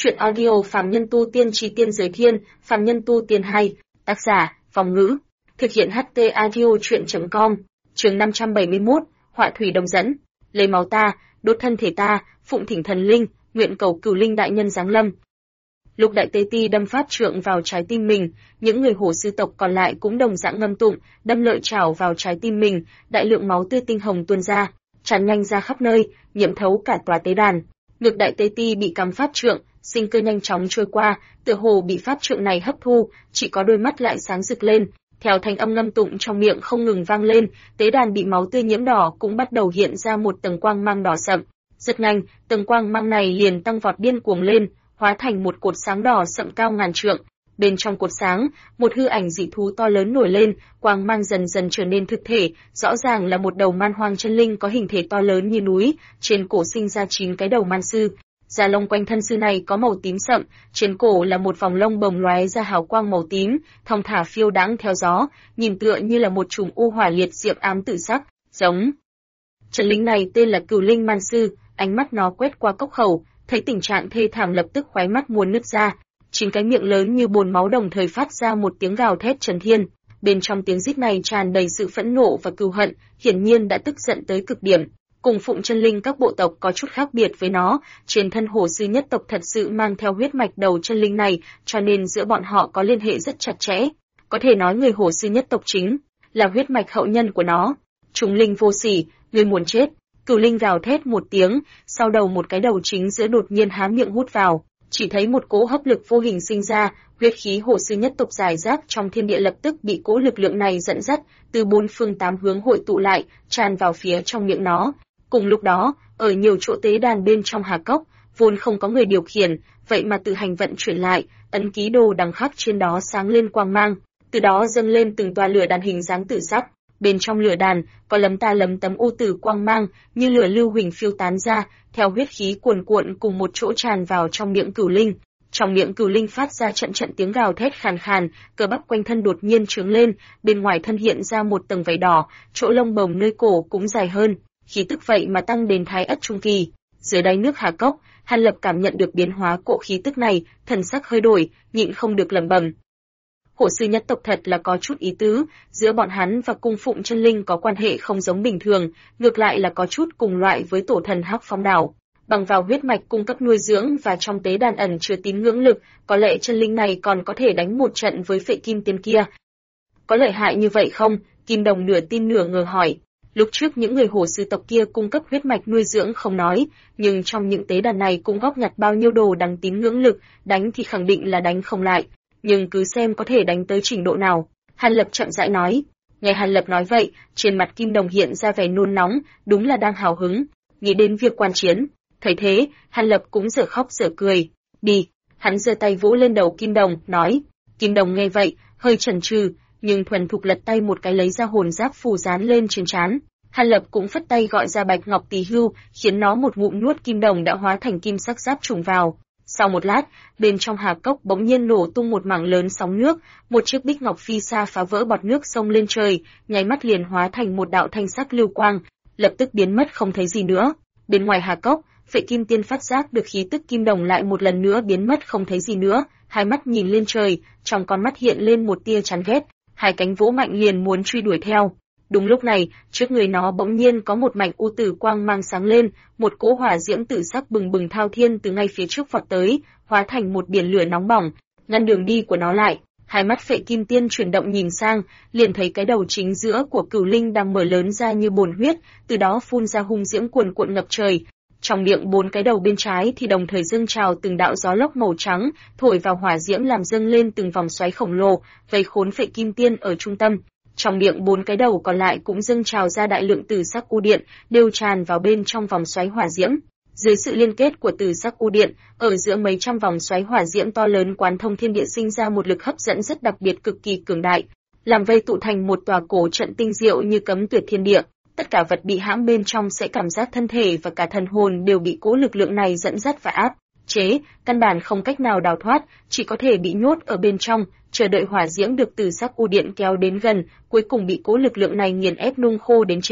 Chuyện audio Phàm Nhân Tu Tiên Chí Tiên Giới Thiên, Phàm Nhân Tu Tiên 2, tác giả, Phong Ngữ, thực hiện HT Audio Truyện.com, chương 571, Họa Thủy Đồng Dẫn, lấy máu ta, đốt thân thể ta, phụng thỉnh thần linh, nguyện cầu Cửu Linh đại nhân giáng lâm. Lúc Đại Tế Ti đâm pháp trượng vào trái tim mình, những người hổ sư tộc còn lại cũng đồng dạng ngâm tụng, đâm lợi trảo vào trái tim mình, đại lượng máu tươi tinh hồng tuôn ra, tràn nhanh ra khắp nơi, nhiễm thấu cả tòa tế đàn. Ngực Đại Tế Ti bị cắm pháp trượng, sinh cơ nhanh chóng trôi qua, tựa hồ bị pháp trượng này hấp thu, chỉ có đôi mắt lại sáng rực lên. Theo thanh âm ngâm tụng trong miệng không ngừng vang lên, tế đàn bị máu tươi nhiễm đỏ cũng bắt đầu hiện ra một tầng quang mang đỏ sậm. Rất nhanh, tầng quang mang này liền tăng vọt điên cuồng lên, hóa thành một cột sáng đỏ sậm cao ngàn trượng. Bên trong cột sáng, một hư ảnh dị thú to lớn nổi lên, quang mang dần dần trở nên thực thể, rõ ràng là một đầu man hoang chân linh có hình thể to lớn như núi, trên cổ sinh ra 9 cái đầu man sư. Da lông quanh thân sư này có màu tím sậm, trên cổ là một vòng lông bồng lóe ra hào quang màu tím, thong thả phiêu đãng theo gió, nhìn tựa như là một chùm u hỏa liệt diệm ám tử sắc, giống. Chân linh này tên là Cửu Linh Man Sư, ánh mắt nó quét qua cốc khẩu, thấy tình trạng thê thảm lập tức khóe mắt muốn nứt ra. 9 cái miệng lớn như bồn máu đồng thời phát ra một tiếng gào thét trấn thiên. Bên trong tiếng rít này tràn đầy sự phẫn nộ và cừu hận, hiển nhiên đã tức giận tới cực điểm. Cùng phụng chân linh các bộ tộc có chút khác biệt với nó, trên thân hổ sư nhất tộc thật sự mang theo huyết mạch đầu chân linh này, cho nên giữa bọn họ có liên hệ rất chặt chẽ. Có thể nói người hổ sư nhất tộc chính là huyết mạch hậu nhân của nó. Trùng linh vô sỉ, ngươi muốn chết. Cửu Linh gào thét một tiếng, sau đầu một cái đầu chính giữa đột nhiên há miệng hút vào, chỉ thấy một cỗ hấp lực vô hình sinh ra, huyết khí hổ sư nhất tộc giải rác trong thiên địa lập tức bị cỗ lực lượng này dẫn dắt, từ bốn phương tám hướng hội tụ lại, tràn vào phía trong miệng nó. Cùng lúc đó, ở nhiều chỗ tế đàn bên trong hà cốc, vốn không có người điều khiển, vậy mà tự hành vận chuyển lại, ấn ký đồ đằng khắc trên đó sáng lên quang mang, từ đó dâng lên từng toa lửa đàn hình dáng tử sắc. Bên trong lửa đàn, có lấm ta lấm tấm u tử quang mang, như lửa lưu huỳnh phiêu tán ra, theo huyết khí cuồn cuộn cùng một chỗ tràn vào trong miệng Cửu Linh. Trong miệng Cửu Linh phát ra trận trận tiếng gào thét khàn khàn, cơ bắp quanh thân đột nhiên trướng lên, bên ngoài thân hiện ra một tầng vảy đỏ, chỗ lông bồng nơi cổ cũng dài hơn, khí tức vậy mà tăng đến thái ất trung kỳ. Dưới đáy nước hà cốc, Hàn Lập cảm nhận được biến hóa cỗ khí tức này, thần sắc hơi đổi, nhịn không được lẩm bẩm. Hổ sư nhất tộc thật là có chút ý tứ, giữa bọn hắn và cung phụng chân linh có quan hệ không giống bình thường, ngược lại là có chút cùng loại với tổ thần Hắc Phong Đảo. Bằng vào huyết mạch cung cấp nuôi dưỡng và trong tế đàn ẩn chứa tín ngưỡng lực, có lẽ chân linh này còn có thể đánh một trận với Phệ Kim Tiên kia. Có lợi hại như vậy không? Kim Đồng nửa tin nửa ngờ hỏi. Lúc trước những người hổ sư tộc kia cung cấp huyết mạch nuôi dưỡng không nói, nhưng trong những tế đàn này cũng góp nhặt bao nhiêu đồ đằng tín ngưỡng lực, đánh thì khẳng định là đánh không lại. Nhưng cứ xem có thể đánh tới trình độ nào. Hàn Lập chậm rãi nói. Nghe Hàn Lập nói vậy, trên mặt Kim Đồng hiện ra vẻ nôn nóng, đúng là đang hào hứng, nghĩ đến việc quan chiến. Thấy thế, Hàn Lập cũng dở khóc dở cười. Đi, hắn giơ tay vỗ lên đầu Kim Đồng, nói. Kim Đồng nghe vậy, hơi chần chừ, nhưng thuần thục lật tay một cái lấy ra hồn giáp phù dán lên trên trán. Hàn Lập cũng phất tay gọi ra Bạch Ngọc Tỳ Hưu, khiến nó một ngụm nuốt Kim Đồng đã hóa thành kim sắc giáp trùng vào. Sau một lát, bên trong hà cốc bỗng nhiên nổ tung một mảng lớn sóng nước, một chiếc bích ngọc phi sa phá vỡ bọt nước xông lên trời, nháy mắt liền hóa thành một đạo thanh sắc lưu quang, lập tức biến mất không thấy gì nữa. Bên ngoài hà cốc, Phệ Kim Tiên phát giác được khí tức Kim Đồng lại một lần nữa biến mất không thấy gì nữa, hai mắt nhìn lên trời, trong con mắt hiện lên một tia chán ghét, hai cánh vỗ mạnh liền muốn truy đuổi theo. Đúng lúc này, trước người nó bỗng nhiên có một mảnh u tử quang mang sáng lên, một cỗ hỏa diễm tử sắc bừng bừng thao thiên từ ngay phía trước vọt tới, hóa thành một biển lửa nóng bỏng, ngăn đường đi của nó lại. Hai mắt Phệ Kim Tiên chuyển động nhìn sang, liền thấy cái đầu chính giữa của Cửu Linh đang mở lớn ra như bồn huyết, từ đó phun ra hung diễm cuồn cuộn ngập trời. Trong miệng 4 cái đầu bên trái thì đồng thời dâng trào từng đạo gió lốc màu trắng, thổi vào hỏa diễm làm dâng lên từng vòng xoáy khổng lồ, vây khốn Phệ Kim Tiên ở trung tâm. Trong miệng 4 cái đầu còn lại cũng dâng trào ra đại lượng tử sắc u điện, đều tràn vào bên trong vòng xoáy hỏa diễm. Dưới sự liên kết của tử sắc u điện, ở giữa mấy trăm vòng xoáy hỏa diễm to lớn quán thông thiên địa sinh ra một lực hấp dẫn rất đặc biệt cực kỳ cường đại, làm vây tụ thành một tòa cổ trận tinh diệu như cấm tuyệt thiên địa. Tất cả vật bị hãm bên trong sẽ cảm giác thân thể và cả thần hồn đều bị cỗ lực lượng này dẫn dắt và áp chế, căn bản không cách nào đào thoát, chỉ có thể bị nhốt ở bên trong, chờ đợi hỏa diễm được từ sắc u điện kéo đến gần, cuối cùng bị cỗ lực lượng này nghiền ép nung khô đến chết.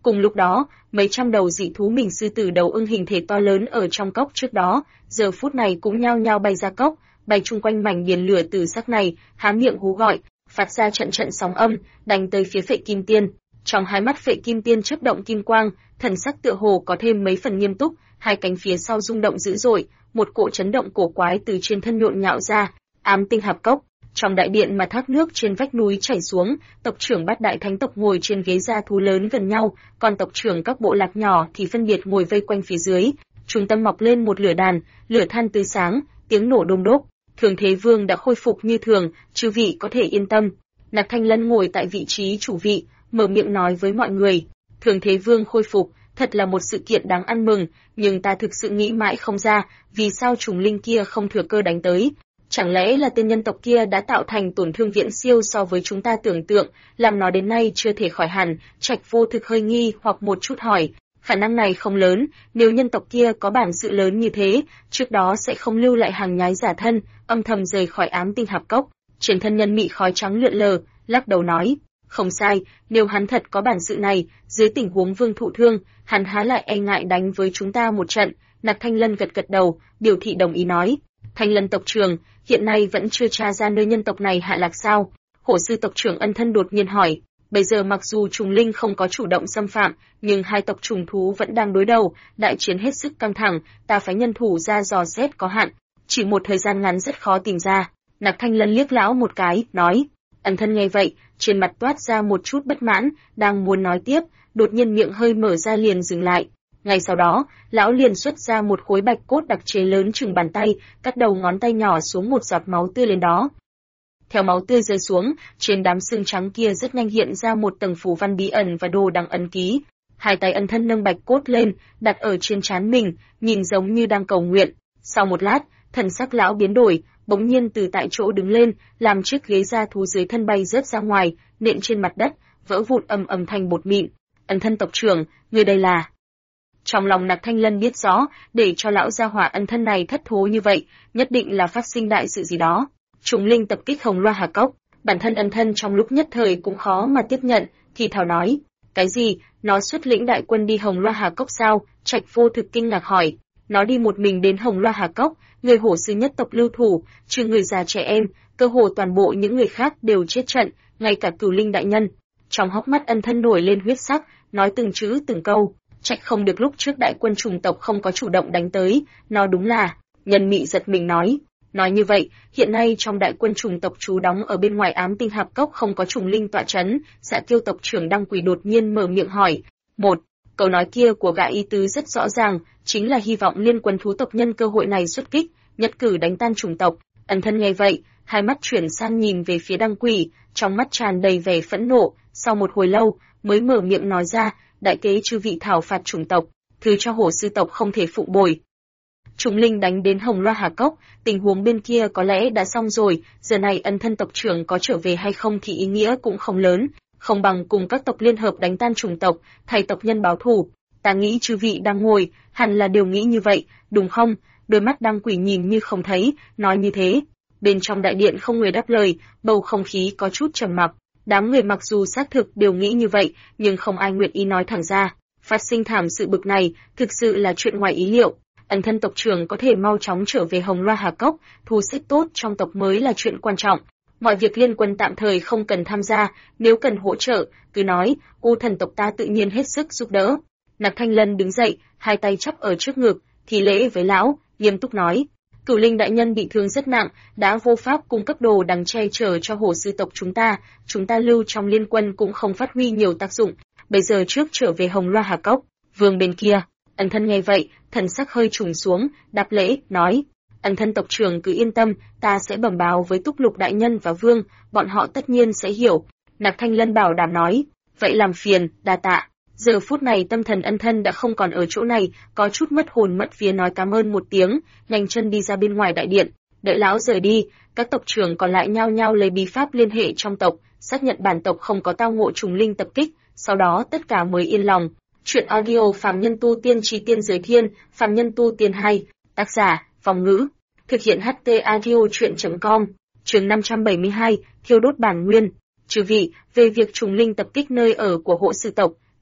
Cùng lúc đó, mấy trăm đầu dị thú mình sư tử đầu ưng hình thể to lớn ở trong cốc trước đó, giờ phút này cũng nhao nhao bay ra cốc, bay chung quanh mảnh biển lửa từ sắc này, há miệng hú gọi, phát ra trận trận sóng âm, đánh tới phía Phệ Kim Tiên. Trong hai mắt Phệ Kim Tiên chớp động kim quang, thần sắc tựa hồ có thêm mấy phần nghiêm túc, hai cánh phía sau rung động dữ dội, một cỗ chấn động cổ quái từ trên thân nhộn nhạo ra. Ám tinh hạp cốc, trong đại điện mà thác nước trên vách núi chảy xuống, tộc trưởng Bát Đại Thánh tộc ngồi trên ghế da thú lớn gần nhau, còn tộc trưởng các bộ lạc nhỏ thì phân biệt ngồi vây quanh phía dưới. Trung tâm mọc lên một lửa đàn, lửa than tươi sáng, tiếng nổ đùng đốp. Thường Thế Vương đã khôi phục như thường, chư vị có thể yên tâm. Nặc Thanh Lân ngồi tại vị trí chủ vị, mở miệng nói với mọi người. Thường Thế Vương khôi phục, thật là một sự kiện đáng ăn mừng, nhưng ta thực sự nghĩ mãi không ra, vì sao trùng linh kia không thừa cơ đánh tới. Chẳng lẽ là tên nhân tộc kia đã tạo thành tổn thương viễn siêu so với chúng ta tưởng tượng, làm nó đến nay chưa thể khỏi hẳn. Trạch Vô Thực hơi nghi hoặc một chút hỏi, khả năng này không lớn, nếu nhân tộc kia có bản sự lớn như thế, trước đó sẽ không lưu lại hàng nhái giả thân, âm thầm rời khỏi ám tinh hạp cốc. Trên thân nhân mị khói trắng lượn lờ, lắc đầu nói, không sai, nếu hắn thật có bản sự này, dưới tình huống vương thụ thương, hắn há lại e ngại đánh với chúng ta một trận. Nặc Thanh Lân gật gật đầu, biểu thị đồng ý nói, Thanh Lân tộc trưởng, hiện nay vẫn chưa tra ra nơi nhân tộc này hạ lạc sao? Hổ sư tộc trưởng Ân Thân đột nhiên hỏi. Bây giờ mặc dù trùng linh không có chủ động xâm phạm, nhưng hai tộc trùng thú vẫn đang đối đầu, đại chiến hết sức căng thẳng, ta phải nhân thủ ra dò xét có hạn, chỉ một thời gian ngắn rất khó tìm ra. Nặc Thanh Lân liếc lão một cái, nói. Ân Thân nghe vậy, trên mặt toát ra một chút bất mãn, đang muốn nói tiếp, đột nhiên miệng hơi mở ra liền dừng lại. Ngay sau đó, lão liền xuất ra một khối bạch cốt đặc chế lớn chừng bàn tay, cắt đầu ngón tay nhỏ xuống một giọt máu tươi lên đó. Theo máu tươi rơi xuống, trên đám xương trắng kia rất nhanh hiện ra một tầng phù văn bí ẩn và đồ đằng ấn ký. Hai tay Ân Thân nâng bạch cốt lên, đặt ở trên trán mình, nhìn giống như đang cầu nguyện. Sau một lát, thần sắc lão biến đổi, bỗng nhiên từ tại chỗ đứng lên, làm chiếc ghế da thú dưới thân bay rớt ra ngoài, nện trên mặt đất, vỡ vụn ầm ầm thành bột mịn. Ân Thân tộc trưởng, người đây là? Trong lòng Nặc Thanh Lân biết rõ, để cho lão gia hỏa Ân Thân này thất thố như vậy, nhất định là phát sinh đại sự gì đó. Trùng linh tập kích Hồng Loa Hà Cốc, bản thân Ân Thân trong lúc nhất thời cũng khó mà tiếp nhận, thì thào nói, cái gì, nó xuất lĩnh đại quân đi Hồng Loa Hà Cốc sao? Trạch Vô Thực kinh ngạc hỏi, nó đi một mình đến Hồng Loa Hà Cốc, người hổ sư nhất tộc lưu thủ, trừ người già trẻ em, cơ hồ toàn bộ những người khác đều chết trận, ngay cả Cửu Linh đại nhân. Trong hốc mắt Ân Thân nổi lên huyết sắc, nói từng chữ từng câu, trách không được lúc trước đại quân trùng tộc không có chủ động đánh tới, nó đúng là. Nhân Mị giật mình nói như vậy, hiện nay trong đại quân trùng tộc trú đóng ở bên ngoài ám tinh hạp cốc không có trùng linh tọa trấn. Dạ Kiêu tộc trưởng Đăng Quỷ đột nhiên mở miệng hỏi. Câu nói kia của gã ý tứ rất rõ ràng, chính là hy vọng liên quân thú tộc nhân cơ hội này xuất kích, nhất cử đánh tan trùng tộc. Ân Thân nghe vậy, hai mắt chuyển sang nhìn về phía Đăng Quỷ, trong mắt tràn đầy vẻ phẫn nộ, sau một hồi lâu, mới mở miệng nói ra, đại kế chư vị thảo phạt chủng tộc, thứ cho hổ sư tộc không thể phụng bồi. Trùng linh đánh đến Hồng Loa Hà Cốc, tình huống bên kia có lẽ đã xong rồi, giờ này Ân Thân tộc trưởng có trở về hay không thì ý nghĩa cũng không lớn, không bằng cùng các tộc liên hợp đánh tan chủng tộc, thay tộc nhân báo thù. Ta nghĩ chư vị đang ngồi, hẳn là đều nghĩ như vậy, đúng không? Đôi mắt Đăng Quỷ nhìn như không thấy, nói như thế. Bên trong đại điện không người đáp lời, bầu không khí có chút trầm mặc. Đám người mặc dù xác thực đều nghĩ như vậy, nhưng không ai nguyện ý nói thẳng ra. Phát sinh thảm sự bực này, thực sự là chuyện ngoài ý liệu. Ân Thân tộc trưởng có thể mau chóng trở về Hồng Loa Hà Cốc, thu xếp tốt trong tộc mới là chuyện quan trọng. Mọi việc liên quân tạm thời không cần tham gia, nếu cần hỗ trợ, cứ nói, U Thần tộc ta tự nhiên hết sức giúp đỡ. Nặc Thanh Lân đứng dậy, hai tay chắp ở trước ngực, thì lễ với lão, nghiêm túc nói. Cửu Linh đại nhân bị thương rất nặng, đã vô pháp cung cấp đồ đằng che chở cho hổ sư tộc chúng ta lưu trong liên quân cũng không phát huy nhiều tác dụng, bây giờ trước trở về Hồng Loa Hà Cốc. Vương bên kia, Ân Thân nghe vậy, thần sắc hơi trùng xuống, đáp lễ, nói, Ân Thân tộc trưởng cứ yên tâm, ta sẽ bẩm báo với Túc Lục đại nhân và Vương, bọn họ tất nhiên sẽ hiểu. Nặc Thanh Lân bảo đảm nói, vậy làm phiền, đa tạ. Giờ phút này tâm thần Ân Thân đã không còn ở chỗ này, có chút mất hồn mất vía nói cảm ơn một tiếng, nhanh chân đi ra bên ngoài đại điện. Đợi lão rời đi, các tộc trưởng còn lại nhao nhao lấy bí pháp liên hệ trong tộc, xác nhận bản tộc không có tao ngộ trùng linh tập kích, sau đó tất cả mới yên lòng. Chuyện audio Phàm Nhân Tu Tiên Chí Tiên Giới Thiên, Phàm Nhân Tu Tiên 2, tác giả, Vong Ngữ, thực hiện HT audio truyện.com, chương 572, thiêu đốt bản nguyên. Chư vị, về việc trùng linh tập kích nơi ở của hộ sư tộc,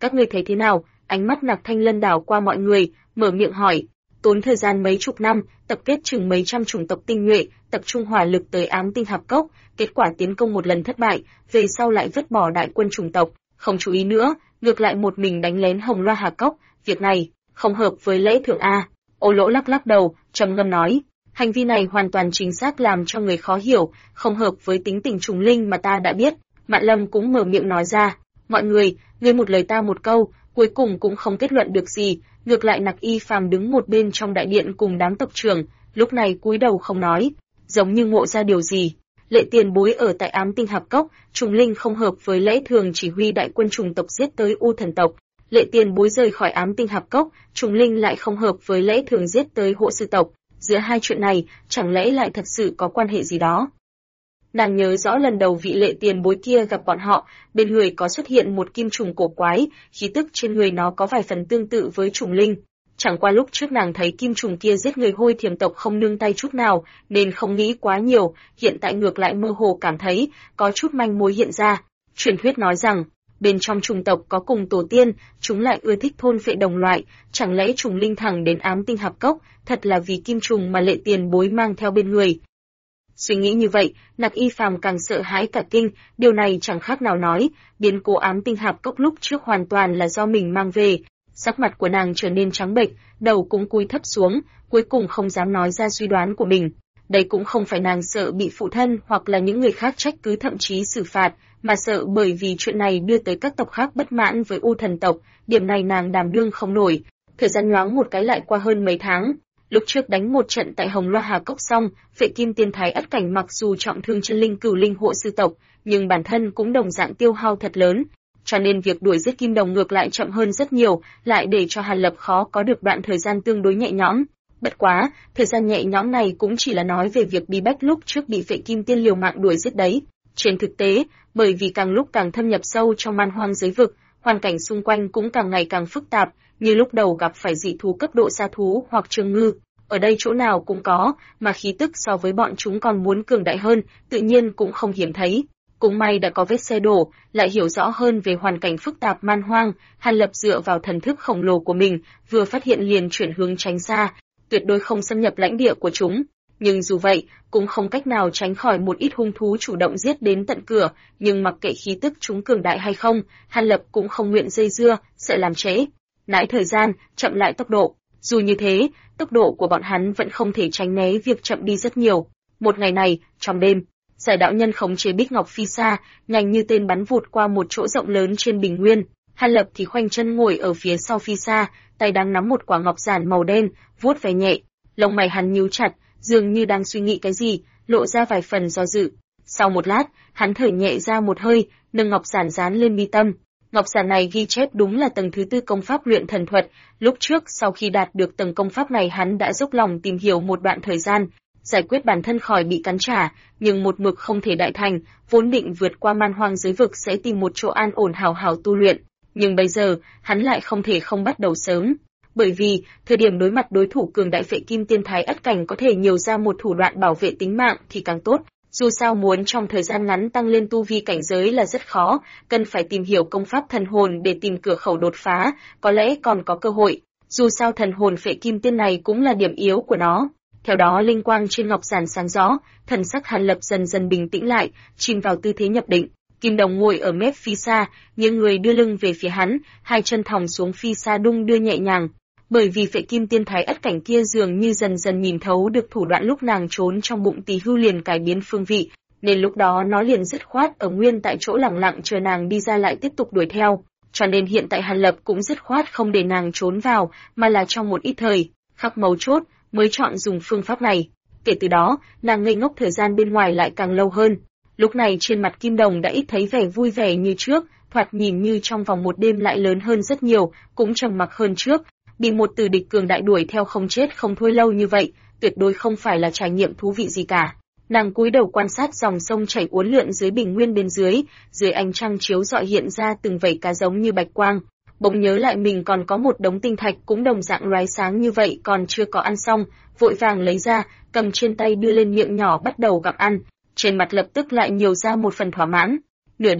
Các ngươi thấy thế nào? Ánh mắt Nặc Thanh Lân đảo qua mọi người, mở miệng hỏi. Tốn thời gian mấy chục năm, tập kết chừng mấy trăm chủng tộc tinh nhuệ, tập trung hỏa lực tới Ám Tinh Hạp Cốc, kết quả tiến công một lần thất bại, về sau lại vứt bỏ đại quân chủng tộc, không chú ý nữa, ngược lại một mình đánh lén Hồng Loa Hà Cốc, việc này không hợp với lễ thượng a. Ô Lỗ lắc lắc đầu, trầm ngâm nói, hành vi này hoàn toàn chính xác làm cho người khó hiểu, không hợp với tính tình trùng linh mà ta đã biết. Mạn Lâm cũng mở miệng nói ra, mọi người, ngươi một lời ta một câu, cuối cùng cũng không kết luận được gì. Ngược lại Nặc Y Phàm đứng một bên trong đại điện cùng đám tộc trưởng, lúc này cúi đầu không nói, giống như ngộ ra điều gì. Lệ Tiền Bối ở tại Ám Tinh Hạp Cốc, trùng linh không hợp với lễ thường chỉ huy đại quân trùng tộc giết tới U Thần tộc. Lệ Tiền Bối rời khỏi Ám Tinh Hạp Cốc, trùng linh lại không hợp với lễ thường giết tới Hộ Sư tộc. Giữa hai chuyện này, chẳng lẽ lại thật sự có quan hệ gì đó? Nàng nhớ rõ lần đầu vị Lệ Tiền Bối kia gặp bọn họ, bên người có xuất hiện một kim trùng cổ quái, khí tức trên người nó có vài phần tương tự với trùng linh. Chẳng qua lúc trước nàng thấy kim trùng kia giết người Hôi Thiểm tộc không nương tay chút nào, nên không nghĩ quá nhiều, hiện tại ngược lại mơ hồ cảm thấy có chút manh mối hiện ra. Truyền thuyết nói rằng, bên trong trùng tộc có cùng tổ tiên, chúng lại ưa thích thôn phệ đồng loại, chẳng lẽ trùng linh thẳng đến Ám Tinh Hạp Cốc, thật là vì kim trùng mà Lệ Tiền Bối mang theo bên người. Suy nghĩ như vậy, Nặc Y Phàm càng sợ hãi cả kinh, điều này chẳng khác nào nói, biến cố Ám Tinh Hạp Cốc lúc trước hoàn toàn là do mình mang về. Sắc mặt của nàng trở nên trắng bệch, đầu cũng cúi thấp xuống, cuối cùng không dám nói ra suy đoán của mình. Đây cũng không phải nàng sợ bị phụ thân hoặc là những người khác trách cứ thậm chí xử phạt, mà sợ bởi vì chuyện này đưa tới các tộc khác bất mãn với U Thần tộc, điểm này nàng đảm đương không nổi. Thời gian nhoáng một cái lại qua hơn mấy tháng. Lúc trước đánh một trận tại Hồng Loa Hà Cốc xong, Phệ Kim Tiên Thái Ất Cảnh mặc dù trọng thương chân linh Cửu Linh Hộ Sư tộc, nhưng bản thân cũng đồng dạng tiêu hao thật lớn, cho nên việc đuổi giết Kim Đồng ngược lại chậm hơn rất nhiều, lại để cho Hàn Lập khó có được đoạn thời gian tương đối nhẹ nhõm. Bất quá, thời gian nhẹ nhõm này cũng chỉ là nói về việc Bí Bách lúc trước bị Phệ Kim Tiên liều mạng đuổi giết đấy. Trên thực tế, bởi vì càng lúc càng thâm nhập sâu trong man hoang giới vực, hoàn cảnh xung quanh cũng càng ngày càng phức tạp, như lúc đầu gặp phải dị thú cấp độ sa thú hoặc trường ngư, ở đây chỗ nào cũng có, mà khí tức so với bọn chúng còn muốn cường đại hơn, tự nhiên cũng không hiếm thấy. Cũng may đã có vết xe đổ, lại hiểu rõ hơn về hoàn cảnh phức tạp man hoang, Hàn Lập dựa vào thần thức khổng lồ của mình, vừa phát hiện liền chuyển hướng tránh xa, tuyệt đối không xâm nhập lãnh địa của chúng. Nhưng dù vậy, cũng không cách nào tránh khỏi một ít hung thú chủ động giết đến tận cửa, nhưng mặc kệ khí tức chúng cường đại hay không, Hàn Lập cũng không nguyện dây dưa, sợ làm trễ nãi thời gian, chậm lại tốc độ. Dù như thế, tốc độ của bọn hắn vẫn không thể tránh né việc chậm đi rất nhiều. Một ngày này, trong đêm, Giải đạo nhân khống chế Bích Ngọc phi xa, nhanh như tên bắn vụt qua một chỗ rộng lớn trên bình nguyên. Hàn Lập thì khoanh chân ngồi ở phía sau phi xa, tay đang nắm một quả ngọc giản màu đen, vuốt ve nhẹ. Lông mày hắn nhíu chặt, dường như đang suy nghĩ cái gì, lộ ra vài phần do dự. Sau một lát, hắn thở nhẹ ra một hơi, nâng ngọc giản dán lên mi tâm. Ngọc giản này ghi chép đúng là tầng thứ 4 công pháp luyện thần thuật. Lúc trước sau khi đạt được tầng công pháp này hắn đã dốc lòng tìm hiểu một đoạn thời gian, giải quyết bản thân khỏi bị cắn trả, nhưng một mực không thể đại thành, vốn định vượt qua man hoang giới vực sẽ tìm một chỗ an ổn hào hào tu luyện, nhưng bây giờ, hắn lại không thể không bắt đầu sớm, bởi vì thời điểm đối mặt đối thủ cường đại Phệ Kim Tiên Thái Ất Cảnh có thể nhiều ra một thủ đoạn bảo vệ tính mạng thì càng tốt. Dù sao muốn trong thời gian ngắn tăng lên tu vi cảnh giới là rất khó, cần phải tìm hiểu công pháp thần hồn để tìm cửa khẩu đột phá, có lẽ còn có cơ hội. Dù sao thần hồn Phệ Kim Tiên này cũng là điểm yếu của nó. Theo đó linh quang trên ngọc giản sáng rõ, thần sắc Hàn Lập dần dần bình tĩnh lại, chìm vào tư thế nhập định. Kim Đồng ngồi ở mép phi xa, những người đưa lưng về phía hắn, hai chân thòng xuống phi xa đung đưa nhẹ nhàng. Bởi vì Phệ Kim Tiên Thái Ất Cảnh kia dường như dần dần nhìn thấu được thủ đoạn lúc nàng trốn trong bụng Tỳ Hưu liền cải biến phương vị, nên lúc đó nó liền dứt khoát ở nguyên tại chỗ lặng lặng chờ nàng đi ra lại tiếp tục đuổi theo. Cho nên hiện tại Hàn Lập cũng dứt khoát không để nàng trốn vào, mà là trong một ít thời khắc mấu chốt mới chọn dùng phương pháp này. Kể từ đó, nàng ngây ngốc thời gian bên ngoài lại càng lâu hơn. Lúc này trên mặt Kim Đồng đã ít thấy vẻ vui vẻ như trước, thoạt nhìn như trong vòng một đêm lại lớn hơn rất nhiều, cũng trầm mặc hơn trước. Bị một tử địch cường đại đuổi theo không chết không thôi lâu như vậy, tuyệt đối không phải là trải nghiệm thú vị gì cả. Nàng cúi đầu quan sát dòng sông chảy uốn lượn dưới bình nguyên bên dưới ánh trăng chiếu rọi hiện ra từng vảy cá giống như bạch quang. Bỗng nhớ lại mình còn có một đống tinh thạch cũng đồng dạng lóe sáng như vậy còn chưa có ăn xong, vội vàng lấy ra, cầm trên tay đưa lên miệng nhỏ bắt đầu gặm ăn. Trên mặt lập tức lại nhiều ra một phần thỏa mãn. Nửa đêm,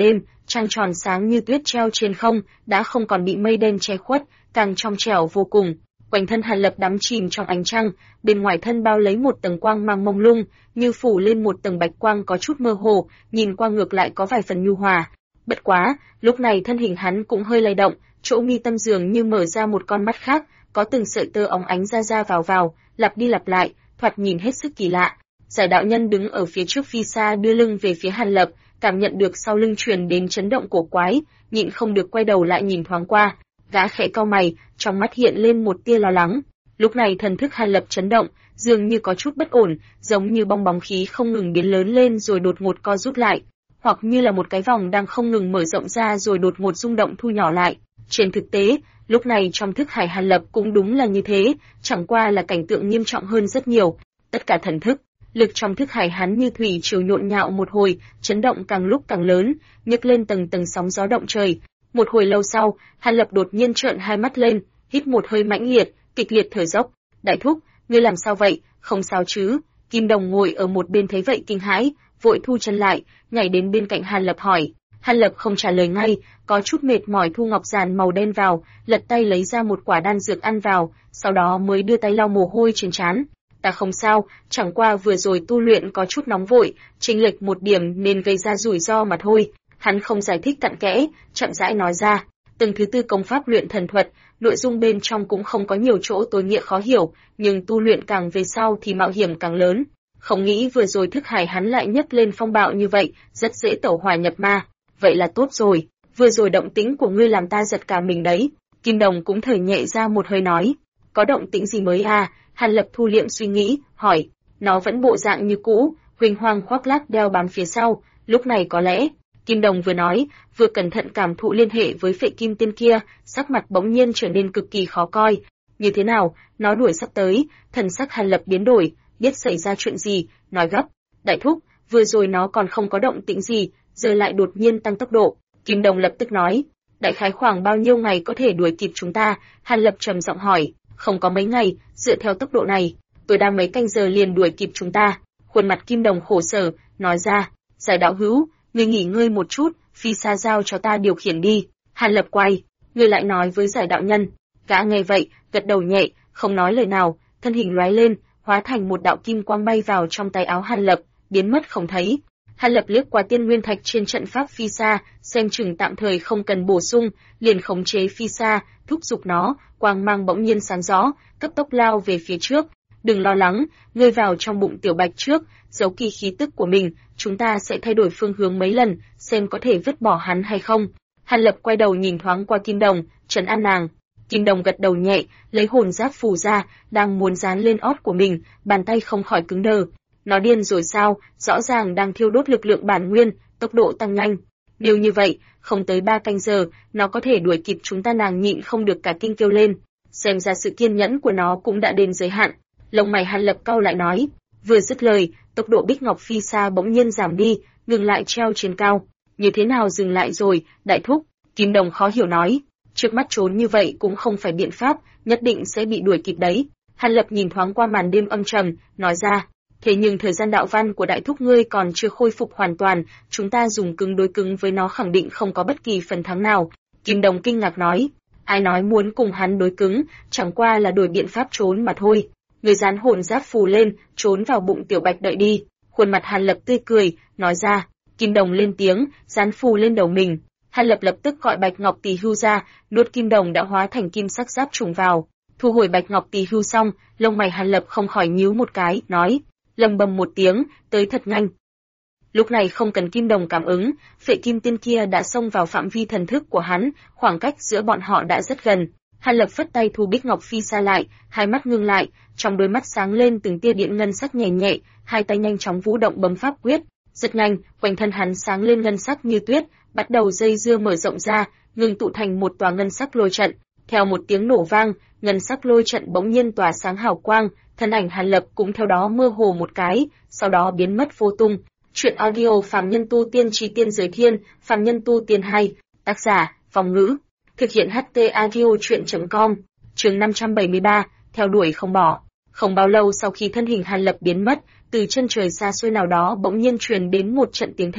trăng tròn sáng như tuyết treo trên không, đã không còn bị mây đen che khuất, càng trong trẻo vô cùng. Quanh thân Hàn Lập đắm chìm trong ánh trăng, bên ngoài thân bao lấy một tầng quang mang mông lung, như phủ lên một tầng bạch quang có chút mơ hồ, nhìn qua ngược lại có vài phần nhu hòa. Bất quá, lúc này thân hình hắn cũng hơi lay động, chỗ mi tâm dường như mở ra một con mắt khác, có từng sợi tơ óng ánh ra ra vào, lặp đi lặp lại, thoạt nhìn hết sức kỳ lạ. Giải đạo nhân đứng ở phía trước phi xa đưa lưng về phía Hàn Lập, cảm nhận được sau lưng truyền đến chấn động cổ quái, nhịn không được quay đầu lại nhìn thoáng qua. Gã khẽ cau mày, trong mắt hiện lên một tia lo lắng. Lúc này thần thức Hàn Lập chấn động, dường như có chút bất ổn, giống như bong bóng khí không ngừng biến lớn lên rồi đột ngột co rút lại, hoặc như là một cái vòng đang không ngừng mở rộng ra rồi đột ngột rung động thu nhỏ lại. Trên thực tế, lúc này trong thức hải Hàn Lập cũng đúng là như thế, chẳng qua là cảnh tượng nghiêm trọng hơn rất nhiều. Tất cả thần thức, lực trong thức hải hắn như thủy triều nhộn nhạo một hồi, chấn động càng lúc càng lớn, nhấc lên tầng tầng sóng gió động trời. Một hồi lâu sau, Hàn Lập đột nhiên trợn hai mắt lên, hít một hơi mãnh liệt, kịch liệt thở dốc. Đại thúc, ngươi làm sao vậy? Không sao chứ? Kim Đồng ngồi ở một bên thấy vậy kinh hãi, vội thu chân lại, nhảy đến bên cạnh Hàn Lập hỏi. Hàn Lập không trả lời ngay, có chút mệt mỏi thu ngọc giản màu đen vào, lật tay lấy ra một quả đan dược ăn vào, sau đó mới đưa tay lau mồ hôi trên trán. Ta không sao, chẳng qua vừa rồi tu luyện có chút nóng vội, chênh lệch một điểm nên gây ra rủi ro mà thôi. Hắn không giải thích cặn kẽ, chậm rãi nói ra. Từng thứ tư công pháp luyện thần thuật, nội dung bên trong cũng không có nhiều chỗ tối nghĩa khó hiểu, nhưng tu luyện càng về sau thì mạo hiểm càng lớn. Không nghĩ vừa rồi thức hải hắn lại nhấc lên phong bạo như vậy, rất dễ tẩu hỏa nhập ma. Vậy là tốt rồi, vừa rồi động tĩnh của ngươi làm ta giật cả mình đấy. Kim Đồng cũng thở nhẹ ra một hơi nói. Có động tĩnh gì mới à? Hàn Lập thu liệm suy nghĩ, hỏi. Nó vẫn bộ dạng như cũ, huỳnh hoang khoác lác đeo bám phía sau, lúc này có lẽ. Kim Đồng vừa nói, vừa cẩn thận cảm thụ liên hệ với phệ kim tiên kia, sắc mặt bỗng nhiên trở nên cực kỳ khó coi. Như thế nào, nó đuổi sắp tới, thần sắc Hàn Lập biến đổi, biết xảy ra chuyện gì, nói gấp. Đại thúc, vừa rồi nó còn không có động tĩnh gì, giờ lại đột nhiên tăng tốc độ. Kim Đồng lập tức nói, đại khái khoảng bao nhiêu ngày có thể đuổi kịp chúng ta? Hàn Lập trầm giọng hỏi, không có mấy ngày, dựa theo tốc độ này, tôi đang mấy canh giờ liền đuổi kịp chúng ta. Khuôn mặt Kim Đồng khổ sở, nói ra, Giải đạo hữu, ngươi nghỉ ngơi một chút, phi xa giao cho ta điều khiển đi. Hàn Lập quay, ngươi lại nói với Giải đạo nhân. Gã nghe vậy, gật đầu nhẹ, không nói lời nào, thân hình lóe lên, hóa thành một đạo kim quang bay vào trong tay áo Hàn Lập, biến mất không thấy. Hàn Lập liếc qua tiên nguyên thạch trên trận pháp phi xa, xem chừng tạm thời không cần bổ sung, liền khống chế phi xa, thúc giục nó, quang mang bỗng nhiên sáng rõ, cấp tốc lao về phía trước. Đừng lo lắng, ngươi vào trong bụng tiểu bạch trước, giấu kỳ khí tức của mình, chúng ta sẽ thay đổi phương hướng mấy lần, xem có thể vứt bỏ hắn hay không. Hàn Lập quay đầu nhìn thoáng qua Kim Đồng, trấn an nàng. Kim Đồng gật đầu nhẹ, lấy hồn giáp phù ra, đang muốn dán lên ót của mình, bàn tay không khỏi cứng đờ. Nó điên rồi sao? Rõ ràng đang thiêu đốt lực lượng bản nguyên, tốc độ tăng nhanh. Nếu như vậy, không tới 3 canh giờ, nó có thể đuổi kịp chúng ta. Nàng nhịn không được cả kinh kêu lên. Xem ra sự kiên nhẫn của nó cũng đã đến giới hạn. Lông mày Hàn Lập cau lại nói. Vừa dứt lời, tốc độ Bích Ngọc phi xa bỗng nhiên giảm đi, ngừng lại treo trên cao. Như thế nào dừng lại rồi, đại thúc? Kim Đồng khó hiểu nói. Trước mắt trốn như vậy cũng không phải biện pháp, nhất định sẽ bị đuổi kịp đấy. Hàn Lập nhìn thoáng qua màn đêm âm trầm, nói ra. Thế nhưng thời gian đạo văn của đại thúc ngươi còn chưa khôi phục hoàn toàn, chúng ta dùng cứng đối cứng với nó khẳng định không có bất kỳ phần thắng nào. Kim Đồng kinh ngạc nói, ai nói muốn cùng hắn đối cứng, chẳng qua là đổi biện pháp trốn mà thôi. Người dán hồn giáp phù lên, trốn vào bụng tiểu bạch đợi đi. Khuôn mặt Hàn Lập tươi cười, nói ra. Kim Đồng lên tiếng, dán phù lên đầu mình. Hàn Lập lập tức gọi Bạch Ngọc Tỳ Hưu ra, nuốt Kim Đồng đã hóa thành kim sắc giáp trùng vào. Thu hồi Bạch Ngọc Tỳ Hưu xong, lông mày Hàn Lập không khỏi nhíu một cái, nói. Lầm bầm một tiếng, tới thật nhanh. Lúc này không cần Kim Đồng cảm ứng, phệ kim tiên kia đã xông vào phạm vi thần thức của hắn, khoảng cách giữa bọn họ đã rất gần. Hàn Lập phất tay thu Bích Ngọc phi xa lại, hai mắt ngưng lại, trong đôi mắt sáng lên từng tia điện ngân sắc nhẹ nhẹ, hai tay nhanh chóng vũ động bấm pháp quyết. Rất nhanh, quanh thân hắn sáng lên ngân sắc như tuyết, bắt đầu dây dưa mở rộng ra, ngưng tụ thành một tòa ngân sắc lôi trận. Theo một tiếng nổ vang, ngân sắc lôi trận bỗng nhiên tỏa sáng hào quang, thân ảnh Hàn Lập cũng theo đó mơ hồ một cái, sau đó biến mất vô tung. Chuyện audio Phàm Nhân Tu Tiên Chí Tiên Giới Thiên, Phàm Nhân Tu Tiên 2, tác giả, Phong Ngữ, thực hiện HT audio chuyện.com, chương 573, theo đuổi không bỏ. Không bao lâu sau khi thân hình Hàn Lập biến mất, từ chân trời xa xôi nào đó bỗng nhiên truyền đến một trận tiếng thét,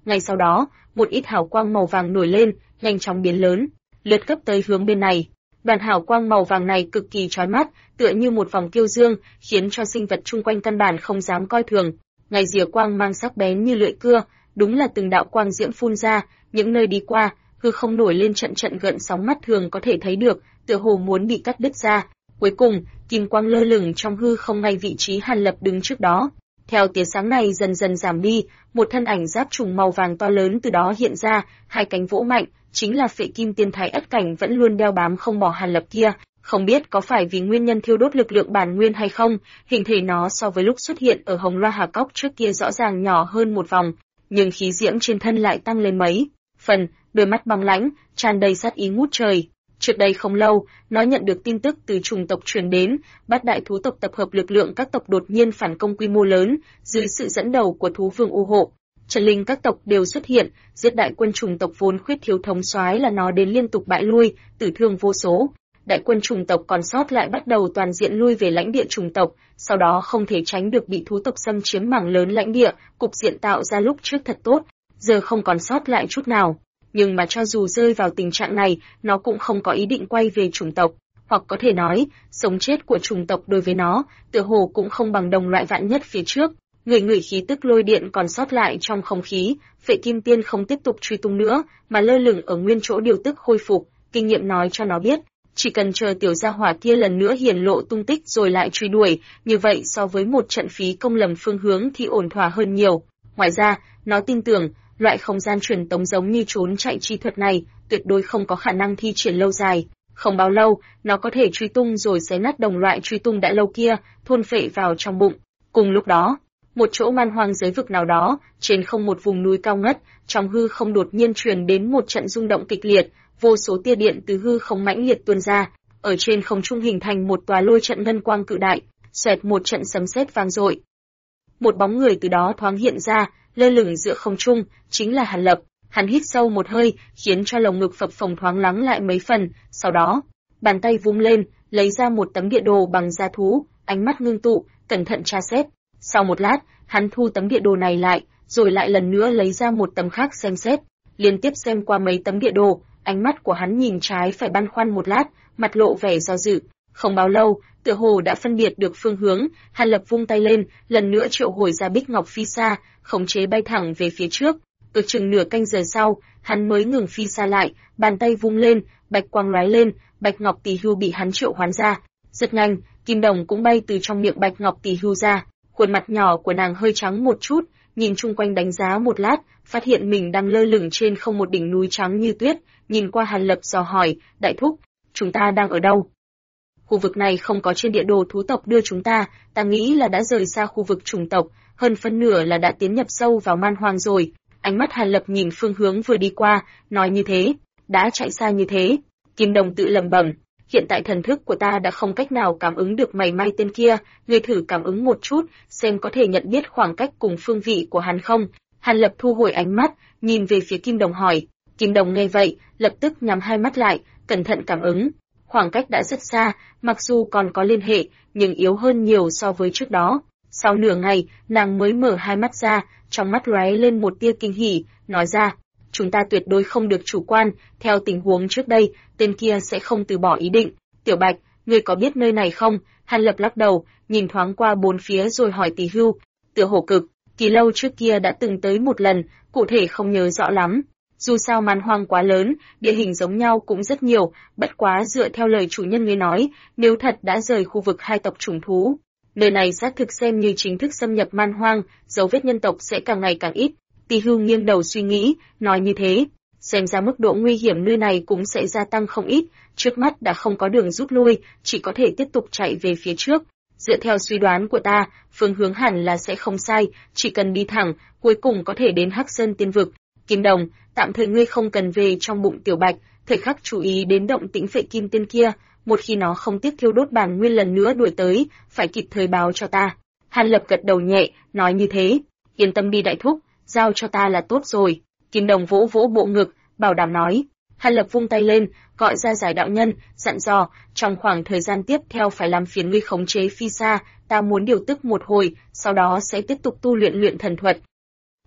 Ngay sau đó, một ít hào quang màu vàng nổi lên, nhanh chóng biến lớn, lướt gấp tới hướng bên này. Đoàn hào quang màu vàng này cực kỳ chói mắt, tựa như một vòng kiêu dương, khiến cho sinh vật chung quanh căn bản không dám coi thường. Ngay rìa quang mang sắc bén như lưỡi cưa, đúng là từng đạo quang diễm phun ra, những nơi đi qua, hư không nổi lên trận trận gợn sóng mắt thường có thể thấy được, tựa hồ muốn bị cắt đứt ra. Cuối cùng, kim quang lơ lửng trong hư không ngay vị trí Hàn Lập đứng trước đó. Theo tia sáng này dần dần giảm đi, một thân ảnh giáp trùng màu vàng to lớn từ đó hiện ra, hai cánh vỗ mạnh, chính là Phệ Kim Tiên Thái Ất Cảnh vẫn luôn đeo bám không bỏ Hàn Lập kia. Không biết có phải vì nguyên nhân thiêu đốt lực lượng bản nguyên hay không, hình thể nó so với lúc xuất hiện ở Hồng Loa Hà Cốc trước kia rõ ràng nhỏ hơn một vòng, nhưng khí diễm trên thân lại tăng lên mấy phần, đôi mắt băng lãnh, tràn đầy sát ý ngút trời. Trước đây không lâu, nó nhận được tin tức từ chủng tộc truyền đến, Bát đại thú tộc tập hợp lực lượng các tộc đột nhiên phản công quy mô lớn, dưới sự dẫn đầu của thú vương U Hộ. Trận linh các tộc đều xuất hiện, giết đại quân chủng tộc vốn khuyết thiếu thống soái là nó đến liên tục bại lui, tử thương vô số. Đại quân chủng tộc còn sót lại bắt đầu toàn diện lui về lãnh địa chủng tộc, sau đó không thể tránh được bị thú tộc xâm chiếm mảng lớn lãnh địa, cục diện tạo ra lúc trước thật tốt, giờ không còn sót lại chút nào. Nhưng mà cho dù rơi vào tình trạng này, nó cũng không có ý định quay về chủng tộc, hoặc có thể nói, sống chết của chủng tộc đối với nó, tựa hồ cũng không bằng đồng loại vạn nhất phía trước. Người khí tức lôi điện còn sót lại trong không khí, Phệ Kim Tiên không tiếp tục truy tung nữa, mà lơ lửng ở nguyên chỗ điều tức khôi phục, kinh nghiệm nói cho nó biết, chỉ cần chờ tiểu gia hỏa kia lần nữa hiển lộ tung tích rồi lại truy đuổi, như vậy so với một trận phí công lầm phương hướng thì ổn thỏa hơn nhiều. Ngoài ra, nó tin tưởng, loại không gian truyền tống giống như trốn chạy chi thuật này, tuyệt đối không có khả năng thi triển lâu dài. Không bao lâu, nó có thể truy tung rồi xé nát đồng loại truy tung đã lâu kia, thôn phệ vào trong bụng. Cùng lúc đó, một chỗ man hoang giới vực nào đó, trên không một vùng núi cao ngất, trong hư không đột nhiên truyền đến một trận rung động kịch liệt, vô số tia điện từ hư không mãnh liệt tuôn ra, ở trên không trung hình thành một tòa lôi trận ngân quang cự đại, xoẹt một trận sấm sét vang dội. Một bóng người từ đó thoáng hiện ra, lơ lửng giữa không trung, chính là Hàn Lập. Hắn hít sâu một hơi, khiến cho lồng ngực phập phồng thoáng lắng lại mấy phần, sau đó, bàn tay vung lên, lấy ra một tấm địa đồ bằng da thú, ánh mắt ngưng tụ, cẩn thận tra xét. Sau một lát, hắn thu tấm địa đồ này lại, rồi lại lần nữa lấy ra một tấm khác xem xét. Liên tiếp xem qua mấy tấm địa đồ, ánh mắt của hắn nhìn trái phải băn khoăn một lát, mặt lộ vẻ do dự. Không bao lâu, tựa hồ đã phân biệt được phương hướng, Hàn Lập vung tay lên, lần nữa triệu hồi ra Bích Ngọc Phi Sa, khống chế bay thẳng về phía trước. Ước chừng nửa canh giờ sau, hắn mới ngừng phi xa lại, bàn tay vung lên, bạch quang lóe lên, Bạch Ngọc Tỷ Hưu bị hắn triệu hoán ra. Rất nhanh, kim đồng cũng bay từ trong miệng Bạch Ngọc Tỷ Hưu ra. Khuôn mặt nhỏ của nàng hơi trắng một chút, nhìn chung quanh đánh giá một lát, phát hiện mình đang lơ lửng trên không một đỉnh núi trắng như tuyết, nhìn qua Hàn Lập dò hỏi, đại thúc, chúng ta đang ở đâu? Khu vực này không có trên địa đồ thú tộc đưa chúng ta nghĩ là đã rời xa khu vực chủng tộc, hơn phân nửa là đã tiến nhập sâu vào man hoang rồi. Ánh mắt Hàn Lập nhìn phương hướng vừa đi qua, nói như thế, đã chạy xa như thế. Kim đồng tự lẩm bẩm, hiện tại thần thức của ta đã không cách nào cảm ứng được mảy may tên kia, ngươi thử cảm ứng một chút, xem có thể nhận biết khoảng cách cùng phương vị của hắn không. Hàn Lập thu hồi ánh mắt, nhìn về phía Kim đồng hỏi. Kim đồng nghe vậy, lập tức nhắm hai mắt lại, cẩn thận cảm ứng. Khoảng cách đã rất xa, mặc dù còn có liên hệ, nhưng yếu hơn nhiều so với trước đó. Sau nửa ngày, nàng mới mở hai mắt ra, trong mắt lóe lên một tia kinh hỉ, nói ra, chúng ta tuyệt đối không được chủ quan, theo tình huống trước đây, tên kia sẽ không từ bỏ ý định. Tiểu Bạch, ngươi có biết nơi này không? Hàn Lập lắc đầu, nhìn thoáng qua bốn phía rồi hỏi Tỷ Hưu. Tựa hồ cực, kỳ lâu trước kia đã từng tới một lần, cụ thể không nhớ rõ lắm. Dù sao man hoang quá lớn, địa hình giống nhau cũng rất nhiều, bất quá dựa theo lời chủ nhân ngươi nói, nếu thật đã rời khu vực hai tộc chủng thú, nơi này xác thực xem như chính thức xâm nhập man hoang, dấu vết nhân tộc sẽ càng ngày càng ít. Tỷ Hưu nghiêng đầu suy nghĩ, nói như thế, xem ra mức độ nguy hiểm nơi này cũng sẽ gia tăng không ít, trước mắt đã không có đường rút lui, chỉ có thể tiếp tục chạy về phía trước. Dựa theo suy đoán của ta, phương hướng hẳn là sẽ không sai, chỉ cần đi thẳng, cuối cùng có thể đến Hắc Sơn Tiên Vực. Kim đồng, tạm thời ngươi không cần về trong bụng Tiểu Bạch, thời khắc chú ý đến động tĩnh Phệ Kim Tiên kia, một khi nó không tiếp thiêu đốt bản nguyên lần nữa đuổi tới, phải kịp thời báo cho ta. Hàn Lập gật đầu nhẹ, nói như thế, yên tâm đi đại thúc, giao cho ta là tốt rồi. Kim đồng vỗ vỗ bộ ngực, bảo đảm nói. Hàn Lập vung tay lên, gọi ra Giải đạo nhân, dặn dò, trong khoảng thời gian tiếp theo phải làm phiền ngươi khống chế phi xa, ta muốn điều tức một hồi, sau đó sẽ tiếp tục tu luyện luyện thần thuật.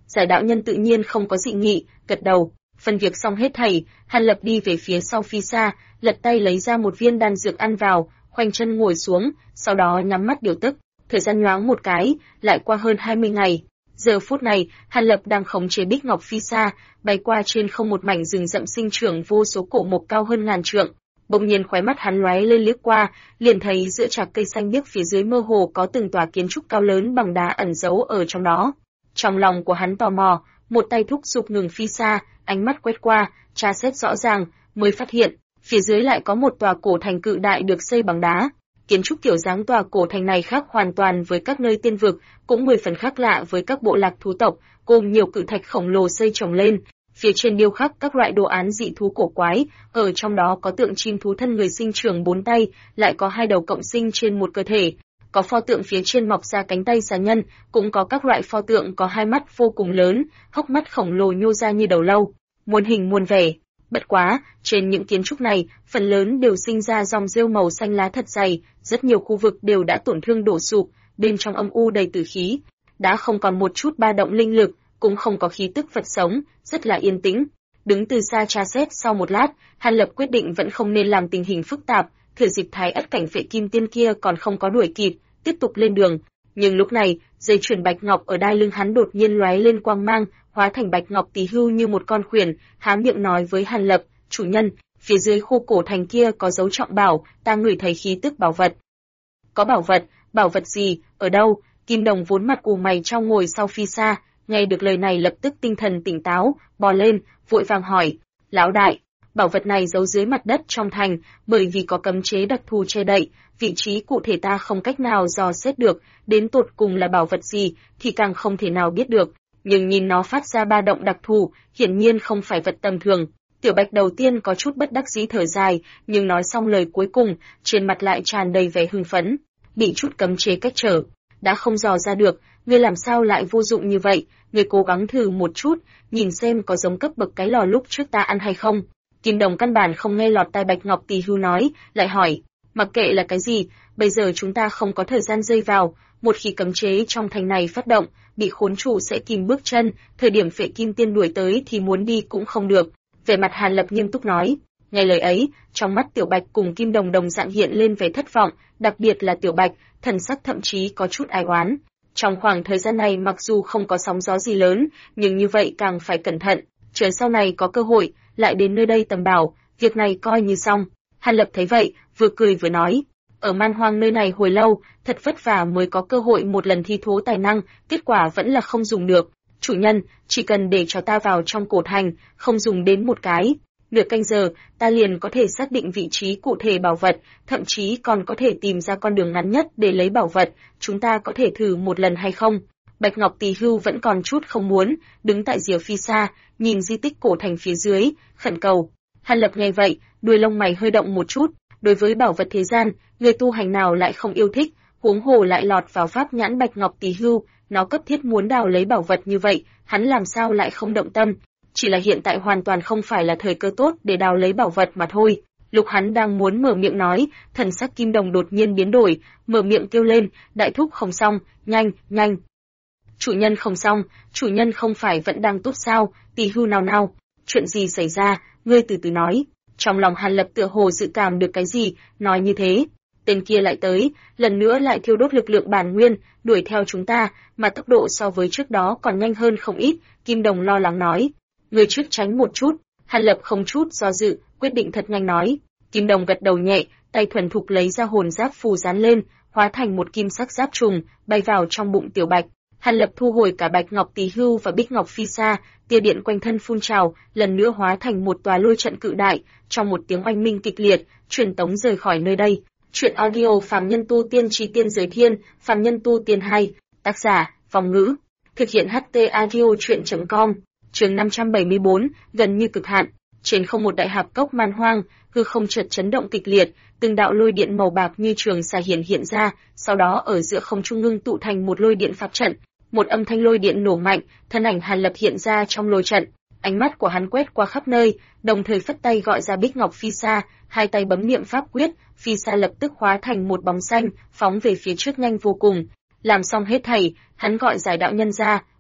Giải đạo nhân tự nhiên không có dị nghị, gật đầu. Phân việc xong hết thảy, Hàn Lập đi về phía sau phi xa, lật tay lấy ra một viên đan dược ăn vào, khoanh chân ngồi xuống, sau đó nhắm mắt điều tức. Thời gian nhoáng một cái, lại qua hơn 20 ngày. Giờ phút này, Hàn Lập đang khống chế Bích Ngọc Phi Sa, bay qua trên không một mảnh rừng rậm sinh trưởng vô số cổ mộc cao hơn ngàn trượng. Bỗng nhiên khóe mắt hắn lóe lên liếc qua, liền thấy giữa trạc cây xanh biếc phía dưới mơ hồ có từng tòa kiến trúc cao lớn bằng đá ẩn giấu ở trong đó. Trong lòng của hắn tò mò, một tay thúc giục ngừng Phi Sa, ánh mắt quét qua, tra xét rõ ràng, mới phát hiện, phía dưới lại có một tòa cổ thành cự đại được xây bằng đá. Kiến trúc kiểu dáng tòa cổ thành này khác hoàn toàn với các nơi tiên vực, cũng 10 phần khác lạ với các bộ lạc thú tộc, gồm nhiều cự thạch khổng lồ xây chồng lên, phía trên điêu khắc các loại đồ án dị thú cổ quái, ở trong đó có tượng chim thú thân người sinh trưởng 4 tay, lại có 2 đầu cộng sinh trên một cơ thể, có pho tượng phía trên mọc ra cánh tay xà nhân, cũng có các loại pho tượng có 2 mắt vô cùng lớn, hốc mắt khổng lồ nhô ra như đầu lâu, muôn hình muôn vẻ. Bất quá, trên những kiến trúc này, phần lớn đều sinh ra dòng rêu màu xanh lá thật dày, rất nhiều khu vực đều đã tổn thương đổ sụp, bên trong âm u đầy tử khí, đã không còn một chút ba động linh lực, cũng không có khí tức vật sống, rất là yên tĩnh. Đứng từ xa tra xét sau một lát, Hàn Lập quyết định vẫn không nên làm tình hình phức tạp, thừa dịp Thái Ất cảnh vệ kim tiên kia còn không có đuổi kịp, tiếp tục lên đường. Nhưng lúc này, dây chuyền bạch ngọc ở đai lưng hắn đột nhiên lóe lên quang mang, hóa thành bạch ngọc tỳ hưu như một con khuyển, há miệng nói với Hàn Lập, "Chủ nhân, phía dưới khu cổ thành kia có dấu trọng bảo, ta ngửi thấy khí tức bảo vật." "Có bảo vật gì, ở đâu?" Kim Đồng vốn mặt ù mày trong ngồi sau Phi Sa, nghe được lời này lập tức tinh thần tỉnh táo, bò lên, vội vàng hỏi, "Lão đại, bảo vật này giấu dưới mặt đất trong thành, bởi vì có cấm chế đặc thù che đậy, vị trí cụ thể ta không cách nào dò xét được, đến tột cùng là bảo vật gì thì càng không thể nào biết được, nhưng nhìn nó phát ra ba động đặc thù, hiển nhiên không phải vật tầm thường." Tiểu Bạch đầu tiên có chút bất đắc dĩ thở dài, nhưng nói xong lời cuối cùng, trên mặt lại tràn đầy vẻ hưng phấn. "Bị chút cấm chế cách trở, đã không dò ra được, ngươi làm sao lại vô dụng như vậy, ngươi cố gắng thử một chút, nhìn xem có giống cấp bậc cái lò lúc trước ta ăn hay không." Kim Đồng căn bản không nghe lọt tai Bạch Ngọc Tỳ hưu nói, lại hỏi, "Mặc kệ là cái gì, bây giờ chúng ta không có thời gian dây vào, một khi cấm chế trong thành này phát động, bị khốn trụ sẽ kìm bước chân, thời điểm Phệ Kim Tiên đuổi tới thì muốn đi cũng không được." Vẻ mặt Hàn Lập nghiêm túc nói. Nghe lời ấy, trong mắt Tiểu Bạch cùng Kim Đồng đồng dạng hiện lên vẻ thất vọng, đặc biệt là Tiểu Bạch, thần sắc thậm chí có chút ai oán. Trong khoảng thời gian này mặc dù không có sóng gió gì lớn, nhưng như vậy càng phải cẩn thận, chờ sau này có cơ hội, lại đến nơi đây tầm bảo, việc này coi như xong. Hàn Lập thấy vậy, vừa cười vừa nói, ở man hoang nơi này hồi lâu, thật vất vả mới có cơ hội một lần thi thố tài năng, kết quả vẫn là không dùng được. Chủ nhân, chỉ cần để cho ta vào trong cổ thành, không dùng đến một cái, nửa canh giờ, ta liền có thể xác định vị trí cụ thể bảo vật, thậm chí còn có thể tìm ra con đường ngắn nhất để lấy bảo vật, chúng ta có thể thử một lần hay không? Bạch Ngọc Tỳ hưu vẫn còn chút không muốn, đứng tại rìa Phi Sa, nhìn di tích cổ thành phía dưới, khẩn cầu. Hàn Lập nghe vậy, đuôi lông mày hơi động một chút, đối với bảo vật thế gian, người tu hành nào lại không yêu thích, huống hồ lại lọt vào pháp nhãn Bạch Ngọc Tỳ hưu, nó cấp thiết muốn đào lấy bảo vật như vậy, hắn làm sao lại không động tâm? Chỉ là hiện tại hoàn toàn không phải là thời cơ tốt để đào lấy bảo vật mà thôi. Lúc hắn đang muốn mở miệng nói, thần sắc Kim Đồng đột nhiên biến đổi, mở miệng kêu lên, "Đại thúc không xong, nhanh, nhanh." "Chủ nhân không xong, chủ nhân không phải vẫn đang tốt sao?" Tỳ hưu nào nào, "Chuyện gì xảy ra, ngươi từ từ nói." Trong lòng Hàn Lập tựa hồ dự cảm được cái gì, nói như thế. Tên kia lại tới, lần nữa lại thiêu đốt lực lượng bản nguyên, đuổi theo chúng ta, mà tốc độ so với trước đó còn nhanh hơn không ít, Kim Đồng lo lắng nói. "Người trước tránh một chút." Hàn Lập không chút do dự, quyết định thật nhanh nói. Kim Đồng gật đầu nhẹ, tay thuần thục lấy ra hồn giáp phù dán lên, hóa thành một kim sắc giáp trùng, bay vào trong bụng Tiểu Bạch. Hàn Lập thu hồi cả Bạch Ngọc Tỳ hưu và Bích Ngọc Phi Sa, tia điện quanh thân phun trào, lần nữa hóa thành một tòa lôi trận cự đại, trong một tiếng oanh minh kịch liệt, truyền tống rời khỏi nơi đây. Chuyện audio Phàm Nhân Tu Tiên Chí Tiên Giới Thiên, Phàm Nhân Tu Tiên 2, tác giả, Vong Ngữ, thực hiện HT Audio Chuyện.com, chương 574, gần như cực hạn. Trên không một đại hạp cốc man hoang, hư không chợt chấn động kịch liệt, từng đạo lôi điện màu bạc như trường xà hiện ra, sau đó ở giữa không trung ngưng tụ thành một lôi điện pháp trận. Một âm thanh lôi điện nổ mạnh, thân ảnh Hàn Lập hiện ra trong lôi trận. Ánh mắt của hắn quét qua khắp nơi, đồng thời phất tay gọi ra Bích Ngọc Phi Sa, hai tay bấm niệm pháp quyết, Phi Sa lập tức hóa thành một bóng xanh, phóng về phía trước nhanh vô cùng. Làm xong hết thảy, hắn gọi giải đạo nhân ra,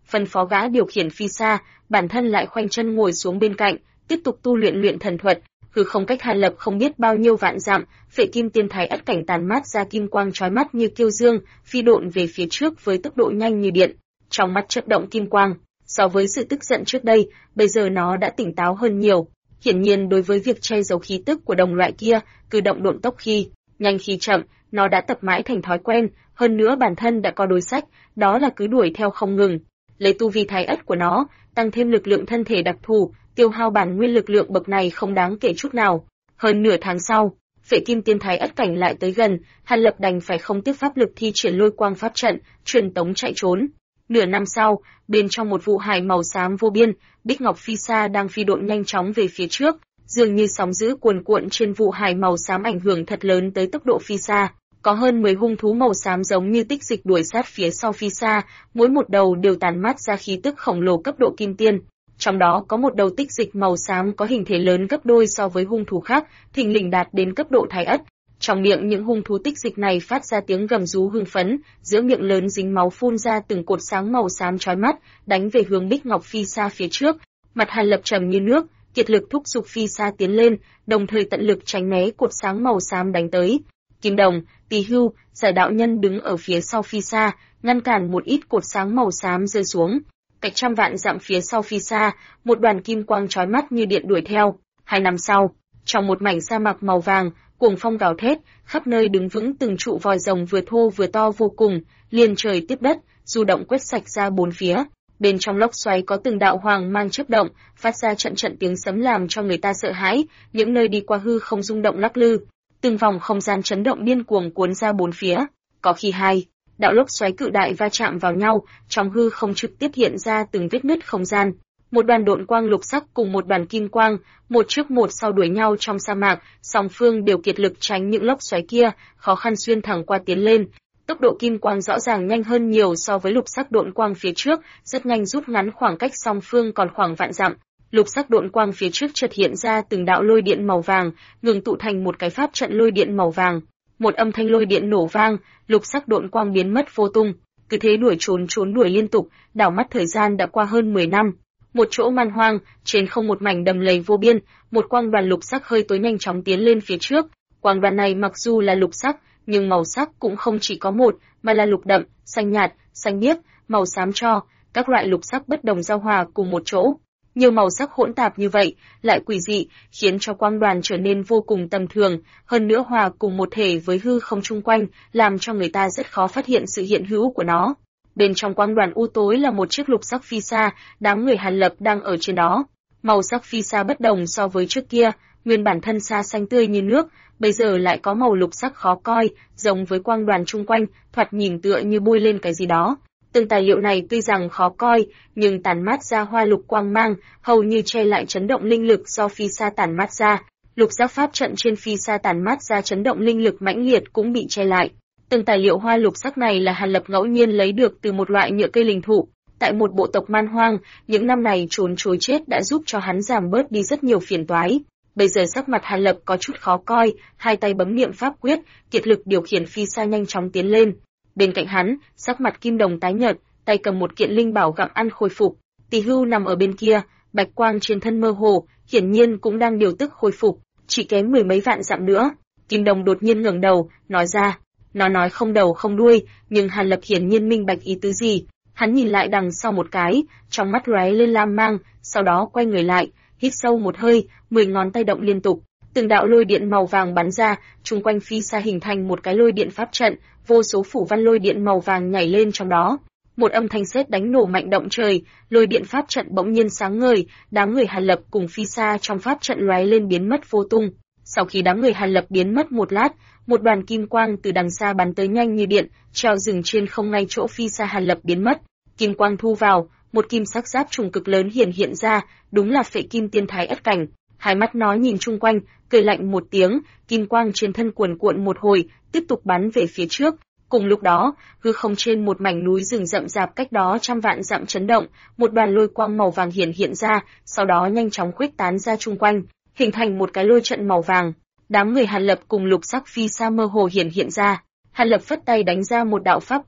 phân phó gã điều khiển phi xa, bản thân lại khoanh chân ngồi xuống bên cạnh, tiếp tục tu luyện thần thuật. Hư không cách Hàn Lập không biết bao nhiêu vạn dặm, Phệ Kim Tiên Thái Ất Cảnh tàn mát ra kim quang chói mắt như kiêu dương, phi độn về phía trước với tốc độ nhanh như điện. Trong mắt chớp động kim quang, so với sự tức giận trước đây, bây giờ nó đã tỉnh táo hơn nhiều. Hiển nhiên đối với việc che giấu khí tức của đồng loại kia, cử động độn tốc khi nhanh khi chậm, nó đã tập mãi thành thói quen, hơn nữa bản thân đã có đối sách, đó là cứ đuổi theo không ngừng. Lấy tu vi Thái Ất của nó, tăng thêm lực lượng thân thể đặc thù, tiêu hao bản nguyên lực lượng bậc này không đáng kể chút nào. Hơn nửa tháng sau, Phệ Kim Tiên Thái Ất Cảnh lại tới gần, Hàn Lập đành phải không tiếc pháp lực thi triển lôi quang pháp trận, truyền tống chạy trốn. Nửa năm sau, bên trong một vụ hải màu xám vô biên, Bích Ngọc Phi Sa đang phi độn nhanh chóng về phía trước, dường như sóng dữ cuồn cuộn trên vụ hải màu xám ảnh hưởng thật lớn tới tốc độ Phi Sa. Có hơn 10 hung thú màu xám giống như tích dịch đuổi sát phía sau Phi Sa, mỗi một đầu đều tản mát ra khí tức khổng lồ cấp độ kim tiên. Trong đó có một đầu tích dịch màu xám có hình thể lớn gấp đôi so với hung thú khác, thình lình đạt đến cấp độ Thái Ất. Trong miệng những hung thú tích dịch này phát ra tiếng gầm rú hưng phấn, giữa miệng lớn dính máu phun ra từng cột sáng màu xám chói mắt, đánh về hướng Bích Ngọc Phi Sa phía trước. Mặt Hàn Lập trầm như nước, kiệt lực thúc giục Phi Sa tiến lên, đồng thời tận lực tránh né cột sáng màu xám đánh tới. Kim Đồng, Tỳ Hưu, Giải Đạo Nhân đứng ở phía sau Phi Sa, ngăn cản một ít cột sáng màu xám rơi xuống. Cách trăm vạn dặm phía sau Phi Sa, một đoàn kim quang chói mắt như điện đuổi theo. 2 năm sau, trong một mảnh sa mạc màu vàng, cuồng phong gào thét, khắp nơi đứng vững từng trụ vòi rồng vừa thô vừa to vô cùng, liền trời tiếp đất, du động quét sạch ra bốn phía. Bên trong lốc xoáy có từng đạo hoàng mang chớp động, phát ra trận trận tiếng sấm làm cho người ta sợ hãi, những nơi đi qua hư không rung động lắc lư, từng vòng không gian chấn động điên cuồng cuốn ra bốn phía. Có khi hai đạo lốc xoáy cự đại va chạm vào nhau, trong hư không trực tiếp hiện ra từng vết nứt không gian. Một đoàn độn quang lục sắc cùng một đoàn kim quang, một trước một sau đuổi nhau trong sa mạc, song phương đều kiệt lực tránh những lốc xoáy kia, khó khăn xuyên thẳng qua tiến lên. Tốc độ kim quang rõ ràng nhanh hơn nhiều so với lục sắc độn quang phía trước, rất nhanh rút ngắn khoảng cách song phương còn khoảng vạn dặm. Lục sắc độn quang phía trước chợt hiện ra từng đạo lôi điện màu vàng, ngừng tụ thành một cái pháp trận lôi điện màu vàng. Một âm thanh lôi điện nổ vang, lục sắc độn quang biến mất vô tung. Cứ thế đuổi trốn đuổi liên tục, đảo mắt thời gian đã qua hơn 10 năm. Một chỗ man hoang, trên không một mảnh đầm lầy vô biên, một quang đoàn lục sắc hơi tối nhanh chóng tiến lên phía trước. Quang đoàn này mặc dù là lục sắc, nhưng màu sắc cũng không chỉ có một, mà là lục đậm, xanh nhạt, xanh biếc, màu xám tro, các loại lục sắc bất đồng giao hòa cùng một chỗ. Nhiều màu sắc hỗn tạp như vậy, lại quỷ dị, khiến cho quang đoàn trở nên vô cùng tầm thường, hơn nữa hòa cùng một thể với hư không chung quanh, làm cho người ta rất khó phát hiện sự hiện hữu của nó. Bên trong quang đoàn u tối là một chiếc lục sắc phi sa, đám người Hàn Lập đang ở trên đó. Màu sắc phi sa bất đồng so với trước kia, nguyên bản thân sa xanh tươi như nước, bây giờ lại có màu lục sắc khó coi, giống với quang đoàn chung quanh, thoạt nhìn tựa như bôi lên cái gì đó. Từng tài liệu này tuy rằng khó coi, nhưng tản mát ra hoa lục quang mang, hầu như che lại chấn động linh lực do phi sa tản mát ra. Lục giác pháp trận trên phi sa tản mát ra chấn động linh lực mãnh liệt cũng bị che lại. Từng tài liệu hoa lục sắc này là Hàn Lập ngẫu nhiên lấy được từ một loại nhựa cây linh thụ. Tại một bộ tộc man hoang, những năm này trốn trối chết đã giúp cho hắn giảm bớt đi rất nhiều phiền toái. Bây giờ sắc mặt Hàn Lập có chút khó coi, hai tay bấm niệm pháp quyết, kiệt lực điều khiển phi sa nhanh chóng tiến lên. Bên cạnh hắn, sắc mặt Kim Đồng tái nhợt, tay cầm một kiện linh bảo gặm ăn khôi phục. Tỳ Hưu nằm ở bên kia, bạch quang trên thân mơ hồ, hiển nhiên cũng đang điều tức khôi phục, chỉ kém 10 mấy vạn dặm nữa. Kim Đồng đột nhiên ngẩng đầu, nói ra. Nó nói không đầu không đuôi, nhưng Hàn Lập hiển nhiên minh bạch ý tứ gì. Hắn nhìn lại đằng sau một cái, trong mắt lóe lên lam mang, sau đó quay người lại, hít sâu một hơi, 10 ngón tay động liên tục. Từng đạo lôi điện màu vàng bắn ra, chung quanh phi sa hình thành một cái lôi điện pháp trận, vô số phủ văn lôi điện màu vàng nhảy lên trong đó. Một âm thanh sét đánh nổ mạnh động trời, lôi điện pháp trận bỗng nhiên sáng ngời, đám người Hàn Lập cùng phi sa trong pháp trận lóe lên biến mất vô tung. Sau khi đám người Hàn Lập biến mất một lát, một đoàn kim quang từ đằng xa bắn tới nhanh như điện, treo dừng trên không ngay chỗ phi sa Hàn Lập biến mất. Kim quang thu vào, một kim sắc giáp trùng cực lớn hiện ra, đúng là Phệ Kim Tiên Thái Ất Cảnh. Hai mắt nó nhìn chung quanh, cười lạnh một tiếng, kim quang trên thân cuồn cuộn một hồi, tiếp tục bắn về phía trước. Cùng lúc đó, hư không trên một mảnh núi rừng rậm rạp cách đó trăm vạn dặm chấn động, một đoàn lôi quang màu vàng hiện ra, sau đó nhanh chóng khuếch tán ra chung quanh, hình thành một cái lôi trận màu vàng. Đám người Hàn Lập cùng lục sắc phi sa mơ hồ hiện ra. Hàn Lập phất tay đánh ra một đạo pháp quyết,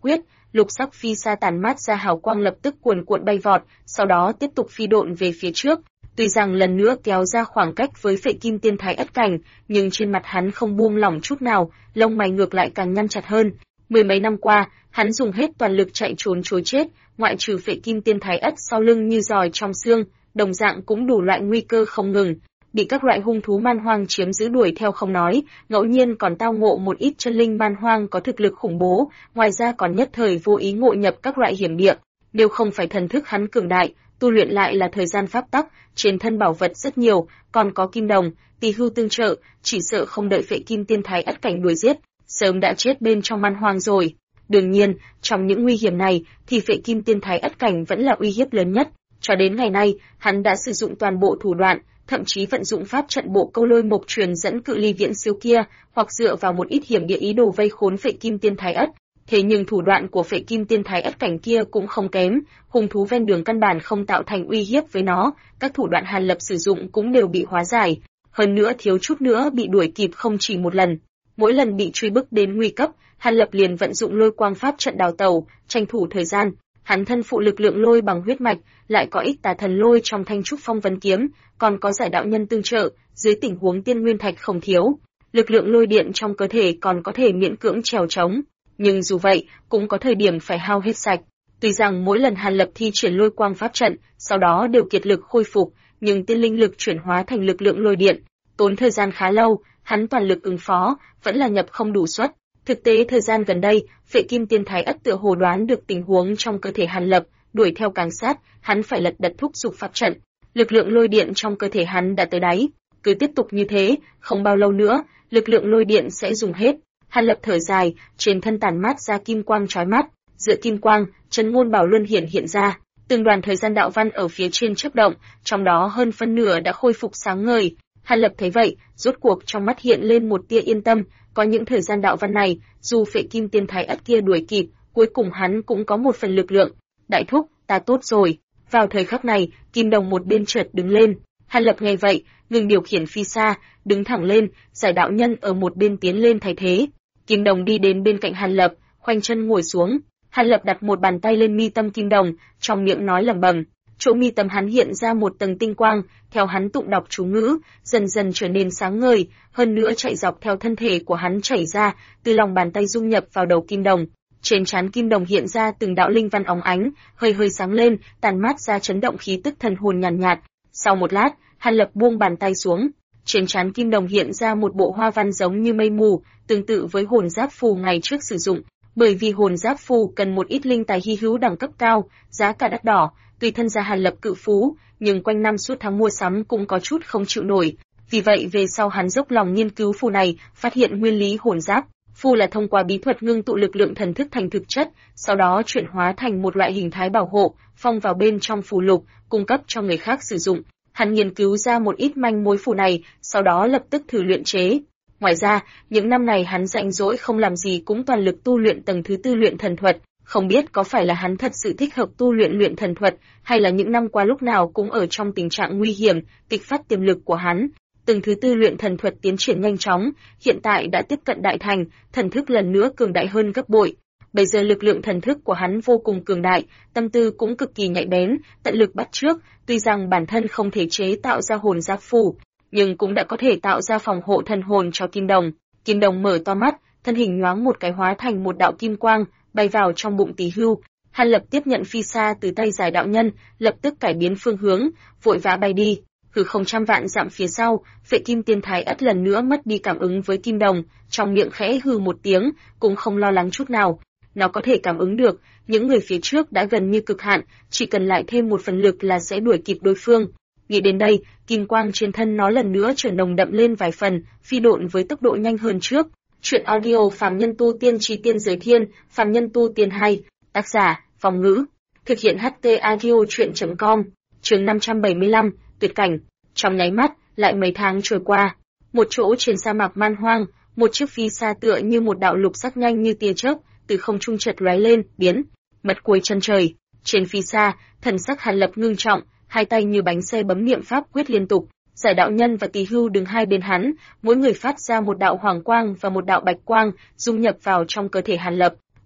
lục sắc phi sa tản mát ra hào quang lập tức cuồn cuộn bay vọt, sau đó tiếp tục phi độn về phía trước. Tuy rằng lần nữa kéo ra khoảng cách với Phệ Kim Tiên Thái Ất Cảnh, nhưng trên mặt hắn không buông lỏng chút nào, lông mày ngược lại càng nhăn chặt hơn. Mười mấy năm qua, hắn dùng hết toàn lực chạy trốn trối chết, ngoại trừ Phệ Kim Tiên Thái Ất sau lưng như giòi trong xương, đồng dạng cũng đủ loại nguy cơ không ngừng, bị các loại hung thú man hoang chiếm giữ đuổi theo không nói, ngẫu nhiên còn tao ngộ một ít chân linh man hoang có thực lực khủng bố, ngoài ra còn nhất thời vô ý ngộ nhập các loại hiểm địa. Nếu không phải thần thức hắn cường đại, tu luyện lại là thời gian pháp tắc, trên thân bảo vật rất nhiều, còn có kim đồng, tỳ hưu tương trợ, chỉ sợ không đợi Phệ Kim Tiên Thái Ất Cảnh đuổi giết, sớm đã chết bên trong man hoang rồi. Đương nhiên, trong những nguy hiểm này thì Phệ Kim Tiên Thái Ất Cảnh vẫn là uy hiếp lớn nhất. Cho đến ngày nay, hắn đã sử dụng toàn bộ thủ đoạn, thậm chí vận dụng pháp trận bộ câu lôi mộc truyền dẫn cự ly viễn siêu kia, hoặc dựa vào một ít hiểm địa ý đồ vây khốn Phệ Kim Tiên Thái Ất. Thế nhưng thủ đoạn của Phệ Kim Tiên Thái Ất Cảnh kia cũng không kém, hung thú ven đường căn bản không tạo thành uy hiếp với nó, các thủ đoạn Hàn Lập sử dụng cũng đều bị hóa giải, hơn nữa thiếu chút nữa bị đuổi kịp không chỉ một lần. Mỗi lần bị truy bức đến nguy cấp, Hàn Lập liền vận dụng lôi quang pháp trận đào tẩu, tranh thủ thời gian. Hắn thân phụ lực lượng lôi bằng huyết mạch, lại có ít tà thần lôi trong Thanh Trúc Phong Vân kiếm, còn có giải đạo nhân tương trợ, dưới tình huống tiên nguyên thạch không thiếu, lực lượng lôi điện trong cơ thể còn có thể miễn cưỡng trèo trống. Nhưng dù vậy, cũng có thời điểm phải hao hết sạch. Tuy rằng mỗi lần Hàn Lập thi triển lôi quang pháp trận, sau đó đều kiệt lực khôi phục, nhưng tiên linh lực chuyển hóa thành lực lượng lôi điện, tốn thời gian khá lâu, hắn toàn lực ứng phó, vẫn là nhập không đủ suất. Thực tế thời gian gần đây, Phệ Kim Tiên Thái Ất tựa hồ đoán được tình huống trong cơ thể Hàn Lập, đuổi theo càng sát, hắn phải lật đật thúc giục pháp trận. Lực lượng lôi điện trong cơ thể hắn đã tới đáy, cứ tiếp tục như thế, không bao lâu nữa, lực lượng lôi điện sẽ dùng hết. Hàn Lập thở dài, trên thân tản mát ra kim quang chói mắt, giữa kim quang, Trấn Ngôn Bảo Luân hiện ra, từng đoàn thời gian đạo văn ở phía trên chớp động, trong đó hơn phân nửa đã khôi phục sáng ngời. Hàn Lập thấy vậy, rốt cuộc trong mắt hiện lên một tia yên tâm, có những thời gian đạo văn này, dù Phệ Kim Tiên Thái Ất kia đuổi kịp, cuối cùng hắn cũng có một phần lực lượng. Đại thúc, ta tốt rồi. Vào thời khắc này, Kim Đồng một bên chợt đứng lên. Hàn Lập nghe vậy, ngừng điều khiển phi xa, đứng thẳng lên, giải đạo nhân ở một bên tiến lên thay thế. Kim Đồng đi đến bên cạnh Hàn Lập, khoanh chân ngồi xuống. Hàn Lập đặt một bàn tay lên mi tâm Kim Đồng, trong miệng nói lẩm bẩm. Chỗ mi tâm hắn hiện ra một tầng tinh quang, theo hắn tụng đọc chú ngữ, dần dần trở nên sáng ngời, hơn nữa chạy dọc theo thân thể của hắn chảy ra, từ lòng bàn tay dung nhập vào đầu Kim Đồng. Trên trán Kim Đồng hiện ra từng đạo linh văn óng ánh, hơi hơi sáng lên, tàn mát ra chấn động khí tức thần hồn nhàn nhạt. Sau một lát, Hàn Lập buông bàn tay xuống, trên trán Kim Đồng hiện ra một bộ hoa văn giống như mây mù, tương tự với hồn giáp phù ngày trước sử dụng. Bởi vì hồn giáp phù cần một ít linh tài hy hữu đẳng cấp cao, giá cả đắt đỏ, tuy thân gia Hàn Lập cự phú, nhưng quanh năm suốt tháng mua sắm cũng có chút không chịu nổi. Vì vậy về sau hắn dốc lòng nghiên cứu phù này, phát hiện nguyên lý hồn giáp. Phù là thông qua bí thuật ngưng tụ lực lượng thần thức thành thực chất, sau đó chuyển hóa thành một loại hình thái bảo hộ, phong vào bên trong phù lục, cung cấp cho người khác sử dụng. Hắn nghiên cứu ra một ít manh mối phù này, sau đó lập tức thử luyện chế. Ngoài ra, những năm này hắn rảnh rỗi không làm gì cũng toàn lực tu luyện tầng thứ tư luyện thần thuật. Không biết có phải là hắn thật sự thích hợp tu luyện thần thuật, hay là những năm qua lúc nào cũng ở trong tình trạng nguy hiểm, kích phát tiềm lực của hắn. Tầng thứ tư luyện thần thuật tiến triển nhanh chóng, hiện tại đã tiếp cận đại thành, thần thức lần nữa cường đại hơn gấp bội. Bây giờ lực lượng thần thức của hắn vô cùng cường đại, tâm tư cũng cực kỳ nhạy bén, tận lực bắt chước, tuy rằng bản thân không thể chế tạo ra hồn giáp phù, nhưng cũng đã có thể tạo ra phòng hộ thần hồn cho Kim Đồng. Kim Đồng mở to mắt, thân hình nhoáng một cái hóa thành một đạo kim quang, bay vào trong bụng Tỳ Hưu. Hàn Lập tiếp nhận phi sa từ tay giải đạo nhân, lập tức cải biến phương hướng, vội vã bay đi. Hư không trăm vạn dặm phía sau, Phệ Kim Tiên Thái Ất lần nữa mất đi cảm ứng với Kim Đồng, trong miệng khẽ hừ một tiếng, cũng không lo lắng chút nào. Nó có thể cảm ứng được, những người phía trước đã gần như cực hạn, chỉ cần lại thêm một phần lực là sẽ đuổi kịp đối phương. Nghĩ đến đây, kim quang trên thân nó lần nữa trở nồng đậm lên vài phần, phi độn với tốc độ nhanh hơn trước. Chuyện audio Phàm Nhân Tu Tiên Chí Tiên Giới Thiên, Phàm Nhân Tu Tiên 2, tác giả, Phong Ngữ, thực hiện HT audio chuyện.com, chương 575, tuyệt cảnh. Trong nháy mắt, lại mấy tháng trôi qua, một chỗ trên sa mạc man hoang, một chiếc phi sa tựa như một đạo lục sắc nhanh như tia chớp, từ không trung chợt lóe lên, biến mất cuối chân trời. Trên phi sa, thần sắc Hàn Lập ngưng trọng, hai tay như bánh xe bấm niệm pháp quyết liên tục. Giải đạo nhân và Tỳ Hưu đứng hai bên hắn, mỗi người phát ra một đạo hoàng quang và một đạo bạch quang, dung nhập vào trong cơ thể Hàn Lập.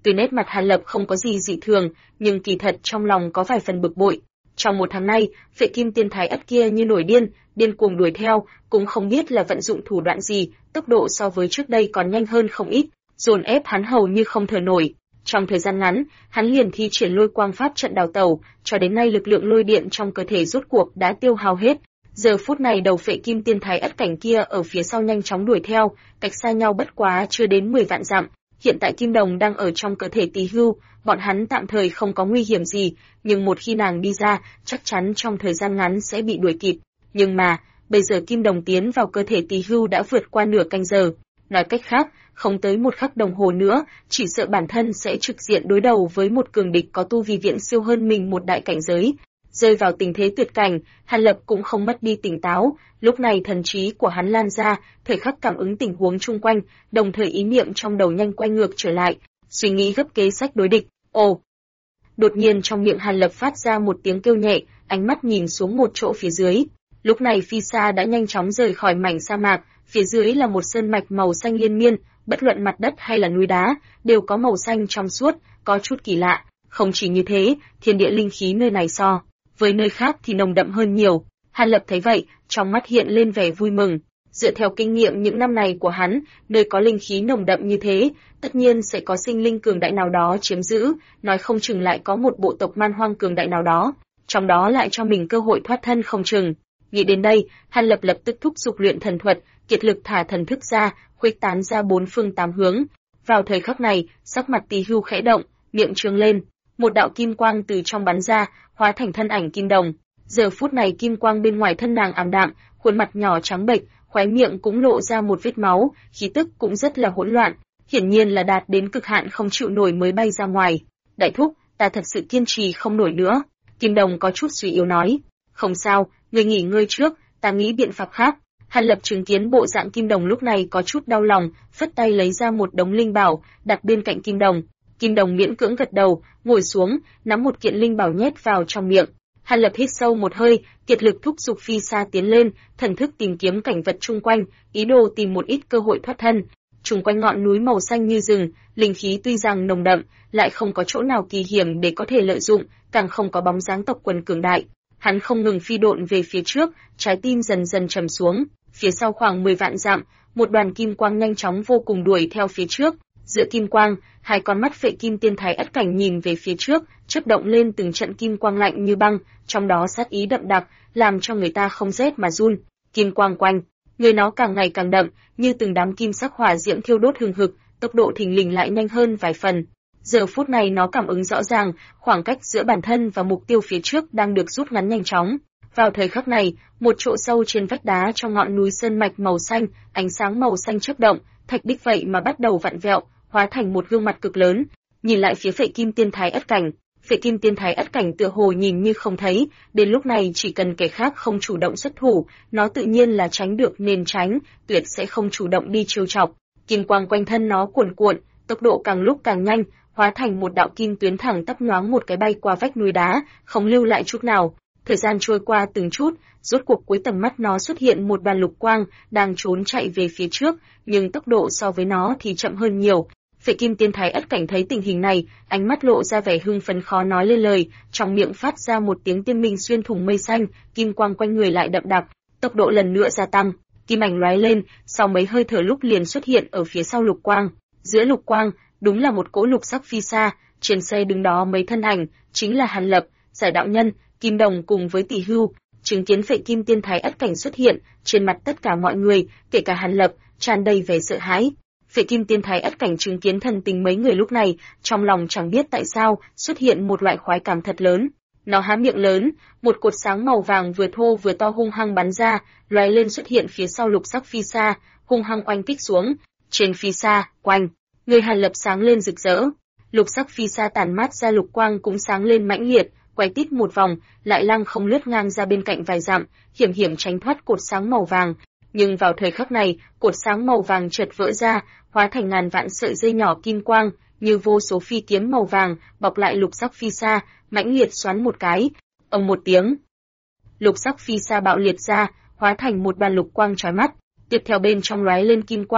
Từ nét mặt Hàn Lập không có gì dị thường, nhưng kỳ thật trong lòng có vài phần bực bội. Trong một tháng nay, Phệ Kim Tiên Thái Ất kia như nổi điên cuồng đuổi theo, cũng không biết là vận dụng thủ đoạn gì, tốc độ so với trước đây còn nhanh hơn không ít, dồn ép hắn hầu như không thở nổi. Trong thời gian ngắn, hắn liền thi triển lôi quang pháp trận đào tẩu, cho đến nay lực lượng lôi điện trong cơ thể rốt cuộc đã tiêu hao hết. Giờ phút này đầu Phệ Kim Tiên Thái Ất cảnh kia ở phía sau nhanh chóng đuổi theo, cách xa nhau bất quá chưa đến 10 vạn dặm. Hiện tại Kim Đồng đang ở trong cơ thể Tỳ Hưu, bọn hắn tạm thời không có nguy hiểm gì, nhưng một khi nàng đi ra, chắc chắn trong thời gian ngắn sẽ bị đuổi kịp. Nhưng mà, bây giờ Kim Đồng tiến vào cơ thể Tỳ Hưu đã vượt qua nửa canh giờ. Nói cách khác, không tới một khắc đồng hồ nữa, chỉ sợ bản thân sẽ trực diện đối đầu với một cường địch có tu vi viễn siêu hơn mình một đại cảnh giới. Rơi vào tình thế tuyệt cảnh, Hàn Lập cũng không mất đi tỉnh táo, lúc này thần trí của hắn lan ra, thời khắc cảm ứng tình huống chung quanh, đồng thời ý niệm trong đầu nhanh quay ngược trở lại, suy nghĩ gấp kế sách đối địch. Ồ! Đột nhiên trong miệng Hàn Lập phát ra một tiếng kêu nhẹ, ánh mắt nhìn xuống một chỗ phía dưới. Lúc này Phi Sa đã nhanh chóng rời khỏi mảnh sa mạc, phía dưới là một sơn mạch màu xanh liên miên, bất luận mặt đất hay là núi đá, đều có màu xanh trong suốt, có chút kỳ lạ. Không chỉ như thế, thiên địa linh khí nơi này so với nơi khác thì nồng đậm hơn nhiều. Hàn Lập thấy vậy, trong mắt hiện lên vẻ vui mừng. Dựa theo kinh nghiệm những năm này của hắn, nơi có linh khí nồng đậm như thế, tất nhiên sẽ có sinh linh cường đại nào đó chiếm giữ, nói không chừng lại có một bộ tộc man hoang cường đại nào đó, trong đó lại cho mình cơ hội thoát thân không chừng. Nghĩ đến đây, Hàn Lập lập tức thúc giục luyện thần thuật, kiệt lực thả thần thức ra, khuếch tán ra bốn phương tám hướng. Vào thời khắc này, sắc mặt Tỳ Hưu khẽ động, miệng trương lên, một đạo kim quang từ trong bắn ra, hóa thành thân ảnh Kim Đồng. Giờ phút này kim quang bên ngoài thân nàng ảm đạm, khuôn mặt nhỏ trắng bệch, khóe miệng cũng lộ ra một vết máu, khí tức cũng rất là hỗn loạn, hiển nhiên là đạt đến cực hạn không chịu nổi mới bay ra ngoài. Đại thúc, ta thật sự kiên trì không nổi nữa. Kim Đồng có chút suy yếu nói. Không sao, ngươi nghỉ ngơi trước, ta nghĩ biện pháp khác. Hàn Lập chứng kiến bộ dạng Kim Đồng lúc này có chút đau lòng, phất tay lấy ra một đống linh bảo, đặt bên cạnh Kim Đồng. Kim Đồng miễn cưỡng gật đầu, ngồi xuống, nắm một kiện linh bảo nhét vào trong miệng. Hàn Lập hít sâu một hơi, kiệt lực thúc giục Phi Sa tiến lên, thần thức tìm kiếm cảnh vật chung quanh, ý đồ tìm một ít cơ hội thoát thân. Chung quanh ngọn núi màu xanh như rừng, linh khí tuy rằng nồng đậm, lại không có chỗ nào kỳ hiểm để có thể lợi dụng, càng không có bóng dáng tộc quần cường đại. Hắn không ngừng phi độn về phía trước, trái tim dần dần trầm xuống. Phía sau khoảng 10 vạn dặm, một đoàn kim quang nhanh chóng vô cùng đuổi theo phía trước. Giữa kim quang, hai con mắt Phệ Kim Tiên Thái Ất cảnh nhìn về phía trước, chớp động lên từng trận kim quang lạnh như băng, trong đó sát ý đậm đặc, làm cho người ta không rét mà run. Kim quang quanh người nó càng ngày càng đậm, như từng đám kim sắc hỏa diễm thiêu đốt hừng hực, tốc độ thình lình lại nhanh hơn vài phần. Giờ phút này nó cảm ứng rõ ràng, khoảng cách giữa bản thân và mục tiêu phía trước đang được rút ngắn nhanh chóng. Vào thời khắc này, một chỗ sâu trên vách đá trong ngọn núi sơn mạch màu xanh, ánh sáng màu xanh chớp động, thạch bích vậy mà bắt đầu vặn vẹo, hóa thành một gương mặt cực lớn. Nhìn lại phía Phệ Kim Tiên Thái Ất cảnh, Phệ Kim Tiên Thái Ất cảnh tựa hồ nhìn như không thấy, đến lúc này chỉ cần kẻ khác không chủ động xuất thủ, nó tự nhiên là tránh được nên tránh, tuyệt sẽ không chủ động đi trêu chọc. Kim quang quanh thân nó cuồn cuộn, tốc độ càng lúc càng nhanh, hóa thành một đạo kim tuyến thẳng tắp nhoáng một cái bay qua vách núi đá, không lưu lại chút nào. Thời gian trôi qua từng chút, rốt cuộc cuối tầm mắt nó xuất hiện một đoàn lục quang đang trốn chạy về phía trước, nhưng tốc độ so với nó thì chậm hơn nhiều. Phệ Kim Tiên Thái Ất cảnh thấy tình hình này, ánh mắt lộ ra vẻ hưng phấn khó nói lên lời, trong miệng phát ra một tiếng tiên minh xuyên thủng mây xanh, kim quang quanh người lại đậm đặc, tốc độ lần nữa gia tăng, kim ảnh lóe lên, sau mấy hơi thở lúc liền xuất hiện ở phía sau lục quang. Giữa lục quang, đúng là một cỗ lục sắc phi xa, trên xe đứng đó mấy thân ảnh, chính là Hàn Lập, Giải Đạo Nhân, Kim Đồng cùng với Tỳ Hưu. Chứng kiến Phệ Kim Tiên Thái Ất cảnh xuất hiện, trên mặt tất cả mọi người, kể cả Hàn Lập, tràn đầy vẻ sợ hãi. Phệ Kim Tiên Thái Ất cảnh chứng kiến thần tình mấy người lúc này, trong lòng chẳng biết tại sao xuất hiện một loại khoái cảm thật lớn. Nó há miệng lớn, một cột sáng màu vàng vừa thô vừa to hung hăng bắn ra, lóe lên xuất hiện phía sau lục sắc phi sa, hung hăng oanh kích xuống. Trên phi sa, quanh người Hàn Lập sáng lên rực rỡ. Lục sắc phi sa tản mát ra lục quang cũng sáng lên mãnh liệt, quay tít một vòng, lại lăng không lướt ngang ra bên cạnh vài dặm, hiểm hiểm tránh thoát cột sáng màu vàng. Nhưng vào thời khắc này, cột sáng màu vàng chợt vỡ ra, hóa thành ngàn vạn sợi dây nhỏ kim quang, như vô số phi kiếm màu vàng bọc lại lục sắc phi sa, mãnh liệt xoắn một cái, ầm một tiếng, lục sắc phi sa bạo liệt ra, hóa thành một đoàn lục quang chói mắt. Tiếp theo bên trong lóe lên kim quang,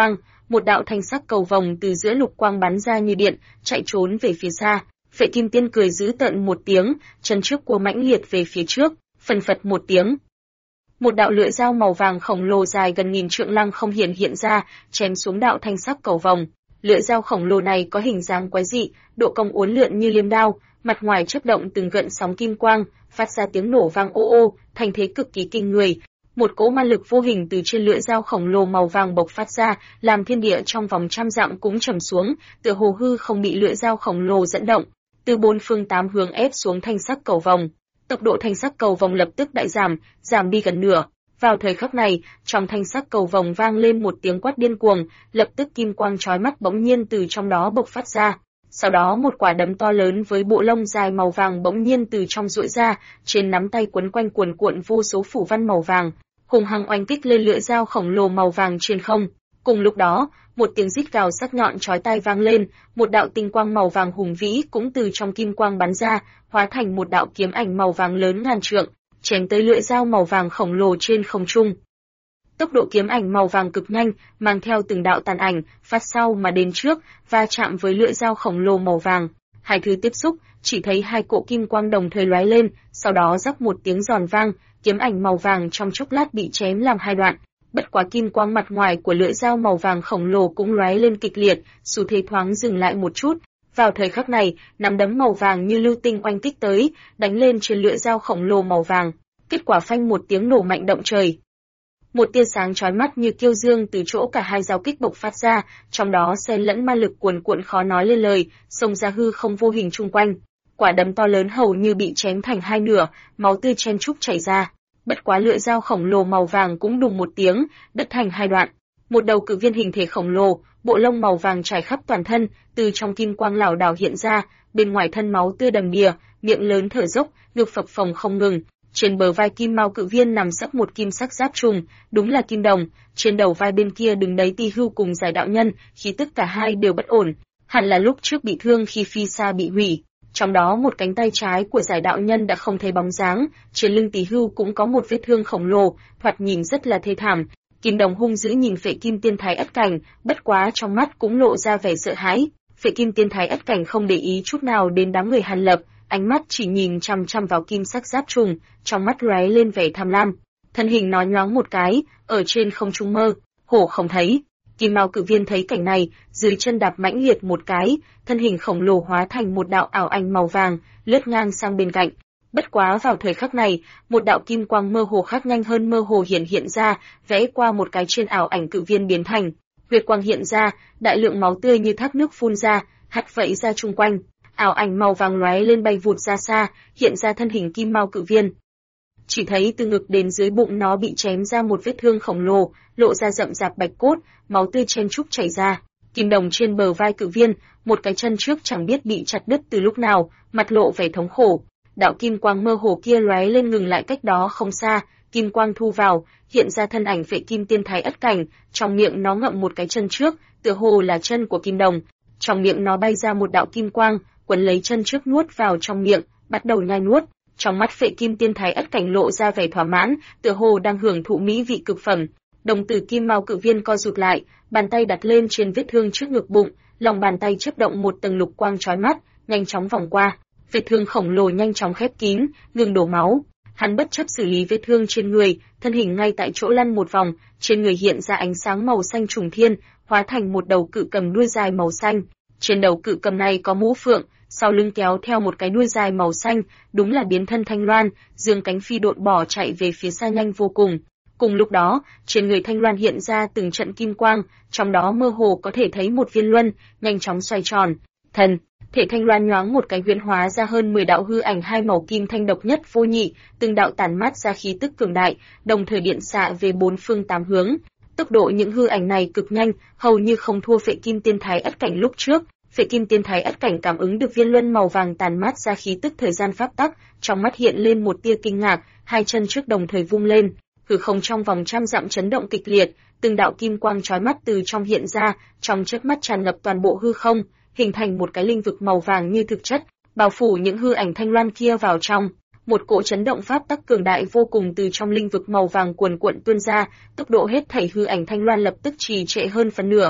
một đạo thanh sắc cầu vồng từ giữa lục quang bắn ra như điện, chạy trốn về phía xa. Phệ Kim Tiên cười dữ tợn một tiếng, chân trước của mãnh liệt về phía trước, phần phật một tiếng. Một đạo lưỡi dao màu vàng khổng lồ dài gần nghìn trượng lăng không hiện ra, chém xuống đạo thanh sắc cầu vồng. Lưỡi dao khổng lồ này có hình dáng quái dị, độ cong uốn lượn như liêm đao, mặt ngoài chớp động từng gợn sóng kim quang, phát ra tiếng nổ vang ô ô, thành thế cực kỳ kinh người. Một cỗ ma lực vô hình từ trên lưỡi dao khổng lồ màu vàng bộc phát ra, làm thiên địa trong vòng trăm dặm cũng trầm xuống, tựa hồ hư không bị lưỡi dao khổng lồ dẫn động, từ bốn phương tám hướng ép xuống thanh sắc cầu vồng. Tốc độ thanh sắc cầu vồng lập tức đại giảm đi gần nửa. Vào thời khắc này, trong thanh sắc cầu vồng vang lên một tiếng quát điên cuồng, lập tức kim quang chói mắt bỗng nhiên từ trong đó bộc phát ra. Sau đó một quả đấm to lớn với bộ lông dài màu vàng bỗng nhiên từ trong duỗi ra, trên nắm tay quấn quanh cuồn cuộn vô số phủ văn màu vàng, hùng hăng oanh kích lên lưỡi dao khổng lồ màu vàng trên không. Cùng lúc đó, một tiếng rít gào sắc nhọn chói tai vang lên, một đạo tinh quang màu vàng hùng vĩ cũng từ trong kim quang bắn ra, hóa thành một đạo kiếm ảnh màu vàng lớn ngàn trượng, chém tới lưỡi dao màu vàng khổng lồ trên không trung. Tốc độ kiếm ảnh màu vàng cực nhanh, mang theo từng đạo tàn ảnh, phát sau mà đến trước, va chạm với lưỡi dao khổng lồ màu vàng. Hai thứ tiếp xúc, chỉ thấy hai cỗ kim quang đồng thời lóe lên, sau đó rắc một tiếng giòn vang, kiếm ảnh màu vàng trong chốc lát bị chém làm hai đoạn. Bất quá kim quang mặt ngoài của lưỡi dao màu vàng khổng lồ cũng lóe lên kịch liệt, xu thế thoáng dừng lại một chút. Vào thời khắc này, nắm đấm màu vàng như lưu tinh oanh kích tới, đánh lên trên lưỡi dao khổng lồ màu vàng. Kết quả phanh một tiếng nổ mạnh động trời. Một tia sáng chói mắt như kiêu dương từ chỗ cả hai dao kích bộc phát ra, trong đó xen lẫn ma lực cuồn cuộn khó nói lên lời, xông ra hư không vô hình chung quanh. Quả đấm to lớn hầu như bị chém thành hai nửa, máu tươi chen chúc chảy ra. Bất quá lưỡi dao khổng lồ màu vàng cũng đùng một tiếng, đứt thành hai đoạn. Một đầu cự viên hình thể khổng lồ, bộ lông màu vàng trải khắp toàn thân, từ trong kim quang lảo đảo hiện ra, bên ngoài thân máu tươi đầm đìa, miệng lớn thở dốc, ngực phập phồng không ngừng. Trên bờ vai kim mao cự viên nằm sấp một kim sắc giáp trùng, đúng là kim đồng. Trên đầu vai bên kia đứng đấy Ti Hưu cùng Giải đạo nhân, khí tức cả hai đều bất ổn, hẳn là lúc trước bị thương khi phi xa bị hủy. Trong đó một cánh tay trái của Giải đạo nhân đã không thấy bóng dáng, trên lưng Ti Hưu cũng có một vết thương khổng lồ, thoạt nhìn rất là thê thảm. Kim đồng hung dữ nhìn Phệ Kim Tiên Thái Ất Cảnh, bất quá trong mắt cũng lộ ra vẻ sợ hãi. Phệ Kim Tiên Thái Ất Cảnh không để ý chút nào đến đám người Hàn Lập, ánh mắt chỉ nhìn chăm chăm vào kim sắc giáp trùng, trong mắt lóe lên vẻ tham lam. Thân hình nó nhoáng một cái, ở trên không trung mơ hồ không thấy. Kim mao cự viên thấy cảnh này, dưới chân đạp mãnh liệt một cái, thân hình khổng lồ hóa thành một đạo ảo ảnh màu vàng, lướt ngang sang bên cạnh. Bất quá vào thời khắc này, một đạo kim quang mơ hồ khác nhanh hơn mơ hồ hiện ra, vẽ qua một cái trên ảo ảnh cự viên biến thành. Huyết quang hiện ra, đại lượng máu tươi như thác nước phun ra, hắt vẫy ra chung quanh. Ảo ảnh màu vàng lóe lên bay vụt ra xa, hiện ra thân hình kim mao cự viên. Chỉ thấy từ ngực đến dưới bụng nó bị chém ra một vết thương khổng lồ, lộ ra rậm rạp bạch cốt, máu tươi chen chúc chảy ra. Kim đồng trên bờ vai cự viên, một cái chân trước chẳng biết bị chặt đứt từ lúc nào, mặt lộ vẻ thống khổ. Đạo kim quang mơ hồ kia lóe lên ngừng lại cách đó không xa, kim quang thu vào, hiện ra thân ảnh Phệ Kim Tiên Thái Ất Cảnh, trong miệng nó ngậm một cái chân trước, tựa hồ là chân của kim đồng. Trong miệng nó bay ra một đạo kim quang, quấn lấy chân trước nuốt vào trong miệng, bắt đầu nhai nuốt. Trong mắt Phệ Kim Tiên Thái Ất Cảnh lộ ra vẻ thỏa mãn, tựa hồ đang hưởng thụ mỹ vị cực phẩm. Đồng tử kim mao cự viên co rụt lại, bàn tay đặt lên trên vết thương trước ngực bụng, lòng bàn tay chớp động một tầng lục quang chói mắt, nhanh chóng vòng qua. Vết thương khổng lồ nhanh chóng khép kín, ngừng đổ máu. Hắn bất chấp xử lý vết thương trên người, thân hình ngay tại chỗ lăn một vòng, trên người hiện ra ánh sáng màu xanh trùng thiên, hóa thành một đầu cự cầm đuôi dài màu xanh. Trên đầu cự cầm này có mũ phượng, sau lưng kéo theo một cái đuôi dài màu xanh, đúng là biến thân Thanh Loan, dương cánh phi độn bỏ chạy về phía xa nhanh vô cùng. Cùng lúc đó, trên người Thanh Loan hiện ra từng trận kim quang, trong đó mơ hồ có thể thấy một viên luân, nhanh chóng xoay tròn. Thể Thanh Loan nhoáng một cái huyễn hóa ra hơn 10 đạo hư ảnh hai màu kim thanh độc nhất vô nhị, từng đạo tản mát ra khí tức cường đại, đồng thời điện xạ về bốn phương tám hướng. Tốc độ những hư ảnh này cực nhanh, hầu như không thua Phệ Kim Tiên Thái Ất Cảnh lúc trước. Phệ Kim Tiên Thái Ất Cảnh cảm ứng được viên luân màu vàng tàn mát ra khí tức thời gian pháp tắc, trong mắt hiện lên một tia kinh ngạc, hai chân trước đồng thời vung lên, hư không trong vòng trăm dặm chấn động kịch liệt, từng đạo kim quang chói mắt từ trong hiện ra, trong chớp mắt tràn ngập toàn bộ hư không, hình thành một cái linh vực màu vàng như thực chất, bao phủ những hư ảnh Thanh Loan kia vào trong. Một cỗ chấn động pháp tắc cường đại vô cùng từ trong linh vực màu vàng cuồn cuộn tuôn ra, tốc độ hết thảy hư ảnh Thanh Loan lập tức trì trệ hơn phần nửa,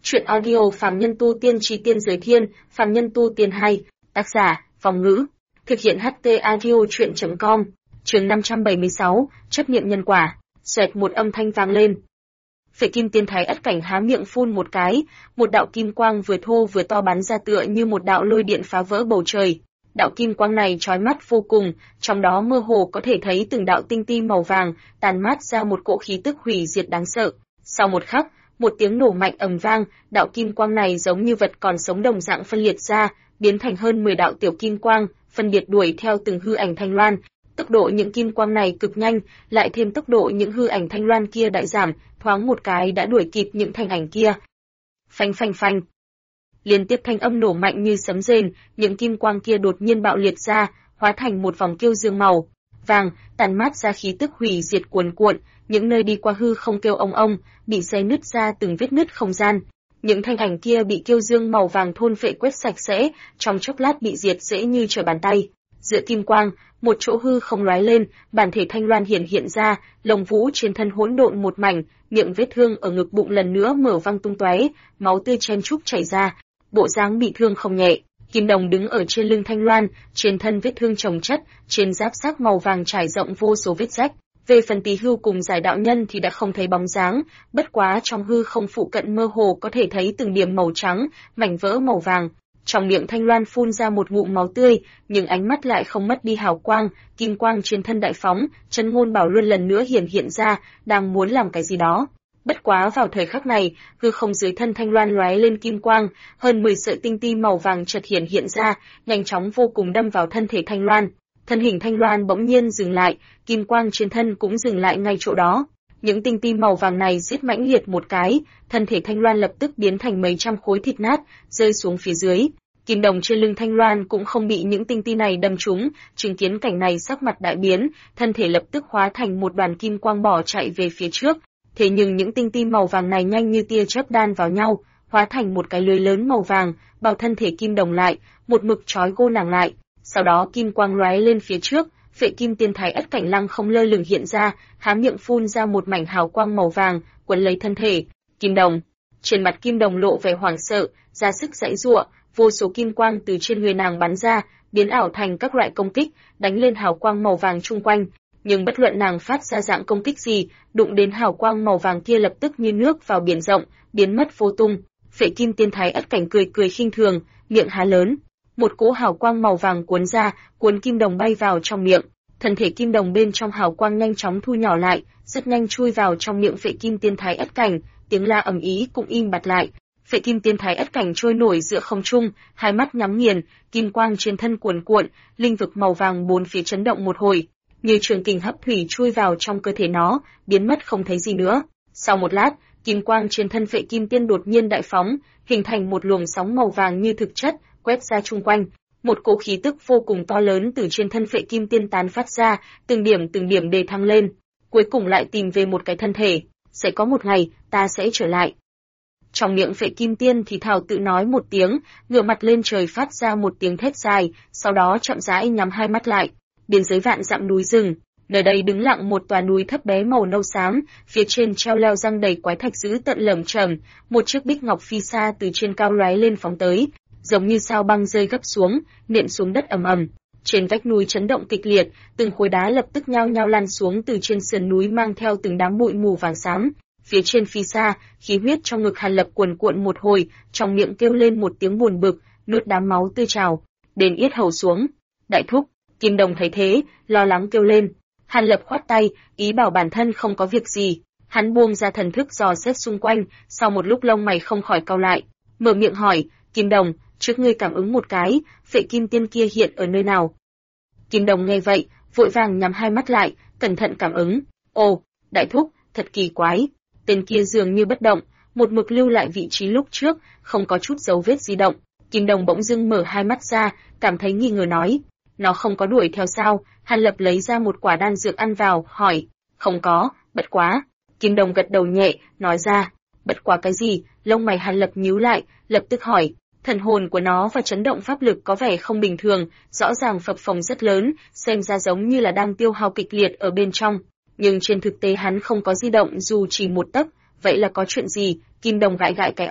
Truyện audio Phàm Nhân Tu Tiên Chí Tiên Giới Thiên, Phàm Nhân Tu Tiên 2, tác giả, Phong Ngữ. Thực hiện HT Audio Truyện.com. Chương 576, chấp niệm nhân quả. Xoẹt một âm thanh vang lên. Phệ Kim Tiên Thái Ất Cảnh há miệng phun một cái, một đạo kim quang vừa thô vừa to bắn ra tựa như một đạo lôi điện phá vỡ bầu trời. Đạo kim quang này chói mắt vô cùng, trong đó mơ hồ có thể thấy từng đạo tinh ti màu vàng, tàn mát ra một cỗ khí tức hủy diệt đáng sợ. Sau một khắc, một tiếng nổ mạnh ầm vang, đạo kim quang này giống như vật còn sống đồng dạng phân liệt ra, biến thành hơn 10 đạo tiểu kim quang, phân biệt đuổi theo từng hư ảnh thanh loan. Tốc độ những kim quang này cực nhanh, lại thêm tốc độ những hư ảnh thanh loan kia đại giảm, thoáng một cái đã đuổi kịp những thanh ảnh kia. Phanh phanh phanh. Liên tiếp thanh âm nổ mạnh như sấm rền, những kim quang kia đột nhiên bạo liệt ra, hóa thành một vòng kiêu dương màu vàng, tàn mát ra khí tức hủy diệt cuồn cuộn, những nơi đi qua hư không kêu ong ong, bị xé nứt ra từng vết nứt không gian. Những thanh ảnh kia bị kiêu dương màu vàng thôn phệ quét sạch sẽ, trong chốc lát bị diệt dễ như trở bàn tay. Giữa kim quang, một chỗ hư không lóe lên, bản thể thanh loan hiện ra, lồng vũ trên thân hỗn độn một mảnh, miệng vết thương ở ngực bụng lần nữa mở văng tung tóe, máu tươi chen chúc chảy ra, bộ dáng bị thương không nhẹ. Kim Đồng đứng ở trên lưng thanh loan, trên thân vết thương chồng chất, trên giáp xác màu vàng trải rộng vô số vết rách. Về phần Tỳ Hưu cùng Giải đạo nhân thì đã không thấy bóng dáng, bất quá trong hư không phụ cận mơ hồ có thể thấy từng điểm màu trắng, mảnh vỡ màu vàng. Trong miệng thanh loan phun ra một ngụm máu tươi, nhưng ánh mắt lại không mất đi hào quang, kim quang trên thân đại phóng, chân ngôn bảo luân lần nữa hiện ra, đang muốn làm cái gì đó. Bất quá vào thời khắc này, hư không dưới thân thanh loan lóe lên kim quang, hơn 10 sợi tinh ti màu vàng chợt hiện ra, nhanh chóng vô cùng đâm vào thân thể thanh loan. Thân hình thanh loan bỗng nhiên dừng lại, kim quang trên thân cũng dừng lại ngay chỗ đó. Những tinh ti màu vàng này giết mãnh liệt một cái, thân thể thanh loan lập tức biến thành mấy trăm khối thịt nát, rơi xuống phía dưới. Kim Đồng trên lưng thanh loan cũng không bị những tinh ti này đâm trúng, chứng kiến cảnh này sắc mặt đại biến, thân thể lập tức hóa thành một đoàn kim quang bỏ chạy về phía trước. Thế nhưng những tinh ti màu vàng này nhanh như tia chớp đan vào nhau, hóa thành một cái lưới lớn màu vàng, bao thân thể Kim Đồng lại, một mực trói cô nàng lại. Sau đó kim quang lóe lên phía trước, Phệ Kim Tiên Thái Ất Cảnh lăng không lơ lửng hiện ra, há miệng phun ra một mảnh hào quang màu vàng, quấn lấy thân thể Kim Đồng. Trên mặt Kim Đồng lộ vẻ hoảng sợ, ra sức giãy giụa, vô số kim quang từ trên người nàng bắn ra, biến ảo thành các loại công kích, đánh lên hào quang màu vàng chung quanh. Nhưng bất luận nàng phát ra dạng công kích gì, đụng đến hào quang màu vàng kia lập tức như nước vào biển rộng, biến mất vô tung. Phệ Kim Tiên Thái Ất Cảnh cười khinh thường, miệng há lớn, một cỗ hào quang màu vàng cuốn ra, cuốn Kim Đồng bay vào trong miệng. Thân thể Kim Đồng bên trong hào quang nhanh chóng thu nhỏ lại, rất nhanh chui vào trong miệng Phệ Kim Tiên Thái Ất Cảnh, tiếng la ầm ĩ cũng im bặt lại. Phệ Kim Tiên Thái Ất Cảnh trôi nổi giữa không trung, hai mắt nhắm nghiền, kim quang trên thân cuồn cuộn, linh vực màu vàng bốn phía chấn động một hồi, như trường kình hấp thủy chui vào trong cơ thể nó, biến mất không thấy gì nữa. Sau một lát, kim quang trên thân Phệ Kim Tiên đột nhiên đại phóng, hình thành một luồng sóng màu vàng như thực chất, quét ra chung quanh. Một cỗ khí tức vô cùng to lớn từ trên thân Phệ Kim Tiên tán phát ra, từng điểm đề thăng lên, cuối cùng lại tìm về một cái thân thể. Sẽ có một ngày, ta sẽ trở lại. Trong miệng Phệ Kim Tiên thì thào tự nói một tiếng, ngửa mặt lên trời phát ra một tiếng thét dài, sau đó chậm rãi nhắm hai mắt lại. Biên giới vạn dặm núi rừng, nơi đây đứng lặng một tòa núi thấp bé màu nâu xám, phía trên treo leo răng đầy quái thạch dữ tận lởm chởm, một chiếc bích ngọc phi sa từ trên cao lóe lên phóng tới, giống như sao băng rơi gấp xuống, nện xuống đất ầm ầm. Trên vách núi chấn động kịch liệt, từng khối đá lập tức nhao nhao lăn xuống từ trên sườn núi mang theo từng đám bụi mù vàng xám. Phía trên phi sa, khí huyết trong ngực Hàn Lập cuồn cuộn một hồi, trong miệng kêu lên một tiếng buồn bực, nuốt đám máu tươi trào đến yết hầu xuống. Đại thúc, Kim Đồng thấy thế, lo lắng kêu lên. Hàn Lập khoát tay, ý bảo bản thân không có việc gì. Hắn buông ra thần thức dò xét xung quanh, sau một lúc lông mày không khỏi cau lại, mở miệng hỏi, Kim Đồng, trước ngươi cảm ứng một cái, Phệ Kim Tiên kia hiện ở nơi nào? Kim Đồng nghe vậy, vội vàng nhắm hai mắt lại, cẩn thận cảm ứng. Ồ, đại thúc, thật kỳ quái. Tên kia dường như bất động, một mực lưu lại vị trí lúc trước, không có chút dấu vết di động. Kim Đồng bỗng dưng mở hai mắt ra, cảm thấy nghi ngờ nói, nó không có đuổi theo sao? Hàn Lập lấy ra một quả đan dược ăn vào, hỏi, không có, bất quá. Kim Đồng gật đầu nhẹ, nói ra, bất quá cái gì? Lông mày Hàn Lập nhíu lại, lập tức hỏi, thần hồn của nó và chấn động pháp lực có vẻ không bình thường, rõ ràng phập phồng rất lớn, xem ra giống như là đang tiêu hao kịch liệt ở bên trong. Nhưng trên thực tế hắn không có di động dù chỉ một tấc, vậy là có chuyện gì? Kim Đồng gãi gãi cái ót,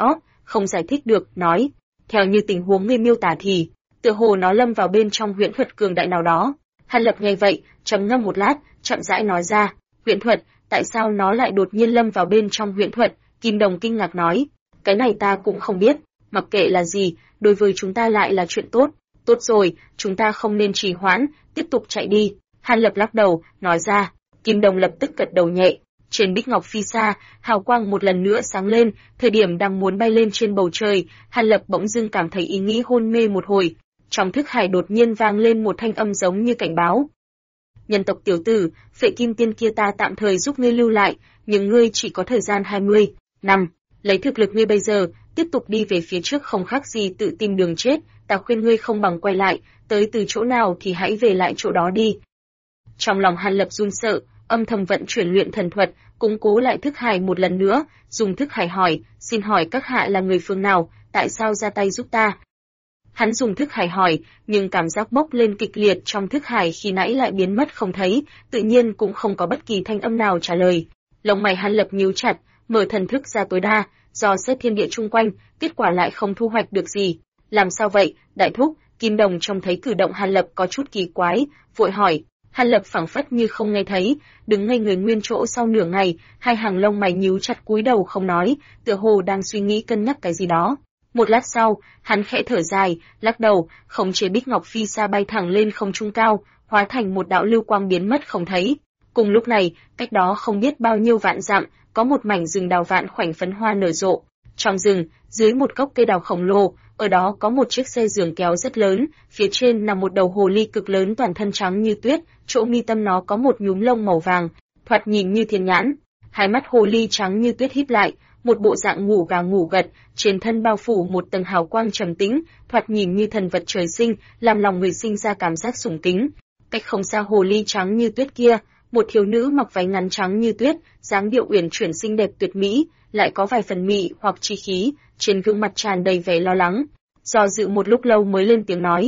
không giải thích được, nói, theo như tình huống ngươi miêu tả thì, tựa hồ nó lâm vào bên trong huyễn thuật cường đại nào đó. Hàn Lập nghe vậy, trầm ngâm một lát, chậm rãi nói ra, huyễn thuật, tại sao nó lại đột nhiên lâm vào bên trong huyễn thuật? Kim Đồng kinh ngạc nói, cái này ta cũng không biết, mặc kệ là gì, đối với chúng ta lại là chuyện tốt. Tốt rồi, chúng ta không nên trì hoãn, tiếp tục chạy đi. Hàn Lập lắc đầu, nói ra. Kim Đồng lập tức gật đầu nhẹ. Trên bích ngọc phi xa, hào quang một lần nữa sáng lên, thời điểm đang muốn bay lên trên bầu trời, Hàn Lập bỗng dưng cảm thấy ý nghĩ hôn mê một hồi. Trong thức hải đột nhiên vang lên một thanh âm giống như cảnh báo. Nhân tộc tiểu tử, Phệ Kim Tiên kia ta tạm thời giúp ngươi lưu lại, nhưng ngươi chỉ có thời gian 20 năm. Lấy thực lực ngươi bây giờ, tiếp tục đi về phía trước không khác gì tự tìm đường chết, ta khuyên ngươi không bằng quay lại, tới từ chỗ nào thì hãy về lại chỗ đó đi. Trong lòng Hàn Lập run sợ, âm thầm vận chuyển luyện thần thuật, củng cố lại thức hải một lần nữa, dùng thức hải hỏi, xin hỏi các hạ là người phương nào, tại sao ra tay giúp ta? Hắn dùng thức hải hỏi, nhưng cảm giác bốc lên kịch liệt trong thức hải khi nãy lại biến mất không thấy, tự nhiên cũng không có bất kỳ thanh âm nào trả lời. Lông mày Hàn Lập nhíu chặt, mở thần thức ra tối đa, dò xét thiên địa chung quanh, kết quả lại không thu hoạch được gì. Làm sao vậy, đại thúc? Kim Đồng trông thấy cử động Hàn Lập có chút kỳ quái, vội hỏi. Hàn Lập phảng phất như không nghe thấy, đứng ngây người nguyên chỗ sau nửa ngày, hai hàng lông mày nhíu chặt cúi đầu không nói, tựa hồ đang suy nghĩ cân nhắc cái gì đó. Một lát sau, hắn khẽ thở dài, lắc đầu, khống chế bích ngọc phi xa bay thẳng lên không trung cao, hóa thành một đạo lưu quang biến mất không thấy. Cùng lúc này, cách đó không biết bao nhiêu vạn dặm, có một mảnh rừng đào vạn khoảnh phấn hoa nở rộ. Trong rừng, dưới một gốc cây đào khổng lồ, ở đó có một chiếc xe giường kéo rất lớn, phía trên nằm một đầu hồ ly cực lớn toàn thân trắng như tuyết, chỗ mi tâm nó có một nhúm lông màu vàng, thoạt nhìn như thiên nhãn. Hai mắt hồ ly trắng như tuyết híp lại, một bộ dạng ngủ gà ngủ gật, trên thân bao phủ một tầng hào quang trầm tĩnh, thoạt nhìn như thần vật trời sinh, làm lòng người sinh ra cảm giác sùng kính. Cách không xa hồ ly trắng như tuyết kia, một thiếu nữ mặc váy ngắn trắng như tuyết, dáng điệu uyển chuyển xinh đẹp tuyệt mỹ, lại có vài phần mị hoặc chi khí, trên gương mặt tràn đầy vẻ lo lắng. Do dự một lúc lâu mới lên tiếng nói: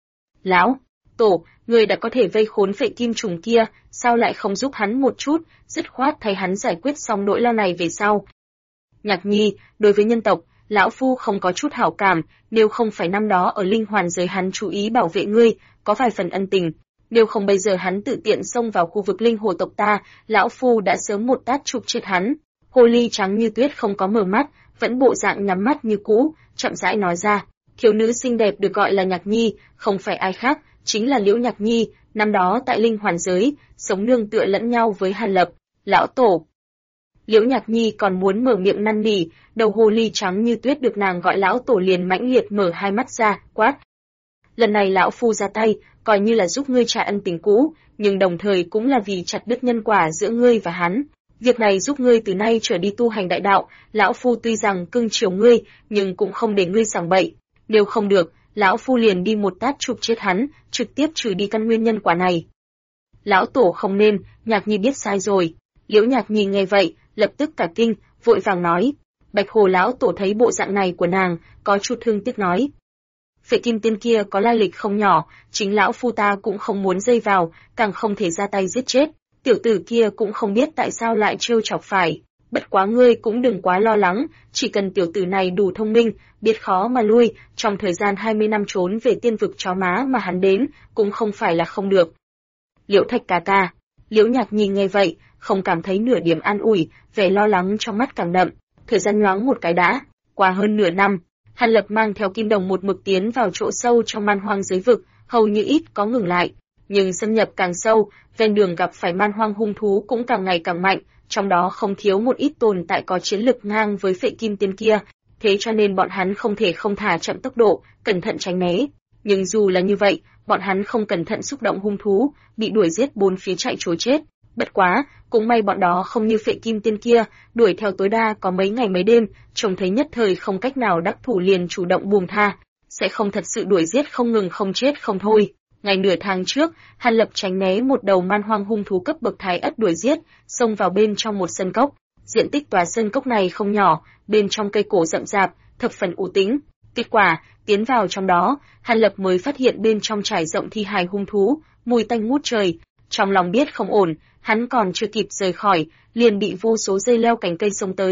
"Lão tổ, người đã có thể vây khốn Phệ Kim trùng kia, sao lại không giúp hắn một chút, dứt khoát thay hắn giải quyết xong nỗi lo này về sau?" Nhạc Nhi, đối với nhân tộc, lão phu không có chút hảo cảm, nếu không phải năm đó ở linh hoàn giới hắn chú ý bảo vệ ngươi, có vài phần ân tình. Nếu không bây giờ hắn tự tiện xông vào khu vực linh hồ tộc ta, lão phu đã sớm một tát chụp chết hắn. Hồ ly trắng như tuyết không có mở mắt, vẫn bộ dạng nhắm mắt như cũ, chậm rãi nói ra. Thiếu nữ xinh đẹp được gọi là Nhạc Nhi, không phải ai khác, chính là Liễu Nhạc Nhi, năm đó tại linh hoàn giới, sống nương tựa lẫn nhau với Hàn Lập, lão tổ. Liễu Nhạc Nhi còn muốn mở miệng năn nỉ, đầu hồ ly trắng như tuyết được nàng gọi lão tổ liền mãnh liệt mở hai mắt ra, quát: "Lần này lão phu ra tay, coi như là giúp ngươi trả ân tình cũ, nhưng đồng thời cũng là vì chặt đứt nhân quả giữa ngươi và hắn. Việc này giúp ngươi từ nay trở đi tu hành đại đạo, lão phu tuy rằng cưng chiều ngươi, nhưng cũng không để ngươi sảng bậy. Nếu không được, lão phu liền đi một tát chụp chết hắn, trực tiếp trừ đi căn nguyên nhân quả này." "Lão tổ không nên, Nhạc Nhi biết sai rồi." Liễu Nhạc Nhi nghe vậy, lập tức cả kinh, vội vàng nói. Bạch Hồ lão tổ thấy bộ dạng này của nàng, có chút thương tiếc nói: "Phệ Kim Tiên kia có lai lịch không nhỏ, chính lão phu ta cũng không muốn dây vào, càng không thể ra tay giết chết. Tiểu tử kia cũng không biết tại sao lại trêu chọc phải. Bất quá ngươi cũng đừng quá lo lắng, chỉ cần tiểu tử này đủ thông minh, biết khó mà lui, trong thời gian 20 năm trốn về tiên vực chó má mà hắn đến, cũng không phải là không được." Liễu Thạch ca ca. Liễu Nhạc Nhi nghe vậy, không cảm thấy nửa điểm an ủi, vẻ lo lắng trong mắt càng đậm. Thời gian nhoáng một cái đã qua hơn nửa năm, Hàn Lập mang theo Kim Đồng một mực tiến vào chỗ sâu trong man hoang giới vực, hầu như ít có ngừng lại. Nhưng xâm nhập càng sâu, ven đường gặp phải man hoang hung thú cũng càng ngày càng mạnh, trong đó không thiếu một ít tồn tại có chiến lực ngang với Phệ Kim Tiên kia, thế cho nên bọn hắn không thể không thả chậm tốc độ, cẩn thận tránh né. Nhưng dù là như vậy, bọn hắn không cẩn thận xúc động hung thú, bị đuổi giết bốn phía chạy trối chết. Bất quá, cũng may bọn đó không như Phệ Kim Tiên kia, đuổi theo tối đa có mấy ngày mấy đêm, trông thấy nhất thời không cách nào đắc thủ liền chủ động buông tha, sẽ không thật sự đuổi giết không ngừng không chết không thôi. Ngày nửa tháng trước, Hàn Lập tránh né một đầu man hoang hung thú cấp bậc thái ất đuổi giết, xông vào bên trong một sân cốc. Diện tích tòa sân cốc này không nhỏ, bên trong cây cổ rậm rạp, thập phần u tĩnh. Kết quả, tiến vào trong đó, Hàn Lập mới phát hiện bên trong trải rộng thi hài hung thú, mùi tanh ngút trời. Trong lòng biết không ổn, hắn còn chưa kịp rời khỏi, liền bị vô số dây leo cành cây xông tới,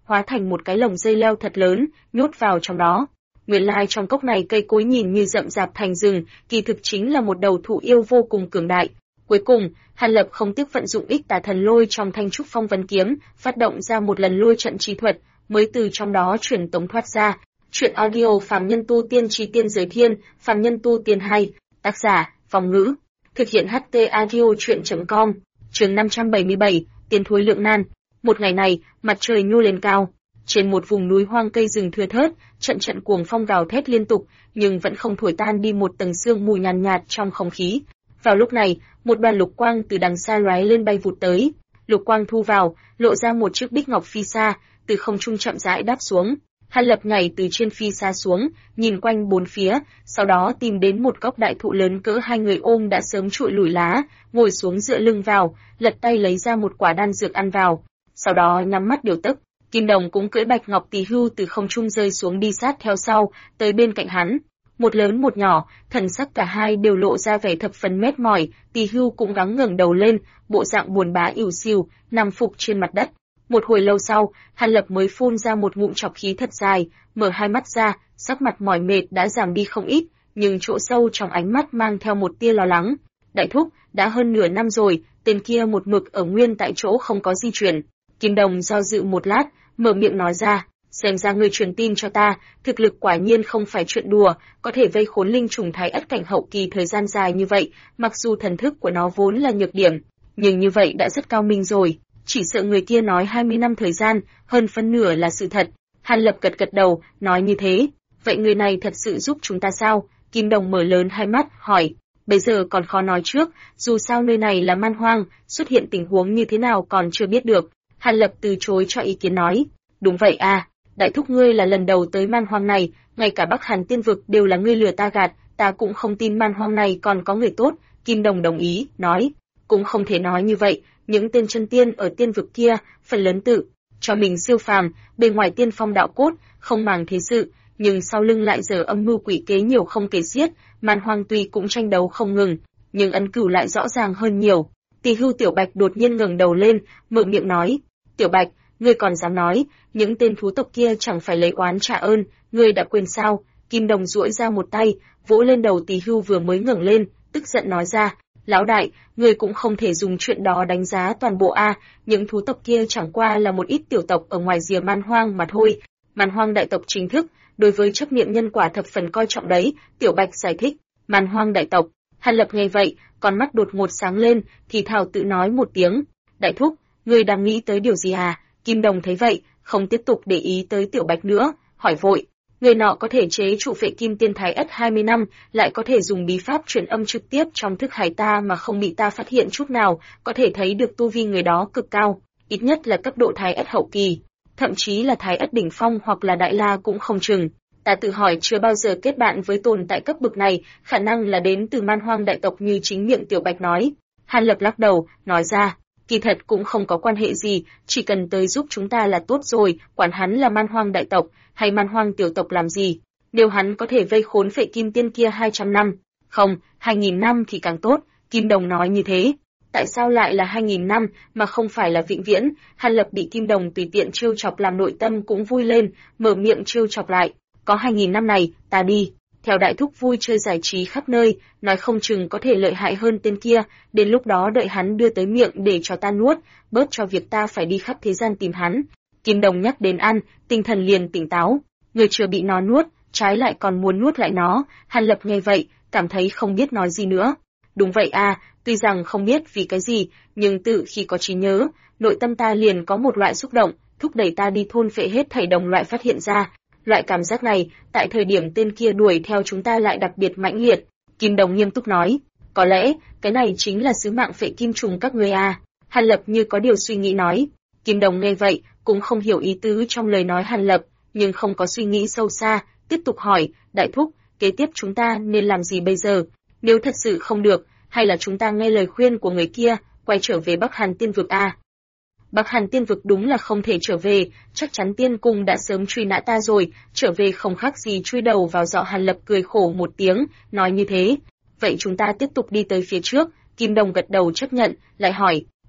hóa thành một cái lồng dây leo thật lớn, nhốt vào trong đó. Nguyên lai trong cốc này cây cối nhìn như rậm rạp thành rừng, kỳ thực chính là một đầu thụ yêu vô cùng cường đại. Cuối cùng, Hàn Lập không tiếc vận dụng Ích Tà Thần Lôi trong Thanh Trúc Phong Vân Kiếm, phát động ra một lần lôi trận chi thuật, mới từ trong đó truyền tống thoát ra. Truyện audio Phàm Nhân Tu Tiên Chi Tiên Giới Thiên, Phàm Nhân Tu Tiên 2, tác giả, Phong Ngữ, thực hiện HT audio truyện.com. Chương 577, Tiền Thối Lượng Nan. Một ngày này, mặt trời nhô lên cao, trên một vùng núi hoang cây rừng thưa thớt, trận trận cuồng phong gào thét liên tục, nhưng vẫn không thổi tan đi một tầng sương mù nhàn nhạt trong không khí. Vào lúc này, một đoàn lục quang từ đằng xa lóe lên bay vụt tới. Lục quang thu vào, lộ ra một chiếc bích ngọc phi sa, từ không trung chậm rãi đáp xuống. Hàn Lập nhảy từ trên phi sa xuống, nhìn quanh bốn phía, sau đó tìm đến một gốc đại thụ lớn cỡ hai người ôm đã sớm trụi lủi lá, ngồi xuống dựa lưng vào, lật tay lấy ra một quả đan dược ăn vào. Sau đó nhắm mắt điều tức. Kim Đồng cũng cưỡi Bạch Ngọc Tỳ Hưu từ không trung rơi xuống đi sát theo sau, tới bên cạnh hắn. Một lớn một nhỏ, thần sắc cả hai đều lộ ra vẻ thập phần mệt mỏi, Tỳ Hưu cũng gắng ngẩng đầu lên, bộ dạng buồn bã ỉu xìu, nằm phục trên mặt đất. Một hồi lâu sau, Hàn Lập mới phun ra một ngụm trọc khí thật dài, mở hai mắt ra, sắc mặt mỏi mệt đã giảm đi không ít, nhưng chỗ sâu trong ánh mắt mang theo một tia lo lắng. Đại thúc, đã hơn nửa năm rồi, tên kia một mực ở nguyên tại chỗ không có di chuyển. Kim Đồng do dự một lát, mở miệng nói ra, xem ra ngươi truyền tin cho ta, thực lực quả nhiên không phải chuyện đùa, có thể vây khốn linh trùng thái ất cảnh hậu kỳ thời gian dài như vậy, mặc dù thần thức của nó vốn là nhược điểm, nhưng như vậy đã rất cao minh rồi, chỉ sợ người kia nói 20 năm thời gian, hơn phân nửa là sự thật. Hàn Lập gật gật đầu, nói như thế, vậy người này thật sự giúp chúng ta sao? Kim Đồng mở lớn hai mắt, hỏi, bây giờ còn khó nói trước, dù sao nơi này là man hoang, xuất hiện tình huống như thế nào còn chưa biết được. Hàn Lập từ chối cho ý kiến nói, đúng vậy à, đại thúc ngươi là lần đầu tới man hoang này, ngay cả Bắc Hàn Tiên Vực đều là ngươi lừa ta gạt, ta cũng không tin man hoang này còn có người tốt. Kim Đồng đồng ý, nói, cũng không thể nói như vậy, những tên chân tiên ở tiên vực kia, phần lớn tự cho mình siêu phàm, bề ngoài tiên phong đạo cốt, không màng thế sự, nhưng sau lưng lại giờ âm mưu quỷ kế nhiều không kể xiết, man hoang tuy cũng tranh đấu không ngừng, nhưng ân cửu lại rõ ràng hơn nhiều. Tỳ Hưu Tiểu Bạch đột nhiên ngẩng đầu lên, mở miệng nói, Tiểu Bạch, ngươi còn dám nói, những tên thú tộc kia chẳng phải lấy oán trả ơn, ngươi đã quên sao? Kim Đồng duỗi ra một tay, vỗ lên đầu Tỳ Hưu vừa mới ngẩng lên, tức giận nói ra, lão đại, ngươi cũng không thể dùng chuyện đó đánh giá toàn bộ a, những thú tộc kia chẳng qua là một ít tiểu tộc ở ngoài rìa man hoang mà thôi. Man hoang đại tộc chính thức, đối với chấp niệm nhân quả thập phần coi trọng đấy, Tiểu Bạch giải thích, man hoang đại tộc. Hàn Lập nghe vậy, con mắt đột ngột sáng lên, thì thào tự nói một tiếng, đại thúc, ngươi đang nghĩ tới điều gì à? Kim Đồng thấy vậy, không tiếp tục để ý tới Tiểu Bạch nữa, hỏi vội, người nọ có thể chế trụ Phệ Kim Tiên Thái Ất 20 năm, lại có thể dùng bí pháp truyền âm trực tiếp trong thức hải ta mà không bị ta phát hiện chút nào, có thể thấy được tu vi người đó cực cao, ít nhất là cấp độ Thái Ất hậu kỳ, thậm chí là Thái Ất đỉnh phong hoặc là Đại La cũng không chừng. Ta tự hỏi chưa bao giờ kết bạn với tồn tại cấp bậc này, khả năng là đến từ man hoang đại tộc như chính miệng Tiểu Bạch nói. Hàn Lập lắc đầu, nói ra, kỳ thật cũng không có quan hệ gì, chỉ cần tới giúp chúng ta là tốt rồi, quản hắn là man hoang đại tộc, hay man hoang tiểu tộc làm gì. Nếu hắn có thể vây khốn Phệ Kim Tiên kia 200 năm, không, 2000 năm thì càng tốt, Kim Đồng nói như thế. Tại sao lại là 2000 năm mà không phải là vĩnh viễn? Hàn Lập bị Kim Đồng tùy tiện trêu chọc làm nội tâm cũng vui lên, mở miệng trêu chọc lại. Có 2000 năm này, ta đi, theo đại thúc vui chơi giải trí khắp nơi, nói không chừng có thể lợi hại hơn tên kia, đến lúc đó đợi hắn đưa tới miệng để cho ta nuốt, bớt cho việc ta phải đi khắp thế gian tìm hắn. Kim Đồng nhắc đến ăn, tinh thần liền tỉnh táo, người chưa bị nó nuốt, trái lại còn muốn nuốt lại nó. Hàn Lập nghe vậy, cảm thấy không biết nói gì nữa. Đúng vậy à, tuy rằng không biết vì cái gì, nhưng tự khi có trí nhớ, nội tâm ta liền có một loại xúc động, thúc đẩy ta đi thôn phệ hết thảy đồng loại phát hiện ra. Loại cảm giác này, tại thời điểm tên kia đuổi theo chúng ta lại đặc biệt mãnh liệt. Kim Đồng nghiêm túc nói, có lẽ, cái này chính là sứ mạng Phệ Kim trùng các ngươi à. Hàn Lập như có điều suy nghĩ nói. Kim Đồng nghe vậy, cũng không hiểu ý tứ trong lời nói Hàn Lập, nhưng không có suy nghĩ sâu xa, tiếp tục hỏi, đại thúc, kế tiếp chúng ta nên làm gì bây giờ? Nếu thật sự không được, hay là chúng ta nghe lời khuyên của người kia, quay trở về Bắc Hàn Tiên Vực à? Bắc Hàn Tiên Vực đúng là không thể trở về, chắc chắn Tiên Cung đã sớm truy nã ta rồi, trở về không khác gì chui đầu vào giọ. Hàn Lập cười khổ một tiếng, nói như thế. Vậy chúng ta tiếp tục đi tới phía trước. Kim Đồng gật đầu chấp nhận, lại hỏi,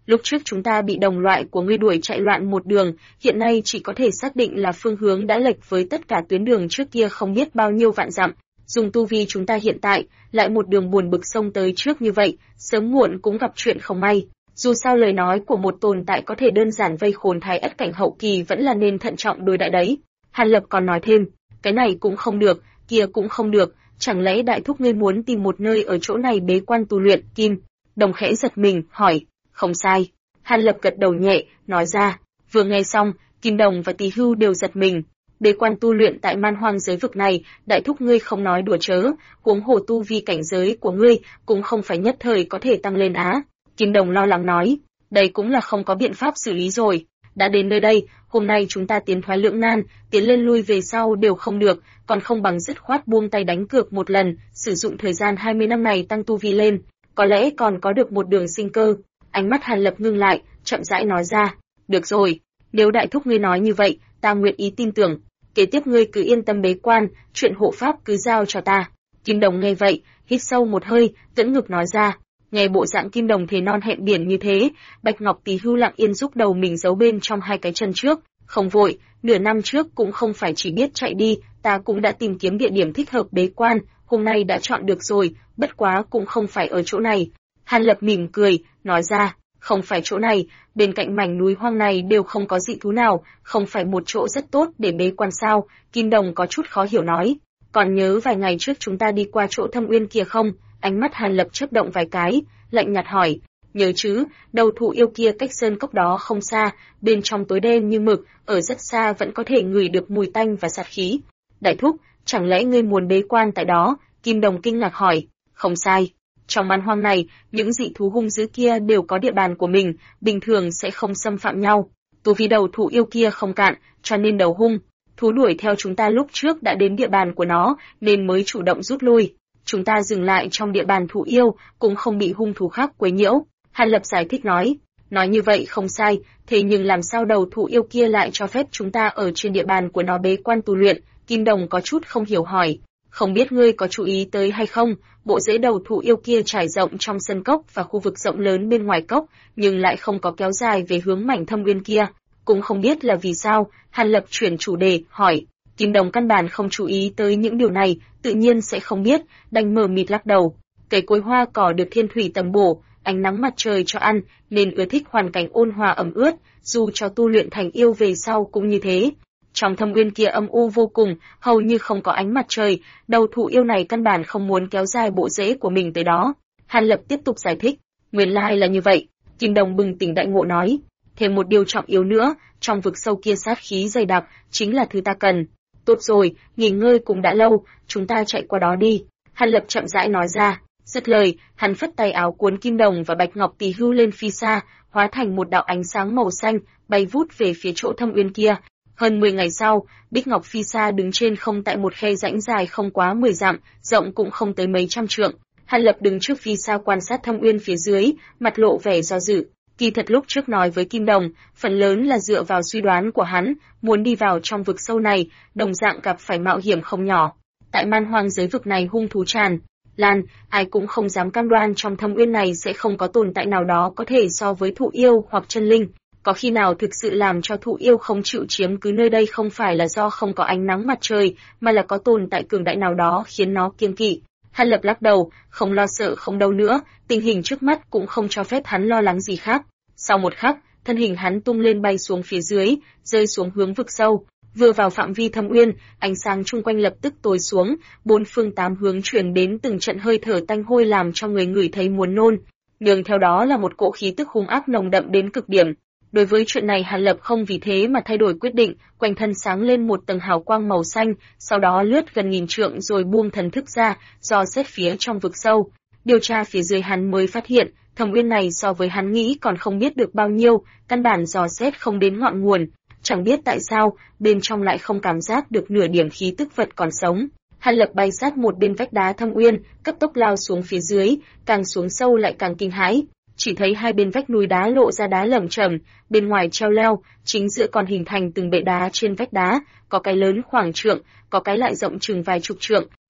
Lúc trước chúng ta bị đồng loại của ngươi đuổi chạy loạn một đường, hiện nay chỉ có thể xác định là phương hướng đã lệch với tất cả tuyến đường trước kia không biết bao nhiêu vạn dặm. Dùng tu vi chúng ta hiện tại, lại một đường buồn bực xông tới trước như vậy, sớm muộn cũng gặp chuyện không may. Dù sao lời nói của một tồn tại có thể đơn giản vây khốn Thái Ất cảnh hậu kỳ vẫn là nên thận trọng đối đãi đấy. Hàn Lập còn nói thêm, cái này cũng không được, kia cũng không được, chẳng lẽ đại thúc ngươi muốn tìm một nơi ở chỗ này bế quan tu luyện? Kim Đồng khẽ giật mình, hỏi, không sai. Hàn Lập gật đầu nhẹ, nói ra. Vừa nghe xong, Kim Đồng và Tỳ Hưu đều giật mình. Bế quan tu luyện tại man hoang giới vực này, đại thúc ngươi không nói đùa chớ, huống hồ tu vi cảnh giới của ngươi cũng không phải nhất thời có thể tăng lên á. Kim Đồng lo lắng nói, đây cũng là không có biện pháp xử lý rồi. Đã đến nơi đây, hôm nay chúng ta tiến thoái lưỡng nan, tiến lên lui về sau đều không được, còn không bằng dứt khoát buông tay đánh cược một lần, sử dụng thời gian 20 năm này tăng tu vi lên, có lẽ còn có được một đường sinh cơ. Ánh mắt Hàn Lập ngưng lại, chậm rãi nói ra, được rồi, nếu đại thúc ngươi nói như vậy, ta nguyện ý tin tưởng. Kế tiếp ngươi cứ yên tâm bế quan, chuyện hộ pháp cứ giao cho ta. Kim Đồng nghe vậy, hít sâu một hơi, tĩnh ngực nói ra. Nghe bộ dạng Kim Đồng thế non hẹn biển như thế, Bạch Ngọc Tỳ Hưu lặng yên giúp đầu mình giấu bên trong hai cái chân trước, không vội, nửa năm trước cũng không phải chỉ biết chạy đi, ta cũng đã tìm kiếm địa điểm thích hợp bế quan, hôm nay đã chọn được rồi, bất quá cũng không phải ở chỗ này. Hàn Lập mỉm cười, nói ra, không phải chỗ này, bên cạnh mảnh núi hoang này đều không có dị thú nào, không phải một chỗ rất tốt để bế quan sao? Kim Đồng có chút khó hiểu nói. Còn nhớ vài ngày trước chúng ta đi qua chỗ Thâm Uyên kia không? Ánh mắt Hàn Lập chớp động vài cái, lạnh nhạt hỏi. Nhớ chứ, đầu thụ yêu kia cách sơn cốc đó không xa, bên trong tối đen như mực, ở rất xa vẫn có thể ngửi được mùi tanh và sát khí. Đại thúc, chẳng lẽ ngươi muốn bế quan tại đó? Kim Đồng kinh ngạc hỏi. Không sai. Trong man hoang này, những dị thú hung dữ kia đều có địa bàn của mình, bình thường sẽ không xâm phạm nhau. Tu vi đầu thú yêu kia không cạn, cho nên đầu hung thú đuổi theo chúng ta lúc trước đã đến địa bàn của nó, nên mới chủ động rút lui. Chúng ta dừng lại trong địa bàn thú yêu, cũng không bị hung thú khác quấy nhiễu. Hàn Lập giải thích nói, nói như vậy không sai, thế nhưng làm sao đầu thú yêu kia lại cho phép chúng ta ở trên địa bàn của nó bế quan tu luyện? Kim Đồng có chút không hiểu hỏi. Không biết ngươi có chú ý tới hay không, bộ rễ đầu thụ yêu kia trải rộng trong sân cốc và khu vực rộng lớn bên ngoài cốc, nhưng lại không có kéo dài về hướng mảnh Thâm Uyên kia. Cũng không biết là vì sao, Hàn Lập chuyển chủ đề, hỏi. Kim Đồng căn bản không chú ý tới những điều này, tự nhiên sẽ không biết, đành mờ mịt lắc đầu. Cây cối hoa cỏ được thiên thủy tầm bổ, ánh nắng mặt trời cho ăn, nên ưa thích hoàn cảnh ôn hòa ẩm ướt, dù cho tu luyện thành yêu về sau cũng như thế. Trong Thâm Uyên kia âm u vô cùng, hầu như không có ánh mặt trời, đầu thụ yêu này căn bản không muốn kéo dài bộ rễ của mình tới đó. Hàn Lập tiếp tục giải thích, nguyên lai là như vậy. Kim Đồng bừng tỉnh đại ngộ nói, thêm một điều trọng yếu nữa, trong vực sâu kia sát khí dày đặc, chính là thứ ta cần. Tốt rồi, nghỉ ngơi cũng đã lâu, chúng ta chạy qua đó đi. Hàn Lập chậm rãi nói ra, dứt lời, hắn phất tay áo cuốn Kim Đồng và Bạch Ngọc Tỳ Hưu lên phi xa, hóa thành một đạo ánh sáng màu xanh, bay vút về phía chỗ Thâm Uyên kia. Hơn 10 ngày sau, Bích Ngọc phi xa đứng trên không tại một khe rãnh dài không quá 10 dặm, rộng cũng không tới mấy trăm trượng. Hàn Lập đứng trước phi xa quan sát Thâm Uyên phía dưới, mặt lộ vẻ do dự. Kỳ thật lúc trước nói với Kim Đồng, phần lớn là dựa vào suy đoán của hắn, muốn đi vào trong vực sâu này, đồng dạng gặp phải mạo hiểm không nhỏ. Tại man hoang giới vực này hung thú tràn lan, ai cũng không dám cam đoan trong Thâm Uyên này sẽ không có tồn tại nào đó có thể so với thụ yêu hoặc chân linh. Có khi nào thực sự làm cho thụ yêu không chịu chiếm cứ nơi đây không phải là do không có ánh nắng mặt trời, mà là có tồn tại cường đại nào đó khiến nó kiêng kỵ. Hàn Lập lắc đầu, không lo sợ không đâu nữa, tình hình trước mắt cũng không cho phép hắn lo lắng gì khác. Sau một khắc, thân hình hắn tung lên bay xuống phía dưới, rơi xuống hướng vực sâu. Vừa vào phạm vi Thâm Uyên, ánh sáng chung quanh lập tức tối xuống, bốn phương tám hướng truyền đến từng trận hơi thở tanh hôi làm cho người ngửi thấy muốn nôn. Nương theo đó là một cỗ khí tức hung ác nồng đậm đến cực điểm. Đối với chuyện này Hàn Lập không vì thế mà thay đổi quyết định, quanh thân sáng lên một tầng hào quang màu xanh, sau đó lướt gần nghìn trượng rồi buông thần thức ra, dò xét phía trong vực sâu. Điều tra phía dưới hắn mới phát hiện, Thâm Uyên này so với hắn nghĩ còn không biết được bao nhiêu, căn bản dò xét không đến ngọn nguồn. Chẳng biết tại sao, bên trong lại không cảm giác được nửa điểm khí tức vật còn sống. Hàn Lập bay sát một bên vách đá Thâm Uyên, cấp tốc lao xuống phía dưới, càng xuống sâu lại càng kinh hãi. Chỉ thấy hai bên vách núi đá lộ ra đá lởm chởm, bên ngoài treo leo, chính giữa còn hình thành từng bệ đá trên vách đá, có cái lớn khoảng trượng, có cái lại rộng chừng vài chục trượng.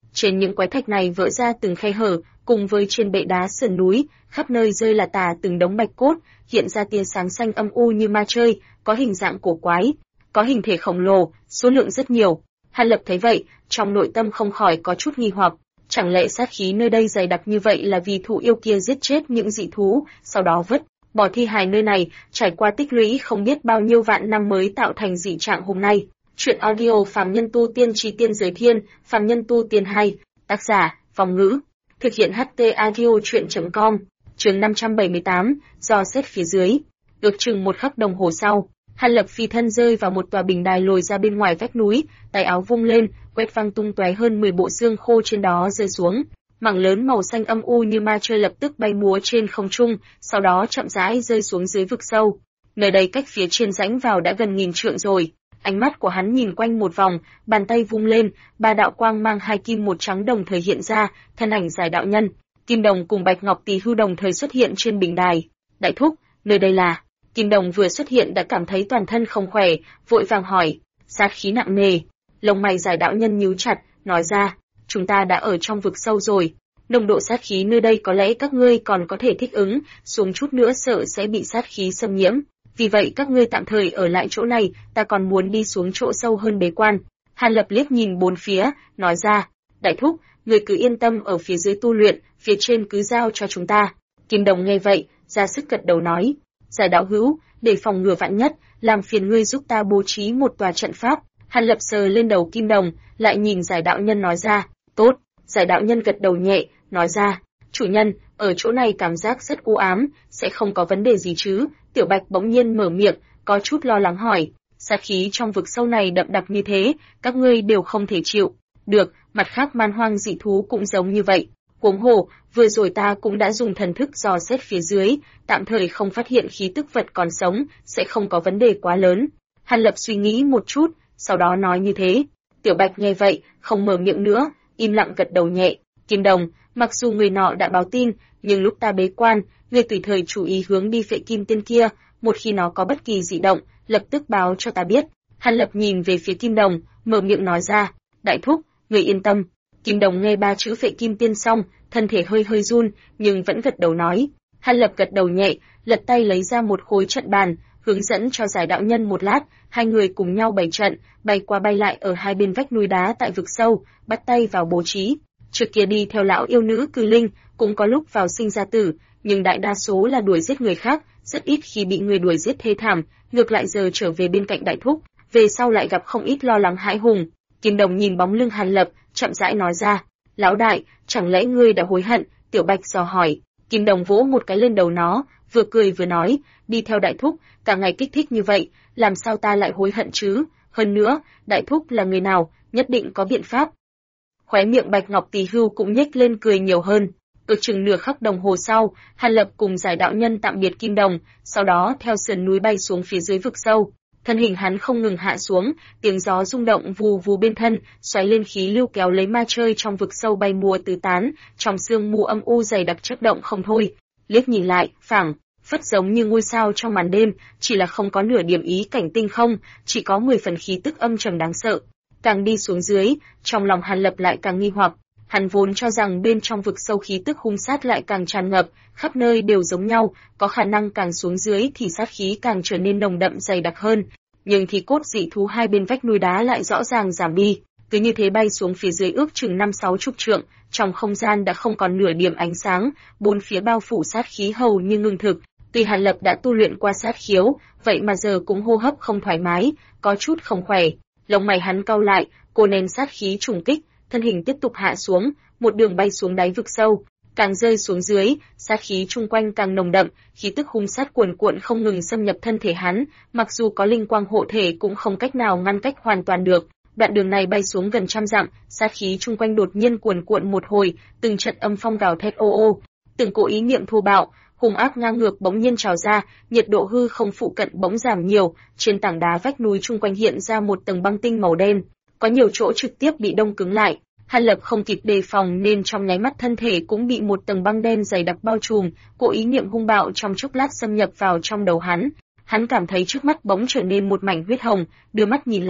Trên những quái thạch này vỡ ra từng khe hở, cùng với trên bệ đá sườn núi, khắp nơi rơi là tả từng đống bạch cốt, hiện ra tia sáng xanh âm u như ma chơi, có hình dạng cổ quái, có hình thể khổng lồ, số lượng rất nhiều. Hàn Lập thấy vậy, trong nội tâm không khỏi có chút nghi hoặc, chẳng lẽ sát khí nơi đây dày đặc như vậy là vì thụ yêu kia giết chết những dị thú, sau đó vứt bỏ thi hài nơi này, trải qua tích lũy không biết bao nhiêu vạn năm mới tạo thành dị trạng hôm nay. Truyện audio Phàm Nhân Tu Tiên Chí Tiên Giới Thiên, Phàm Nhân Tu Tiên 2, tác giả, Vong Ngữ, thực hiện HT audio truyện.com, chương 578, do xét phía dưới. Ước chừng một khắc đồng hồ sau, Hàn Lập phi thân rơi vào một tòa bình đài lồi ra bên ngoài vách núi, tay áo vung lên, quét văng tung tóe hơn 10 bộ xương khô trên đó rơi xuống. Mảng lớn màu xanh âm u như ma chơi lập tức bay múa trên không trung, sau đó chậm rãi rơi xuống dưới vực sâu. Nơi đây cách phía trên rãnh vào đã gần 1000 trượng rồi. Ánh mắt của hắn nhìn quanh một vòng, bàn tay vung lên, ba đạo quang mang hai kim một trắng đồng thời hiện ra, thân ảnh Giải đạo nhân, Kim Đồng cùng Bạch Ngọc Tỳ Hưu đồng thời xuất hiện trên bình đài. Đại thúc, nơi đây là? Kim Đồng vừa xuất hiện đã cảm thấy toàn thân không khỏe, vội vàng hỏi, sát khí nặng nề. Lông mày Giải đạo nhân nhíu chặt, nói ra, chúng ta đã ở trong vực sâu rồi, nồng độ sát khí nơi đây có lẽ các ngươi còn có thể thích ứng, xuống chút nữa sợ sẽ bị sát khí xâm nhiễm. Vì vậy các ngươi tạm thời ở lại chỗ này, ta còn muốn đi xuống chỗ sâu hơn bế quan. Hàn Lập liếc nhìn bốn phía, nói ra, đại thúc, người cứ yên tâm ở phía dưới tu luyện, phía trên cứ giao cho chúng ta. Kim Đồng nghe vậy, ra sức gật đầu nói, Giải đạo hữu, để phòng ngừa vạn nhất, làm phiền ngươi giúp ta bố trí một tòa trận pháp. Hàn Lập sờ lên đầu Kim Đồng, lại nhìn Giải đạo nhân nói ra, tốt. Giải đạo nhân gật đầu nhẹ, nói ra, chủ nhân, ở chỗ này cảm giác rất u ám, sẽ không có vấn đề gì chứ? Tiểu Bạch bỗng nhiên mở miệng, có chút lo lắng hỏi, sát khí trong vực sâu này đậm đặc như thế, các ngươi đều không thể chịu được, mặt khác man hoang dị thú cũng giống như vậy. Huống hồ, vừa rồi ta cũng đã dùng thần thức dò xét phía dưới, tạm thời không phát hiện khí tức vật còn sống, sẽ không có vấn đề quá lớn. Hàn Lập suy nghĩ một chút, sau đó nói như thế. Tiểu Bạch nghe vậy, không mở miệng nữa, im lặng gật đầu nhẹ. Kim Đồng, mặc dù người nọ đã báo tin, nhưng lúc ta bế quan, ngươi tùy thời chú ý hướng đi Phệ Kim Tiên kia, một khi nó có bất kỳ dị động, lập tức báo cho ta biết. Hàn Lập nhìn về phía Kim Đồng, mở miệng nói ra, đại thúc, người yên tâm. Kim Đồng nghe ba chữ Phệ Kim Tiên xong, thân thể hơi hơi run, nhưng vẫn gật đầu nói. Hàn Lập gật đầu nhẹ, lật tay lấy ra một khối trận bàn, hướng dẫn cho Giải đạo nhân một lát, hai người cùng nhau bày trận, bay qua bay lại ở hai bên vách núi đá tại vực sâu, bắt tay vào bố trí. Trước kia đi theo lão yêu nữ Cừ Linh, cũng có lúc vào sinh ra tử, nhưng đại đa số là đuổi giết người khác, rất ít khi bị người đuổi giết thê thảm, ngược lại giờ trở về bên cạnh đại thúc, về sau lại gặp không ít lo lắng hãi hùng. Kim Đồng nhìn bóng lưng Hàn Lập, chậm rãi nói ra, lão đại, chẳng lẽ ngươi đã hối hận? Tiểu Bạch dò hỏi. Kim Đồng vỗ một cái lên đầu nó, vừa cười vừa nói, đi theo đại thúc, cả ngày kích thích như vậy, làm sao ta lại hối hận chứ? Hơn nữa, đại thúc là người nào, nhất định có biện pháp. Khóe miệng Bạch Ngọc Tỳ Hưu cũng nhếch lên cười nhiều hơn. Ước chừng nửa khắc đồng hồ sau, Hàn Lập cùng Giải đạo nhân tạm biệt Kim Đồng, sau đó theo sườn núi bay xuống phía dưới vực sâu. Thân hình hắn không ngừng hạ xuống, tiếng gió rung động vù vù bên thân, xoáy lên khí lưu kéo lấy ma chơi trong vực sâu bay mùa tứ tán, trong sương mù âm u dày đặc chớp động không thôi. Liếc nhìn lại, phảng phất giống như ngôi sao trong màn đêm, chỉ là không có nửa điểm ý cảnh tinh không, chỉ có 10 phần khí tức âm trầm đáng sợ. Càng đi xuống dưới, trong lòng Hàn Lập lại càng nghi hoặc, hắn vốn cho rằng bên trong vực sâu khí tức hung sát lại càng tràn ngập, khắp nơi đều giống nhau, có khả năng càng xuống dưới thì sát khí càng trở nên nồng đậm dày đặc hơn. Nhưng thì cốt dị thú hai bên vách núi đá lại rõ ràng giảm đi, cứ như thế bay xuống phía dưới ước chừng 5-6 chục trượng, trong không gian đã không còn nửa điểm ánh sáng, bốn phía bao phủ sát khí hầu như ngưng thực. Tuy Hàn Lập đã tu luyện qua sát khiếu, vậy mà giờ cũng hô hấp không thoải mái, có chút không khỏe. Lông mày hắn cau lại, cô nén sát khí trùng kích, thân hình tiếp tục hạ xuống, một đường bay xuống đáy vực sâu, càng rơi xuống dưới, sát khí chung quanh càng nồng đậm, khí tức hung sát cuồn cuộn không ngừng xâm nhập thân thể hắn, mặc dù có linh quang hộ thể cũng không cách nào ngăn cách hoàn toàn được. Đoạn đường này bay xuống gần 100 dặm, sát khí chung quanh đột nhiên cuồn cuộn một hồi, từng trận âm phong gào thét ô ô, từng cỗ ý niệm thô bạo, hung ác ngang ngược bỗng nhiên trào ra, nhiệt độ hư không phụ cận bỗng giảm nhiều, trên tảng đá vách núi chung quanh hiện ra một tầng băng tinh màu đen, có nhiều chỗ trực tiếp bị đông cứng lại. Hàn Lập không kịp đề phòng nên trong nháy mắt thân thể cũng bị một tầng băng đen dày đặc bao trùm, cỗ ý niệm hung bạo trong chốc lát xâm nhập vào trong đầu hắn. Hắn cảm thấy trước mắt bỗng trở nên một mảnh huyết hồng, đưa mắt nhìn lại,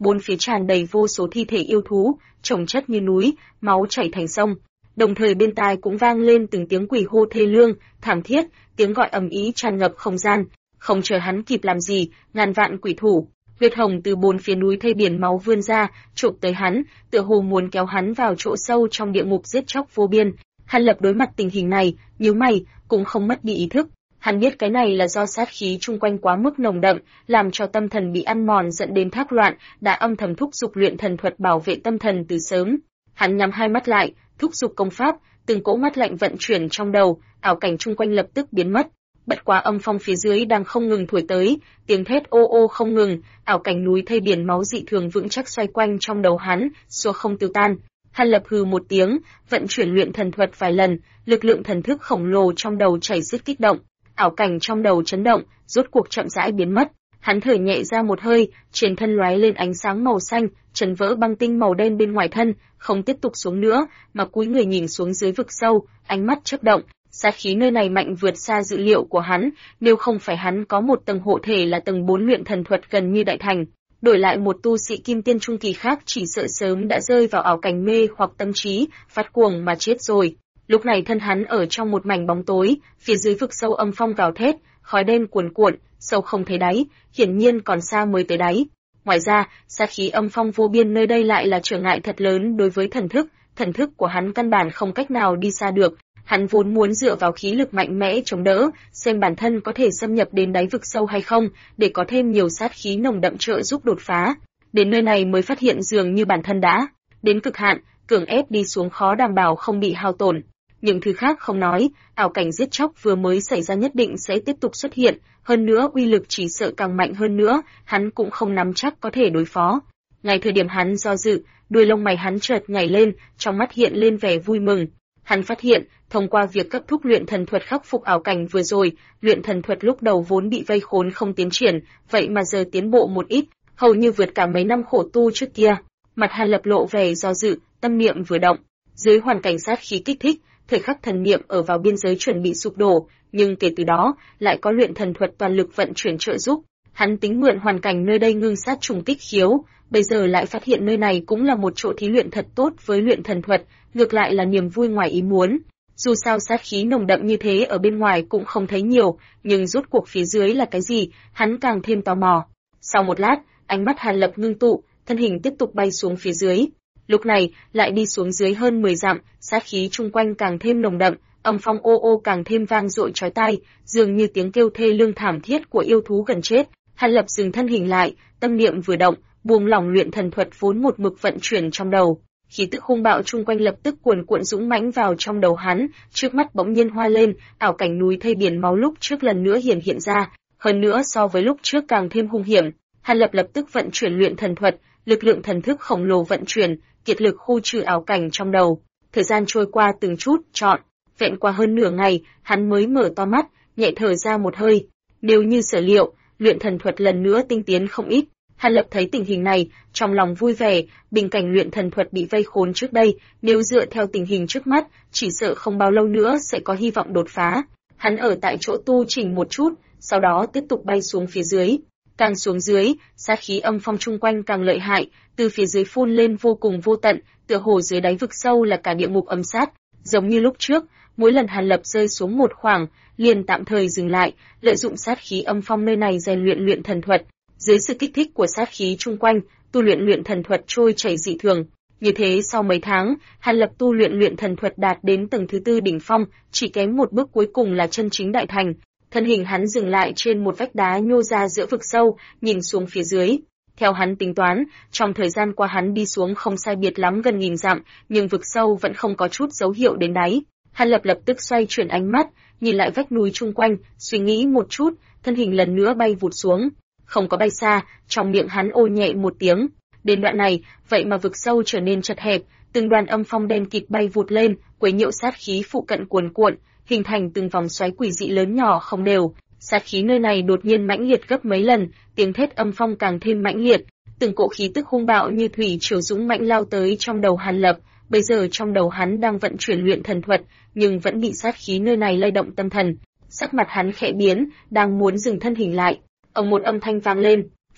bốn phía tràn đầy vô số thi thể yêu thú, chồng chất như núi, máu chảy thành sông. Đồng thời bên tai cũng vang lên từng tiếng quỷ hô thê lương, thảm thiết, tiếng gọi ầm ĩ tràn ngập không gian. Không chờ hắn kịp làm gì, ngàn vạn quỷ thủ, huyết hồng từ bốn phía núi thây biển máu vươn ra, chụp tới hắn, tựa hồ muốn kéo hắn vào chỗ sâu trong địa ngục giết chóc vô biên. Hàn Lập đối mặt tình hình này, nhíu mày, cũng không mất đi ý thức. Hắn biết cái này là do sát khí chung quanh quá mức nồng đậm, làm cho tâm thần bị ăn mòn dẫn đến thác loạn, đã âm thầm thúc giục luyện thần thuật bảo vệ tâm thần từ sớm. Hắn nhắm hai mắt lại, thúc giục công pháp, từng cỗ mắt lạnh vận chuyển trong đầu, ảo cảnh chung quanh lập tức biến mất. Bất quá âm phong phía dưới đang không ngừng thổi tới, tiếng thét ô ô không ngừng, ảo cảnh núi thây biển máu dị thường vững chắc xoay quanh trong đầu hắn, xua không tiêu tan. Hàn Lập hừ một tiếng, vận chuyển luyện thần thuật vài lần, lực lượng thần thức khổng lồ trong đầu chảy xiết kích động, ảo cảnh trong đầu chấn động, rốt cuộc chậm rãi biến mất. Hắn thở nhẹ ra một hơi, trên thân lóe lên ánh sáng màu xanh, trần vỡ băng tinh màu đen bên ngoài thân, không tiếp tục xuống nữa, mà cúi người nhìn xuống dưới vực sâu, ánh mắt chớp động. Sát khí nơi này mạnh vượt xa dự liệu của hắn, nếu không phải hắn có một tầng hộ thể là tầng 4 luyện thần thuật gần như đại thành, đổi lại một tu sĩ kim tiên trung kỳ khác chỉ sợ sớm đã rơi vào ảo cảnh mê hoặc tâm trí phát cuồng mà chết rồi. Lúc này thân hắn ở trong một mảnh bóng tối, phía dưới vực sâu âm phong gào thét, khói đen cuồn cuộn, sâu không thấy đáy, hiển nhiên còn xa mới tới đáy. Ngoài ra, sát khí âm phong vô biên nơi đây lại là trở ngại thật lớn đối với thần thức của hắn căn bản không cách nào đi xa được. Hắn vốn muốn dựa vào khí lực mạnh mẽ chống đỡ, xem bản thân có thể xâm nhập đến đáy vực sâu hay không, để có thêm nhiều sát khí nồng đậm trợ giúp đột phá. Đến nơi này mới phát hiện dường như bản thân đã đến cực hạn, cưỡng ép đi xuống khó đảm bảo không bị hao tổn. Những thứ khác không nói, ảo cảnh giết chóc vừa mới xảy ra nhất định sẽ tiếp tục xuất hiện, hơn nữa uy lực chỉ sợ càng mạnh hơn nữa, hắn cũng không nắm chắc có thể đối phó. Ngay thời điểm hắn do dự, đuôi lông mày hắn chợt nhảy lên, trong mắt hiện lên vẻ vui mừng. Hắn phát hiện, thông qua việc cấp thúc luyện thần thuật khắc phục ảo cảnh vừa rồi, luyện thần thuật lúc đầu vốn bị vây khốn không tiến triển, vậy mà giờ tiến bộ một ít, hầu như vượt cả mấy năm khổ tu trước kia. Mặt Hàn Lập lộ vẻ do dự, tâm niệm vừa động, dưới hoàn cảnh sát khí kích thích, thời khắc thần niệm ở vào biên giới chuẩn bị sụp đổ, nhưng kể từ đó, lại có luyện thần thuật toàn lực vận chuyển trợ giúp. Hắn tính mượn hoàn cảnh nơi đây ngưng sát trùng kích khiếu, bây giờ lại phát hiện nơi này cũng là một chỗ thí luyện thật tốt với luyện thần thuật, ngược lại là niềm vui ngoài ý muốn. Dù sao sát khí nồng đậm như thế ở bên ngoài cũng không thấy nhiều, nhưng rốt cuộc phía dưới là cái gì, hắn càng thêm tò mò. Sau một lát, ánh mắt Hàn Lập ngưng tụ, thân hình tiếp tục bay xuống phía dưới. Lúc này, lại đi xuống dưới hơn 10 dặm, sát khí chung quanh càng thêm nồng đậm, âm phong ô ô càng thêm vang dội chói tai, dường như tiếng kêu thê lương thảm thiết của yêu thú gần chết. Hàn Lập dừng thân hình lại, tâm niệm vừa động, buông lỏng luyện thần thuật vốn một mực vận chuyển trong đầu. Khí tức hung bạo chung quanh lập tức cuồn cuộn dũng mãnh vào trong đầu hắn, trước mắt bỗng nhiên hoa lên, ảo cảnh núi thây biển máu lúc trước lần nữa hiện ra, hơn nữa so với lúc trước càng thêm hung hiểm. Hàn Lập lập tức vận chuyển luyện thần thuật, lực lượng thần thức khổng lồ vận chuyển, kiệt lực khu trừ ảo cảnh trong đầu. Thời gian trôi qua từng chút, vẹn qua hơn nửa ngày, hắn mới mở to mắt, nhẹ thở ra một hơi. Nếu như sở liệu, luyện thần thuật lần nữa tinh tiến không ít. Hàn Lập thấy tình hình này, trong lòng vui vẻ, bình cảnh luyện thần thuật bị vây khốn trước đây, nếu dựa theo tình hình trước mắt, chỉ sợ không bao lâu nữa sẽ có hy vọng đột phá. Hắn ở tại chỗ tu chỉnh một chút, sau đó tiếp tục bay xuống phía dưới. Càng xuống dưới, sát khí âm phong chung quanh càng lợi hại, từ phía dưới phun lên vô cùng vô tận, tựa hồ dưới đáy vực sâu là cả địa ngục âm sát. Giống như lúc trước, mỗi lần Hàn Lập rơi xuống một khoảng, liền tạm thời dừng lại, lợi dụng sát khí âm phong nơi này rèn luyện luyện thần thuật. Dưới sự kích thích của sát khí chung quanh, tu luyện luyện thần thuật trôi chảy dị thường. Như thế sau mấy tháng, Hàn Lập tu luyện luyện thần thuật đạt đến tầng thứ 4 đỉnh phong, chỉ kém một bước cuối cùng là chân chính đại thành. Thân hình hắn dừng lại trên một vách đá nhô ra giữa vực sâu, nhìn xuống phía dưới. Theo hắn tính toán, trong thời gian qua hắn đi xuống không sai biệt lắm gần 1000 dặm, nhưng vực sâu vẫn không có chút dấu hiệu đến đáy. Hàn Lập lập tức xoay chuyển ánh mắt, nhìn lại vách núi chung quanh, suy nghĩ một chút, thân hình lần nữa bay vụt xuống. Không có bay xa, trong miệng hắn ô nhẹ một tiếng. Đến đoạn này, vậy mà vực sâu trở nên chật hẹp, từng đoàn âm phong đen kịt bay vụt lên, quấy nhiễu sát khí phụ cận cuồn cuộn, hình thành từng vòng xoáy quỷ dị lớn nhỏ không đều. Sát khí nơi này đột nhiên mãnh liệt gấp mấy lần, tiếng thét âm phong càng thêm mãnh liệt, từng cỗ khí tức hung bạo như thủy triều dũng mãnh lao tới trong đầu Hàn Lập. Bây giờ trong đầu hắn đang vận chuyển luyện thần thuật, nhưng vẫn bị sát khí nơi này lay động tâm thần. Sắc mặt hắn khẽ biến, đang muốn dừng thân hình lại. Một âm thanh vang lên,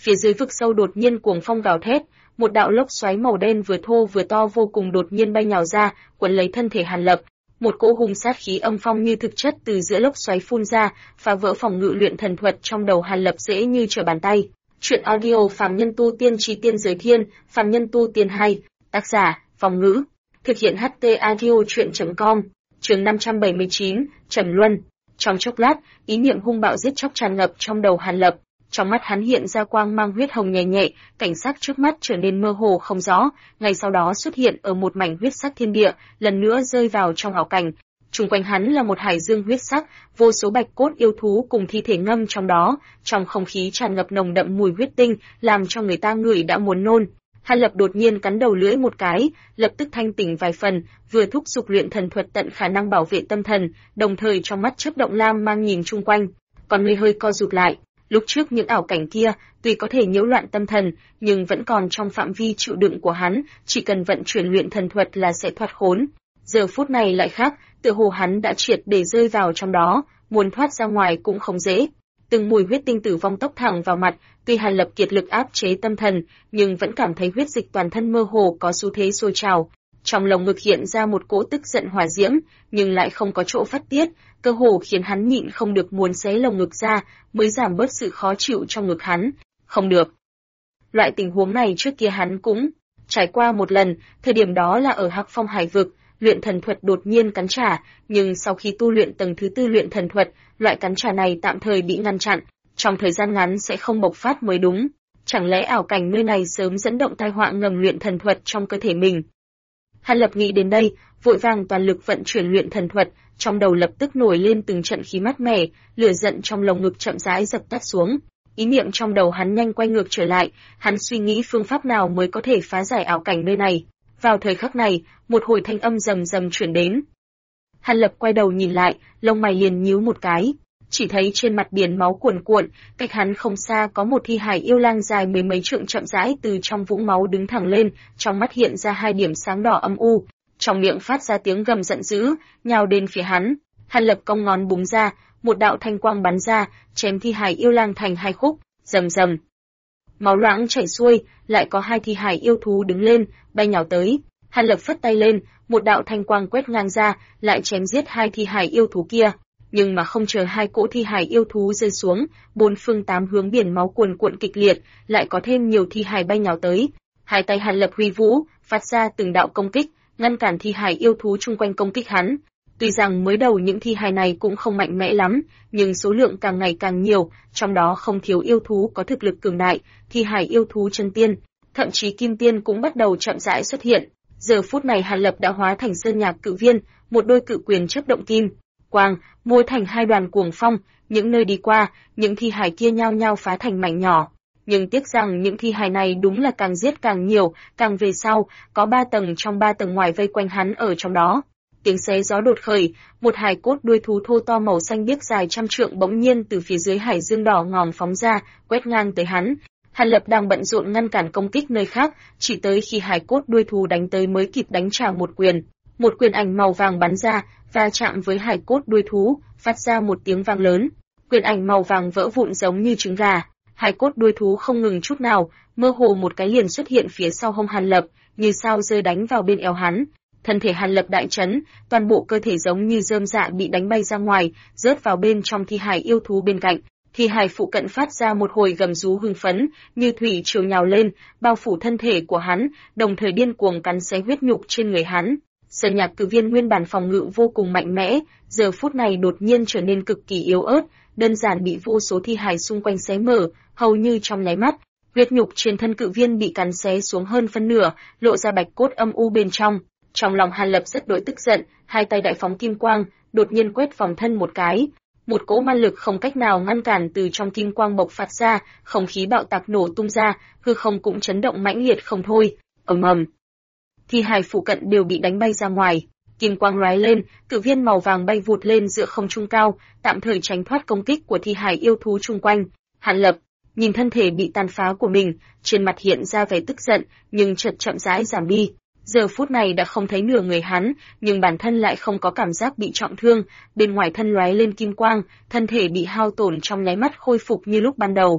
Phía dưới vực sâu đột nhiên cuồng phong gào thét, một đạo lốc xoáy màu đen vừa thô vừa to vô cùng đột nhiên bay nhào ra, quấn lấy thân thể Hàn Lập. Một cỗ hung sát khí âm phong như thực chất từ giữa lốc xoáy phun ra, phá vỡ phòng ngự luyện thần thuật trong đầu Hàn Lập dễ như trở bàn tay. Truyện audio Phàm Nhân Tu Tiên Chí Tiên Giới Thiên, Phàm Nhân Tu Tiên hay, tác giả, Phòng Ngữ, thực hiện HT audio truyện.com. Chương 579, Trầm Luân. Trong chốc lát, ý niệm hung bạo giết chóc tràn ngập trong đầu Hàn Lập, trong mắt hắn hiện ra quang mang huyết hồng nhẹ nhẹ, cảnh sắc trước mắt trở nên mơ hồ không rõ, ngay sau đó xuất hiện ở một mảnh huyết sắc thiên địa, lần nữa rơi vào trong ảo cảnh. Xung quanh hắn là một hải dương huyết sắc, vô số bạch cốt yêu thú cùng thi thể ngâm trong đó, trong không khí tràn ngập nồng đậm mùi huyết tinh, làm cho người ta ngửi đã muốn nôn. Hàn Lập đột nhiên cắn đầu lưỡi một cái, lập tức thanh tỉnh vài phần, vừa thúc giục luyện thần thuật tận khả năng bảo vệ tâm thần, đồng thời trong mắt chớp động lam mang nhìn chung quanh, còn người hơi co rụt lại. Lúc trước những ảo cảnh kia, tuy có thể nhiễu loạn tâm thần, nhưng vẫn còn trong phạm vi chịu đựng của hắn, chỉ cần vận chuyển luyện thần thuật là sẽ thoát khốn. Giờ phút này lại khác, tựa hồ hắn đã triệt để rơi vào trong đó, muốn thoát ra ngoài cũng không dễ. Từng mùi huyết tinh tử vong tốc thẳng vào mặt, tuy Hàn Lập kiệt lực áp chế tâm thần, nhưng vẫn cảm thấy huyết dịch toàn thân mơ hồ có xu thế sôi trào. Trong lồng ngực hiện ra một cỗ tức giận hỏa diễm, nhưng lại không có chỗ phát tiết, cơ hồ khiến hắn nhịn không được muốn xé lồng ngực ra, mới giảm bớt sự khó chịu trong ngực hắn. Không được. Loại tình huống này trước kia hắn cũng trải qua một lần, thời điểm đó là ở Hắc Phong Hải vực, luyện thần thuật đột nhiên cắn trả, nhưng sau khi tu luyện tầng thứ 4 luyện thần thuật, loại cắn trả này tạm thời bị ngăn chặn, trong thời gian ngắn sẽ không bộc phát mới đúng. Chẳng lẽ ảo cảnh nơi này sớm dẫn động tai họa ngầm luyện thần thuật trong cơ thể mình? Hàn Lập nghĩ đến đây, vội vàng toàn lực vận chuyển luyện thần thuật, trong đầu lập tức nổi lên từng trận khí mát mẻ, lửa giận trong lồng ngực chậm rãi dập tắt xuống. Ý niệm trong đầu hắn nhanh quay ngược trở lại, hắn suy nghĩ phương pháp nào mới có thể phá giải ảo cảnh nơi này. Vào thời khắc này, một hồi thanh âm rầm rầm truyền đến. Hàn Lập quay đầu nhìn lại, lông mày liền nhíu một cái, chỉ thấy trên mặt biển máu cuồn cuộn, cách hắn không xa có một thi hài yêu lang dài mười mấy trượng chậm rãi từ trong vũng máu đứng thẳng lên, trong mắt hiện ra hai điểm sáng đỏ âm u, trong miệng phát ra tiếng gầm giận dữ, nhào đến phía hắn. Hàn Lập cong ngón búng ra, một đạo thanh quang bắn ra, chém thi hài yêu lang thành hai khúc, rầm rầm. Máu loãng chảy xuôi, lại có hai thi hài yêu thú đứng lên, bay nhào tới. Hàn Lập phất tay lên, một đạo thanh quang quét ngang ra, lại chém giết hai thi hài yêu thú kia. Nhưng mà không chờ hai cỗ thi hài yêu thú rơi xuống, bốn phương tám hướng biển máu cuồn cuộn kịch liệt, lại có thêm nhiều thi hài bay nhào tới. Hai tay Hàn Lập huy vũ, phát ra từng đạo công kích, ngăn cản thi hài yêu thú chung quanh công kích hắn. Tuy rằng mới đầu những thi hài này cũng không mạnh mẽ lắm, nhưng số lượng càng ngày càng nhiều, trong đó không thiếu yêu thú có thực lực cường đại, thi hài yêu thú chân tiên, thậm chí kim tiên cũng bắt đầu chậm rãi xuất hiện. Giờ phút này Hàn Lập đã hóa thành sơn nhạc cự viên, một đôi cự quyền chớp động kim quang, môi thành hai đoàn cuồng phong, những nơi đi qua, những thi hài kia nhao nhao phá thành mảnh nhỏ. Nhưng tiếc rằng những thi hài này đúng là càng giết càng nhiều, càng về sau, có 3 tầng trong 3 tầng ngoài vây quanh hắn ở trong đó. Tiếng xé gió đột khởi, một hài cốt đuôi thú thô to màu xanh biếc dài trăm trượng bỗng nhiên từ phía dưới hải dương đỏ ngòm phóng ra, quét ngang tới hắn. Hàn Lập đang bận rộn ngăn cản công kích nơi khác, chỉ tới khi hài cốt đuôi thú đánh tới mới kịp đánh trả một quyền. Một quyền ảnh màu vàng bắn ra, va chạm với hài cốt đuôi thú, phát ra một tiếng vang lớn. Quyền ảnh màu vàng vỡ vụn giống như trứng gà. Hài cốt đuôi thú không ngừng chút nào, mơ hồ một cái liền xuất hiện phía sau hông Hàn Lập, như sao rơi đánh vào bên eo hắn. Thân thể Hàn Lập đại chấn, toàn bộ cơ thể giống như rơm rạ bị đánh bay ra ngoài, rớt vào bên trong thi hài yêu thú bên cạnh. Thi hài phụ cận phát ra một hồi gầm rú hưng phấn, như thủy triều nhào lên, bao phủ thân thể của hắn, đồng thời điên cuồng cắn xé huyết nhục trên người hắn. Sơn nhạc cử viên nguyên bản phòng ngự vô cùng mạnh mẽ, giờ phút này đột nhiên trở nên cực kỳ yếu ớt, đơn giản bị vô số thi hài xung quanh xé mở, hầu như trong nháy mắt, huyết nhục trên thân cự viên bị cắn xé xuống hơn phân nửa, lộ ra bạch cốt âm u bên trong. Trong lòng Hàn Lập rất đỗi tức giận, hai tay đại phóng kim quang, đột nhiên quét vòng thân một cái. Một cỗ ma lực không cách nào ngăn cản từ trong kim quang bộc phát ra, không khí bạo tạc nổ tung ra, hư không cũng chấn động mãnh liệt không thôi. Ầm ầm. Thi hài phụ cận đều bị đánh bay ra ngoài. Kim quang lóe lên, cự viên màu vàng bay vụt lên giữa không trung cao, tạm thời tránh thoát công kích của thi hài yêu thú chung quanh. Hàn Lập nhìn thân thể bị tàn phá của mình, trên mặt hiện ra vẻ tức giận, nhưng chợt chậm rãi giảm đi. Giờ phút này đã không thấy nửa người hắn, nhưng bản thân lại không có cảm giác bị trọng thương, bên ngoài thân lóe lên kim quang, thân thể bị hao tổn trong nháy mắt khôi phục như lúc ban đầu.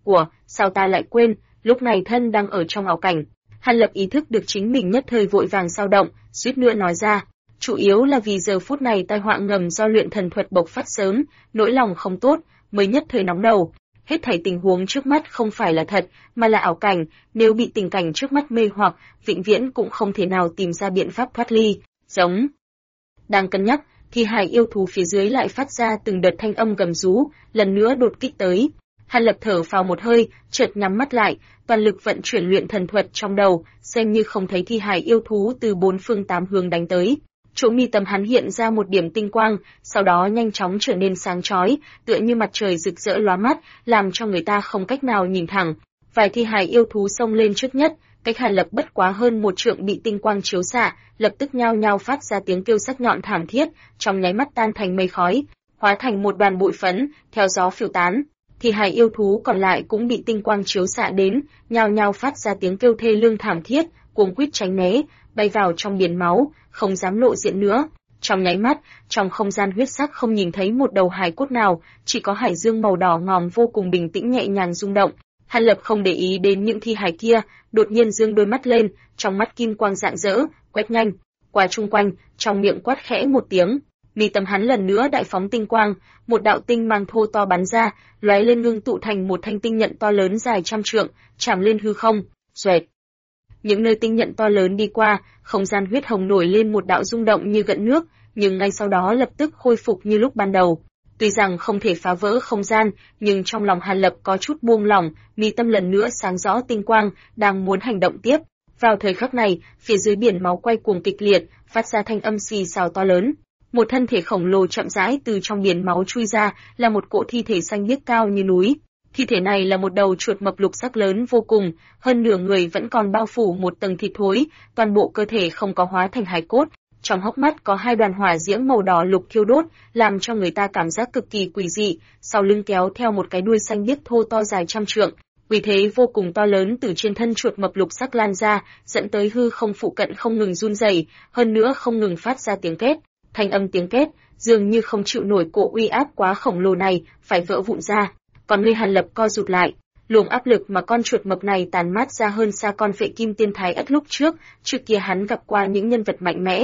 của, sao ta lại quên, lúc này thân đang ở trong ảo cảnh. Hàn Lập ý thức được chính mình nhất thời vội vàng dao động, suýt nữa nói ra. Chủ yếu là vì giờ phút này tai họa ngầm do luyện thần thuật bộc phát sớm, nỗi lòng không tốt, mới nhất thời nóng đầu. Hết thảy tình huống trước mắt không phải là thật, mà là ảo cảnh, nếu bị tình cảnh trước mắt mê hoặc, vĩnh viễn cũng không thể nào tìm ra biện pháp thoát ly. Giống. Đang cân nhắc, thì hải yêu thú phía dưới lại phát ra từng đợt thanh âm gầm rú, lần nữa đột kích tới. Hàn Lập thở phào một hơi, chợt nhắm mắt lại, toàn lực vận chuyển luyện thần thuật trong đầu, xem như không thấy thi hải yêu thú từ bốn phương tám hướng đánh tới. Chỗ mi tâm hắn hiện ra một điểm tinh quang, sau đó nhanh chóng trở nên sáng chói, tựa như mặt trời rực rỡ lóa mắt, làm cho người ta không cách nào nhìn thẳng. Vài thi hài yêu thú xông lên trước nhất, cách Hàn Lập bất quá hơn một trượng bị tinh quang chiếu xạ, lập tức nhao nhao phát ra tiếng kêu sắc nhọn thảm thiết, trong nháy mắt tan thành mây khói, hóa thành một đoàn bụi phấn, theo gió phiêu tán. Thi hài yêu thú còn lại cũng bị tinh quang chiếu xạ đến, nhao nhao phát ra tiếng kêu thê lương thảm thiết, cuống quýt tránh né, bay vào trong biển máu, không dám lộ diện nữa. Trong nháy mắt, trong không gian huyết sắc không nhìn thấy một đầu hài cốt nào, chỉ có hải dương màu đỏ ngòm vô cùng bình tĩnh nhẹ nhàng rung động. Hàn Lập không để ý đến những thi hài kia, đột nhiên dương đôi mắt lên, trong mắt kim quang rạng rỡ, quét nhanh qua chung quanh, trong miệng quát khẽ một tiếng. Mi tâm hắn lần nữa đại phóng tinh quang, một đạo tinh mang thô to bắn ra, lóe lên ngưng tụ thành một thanh tinh nhận to lớn dài trăm trượng, chạm lên hư không. Xoẹt. Những nơi tinh nhận to lớn đi qua, không gian huyết hồng nổi lên một đạo rung động như gợn nước, nhưng ngay sau đó lập tức khôi phục như lúc ban đầu. Tuy rằng không thể phá vỡ không gian, nhưng trong lòng Hàn Lập có chút buông lỏng, mi tâm lần nữa sáng rõ tinh quang, đang muốn hành động tiếp. Vào thời khắc này, phía dưới biển máu quay cuồng kịch liệt, phát ra thanh âm xì xào to lớn. Một thân thể khổng lồ chậm rãi từ trong biển máu chui ra, là một cỗ thi thể xanh biếc cao như núi. Thi thể này là một đầu chuột mập lục sắc lớn vô cùng, hơn nửa người vẫn còn bao phủ một tầng thịt thối, toàn bộ cơ thể không có hóa thành hài cốt. Trong hốc mắt có hai đoàn hỏa diễm màu đỏ lục thiêu đốt, làm cho người ta cảm giác cực kỳ quỷ dị, sau lưng kéo theo một cái đuôi xanh biếc thô to dài trăm trượng. Uy thế vô cùng to lớn từ trên thân chuột mập lục sắc lan ra, dẫn tới hư không phụ cận không ngừng run rẩy, hơn nữa không ngừng phát ra tiếng két. Thanh âm tiếng két, dường như không chịu nổi cỗ uy áp quá khổng lồ này, phải vỡ vụn ra. Còn người Hàn Lập co rụt lại, luồng áp lực mà con chuột mập này tàn mát ra hơn xa con phệ kim tiên thái ất lúc trước kia hắn gặp qua những nhân vật mạnh mẽ.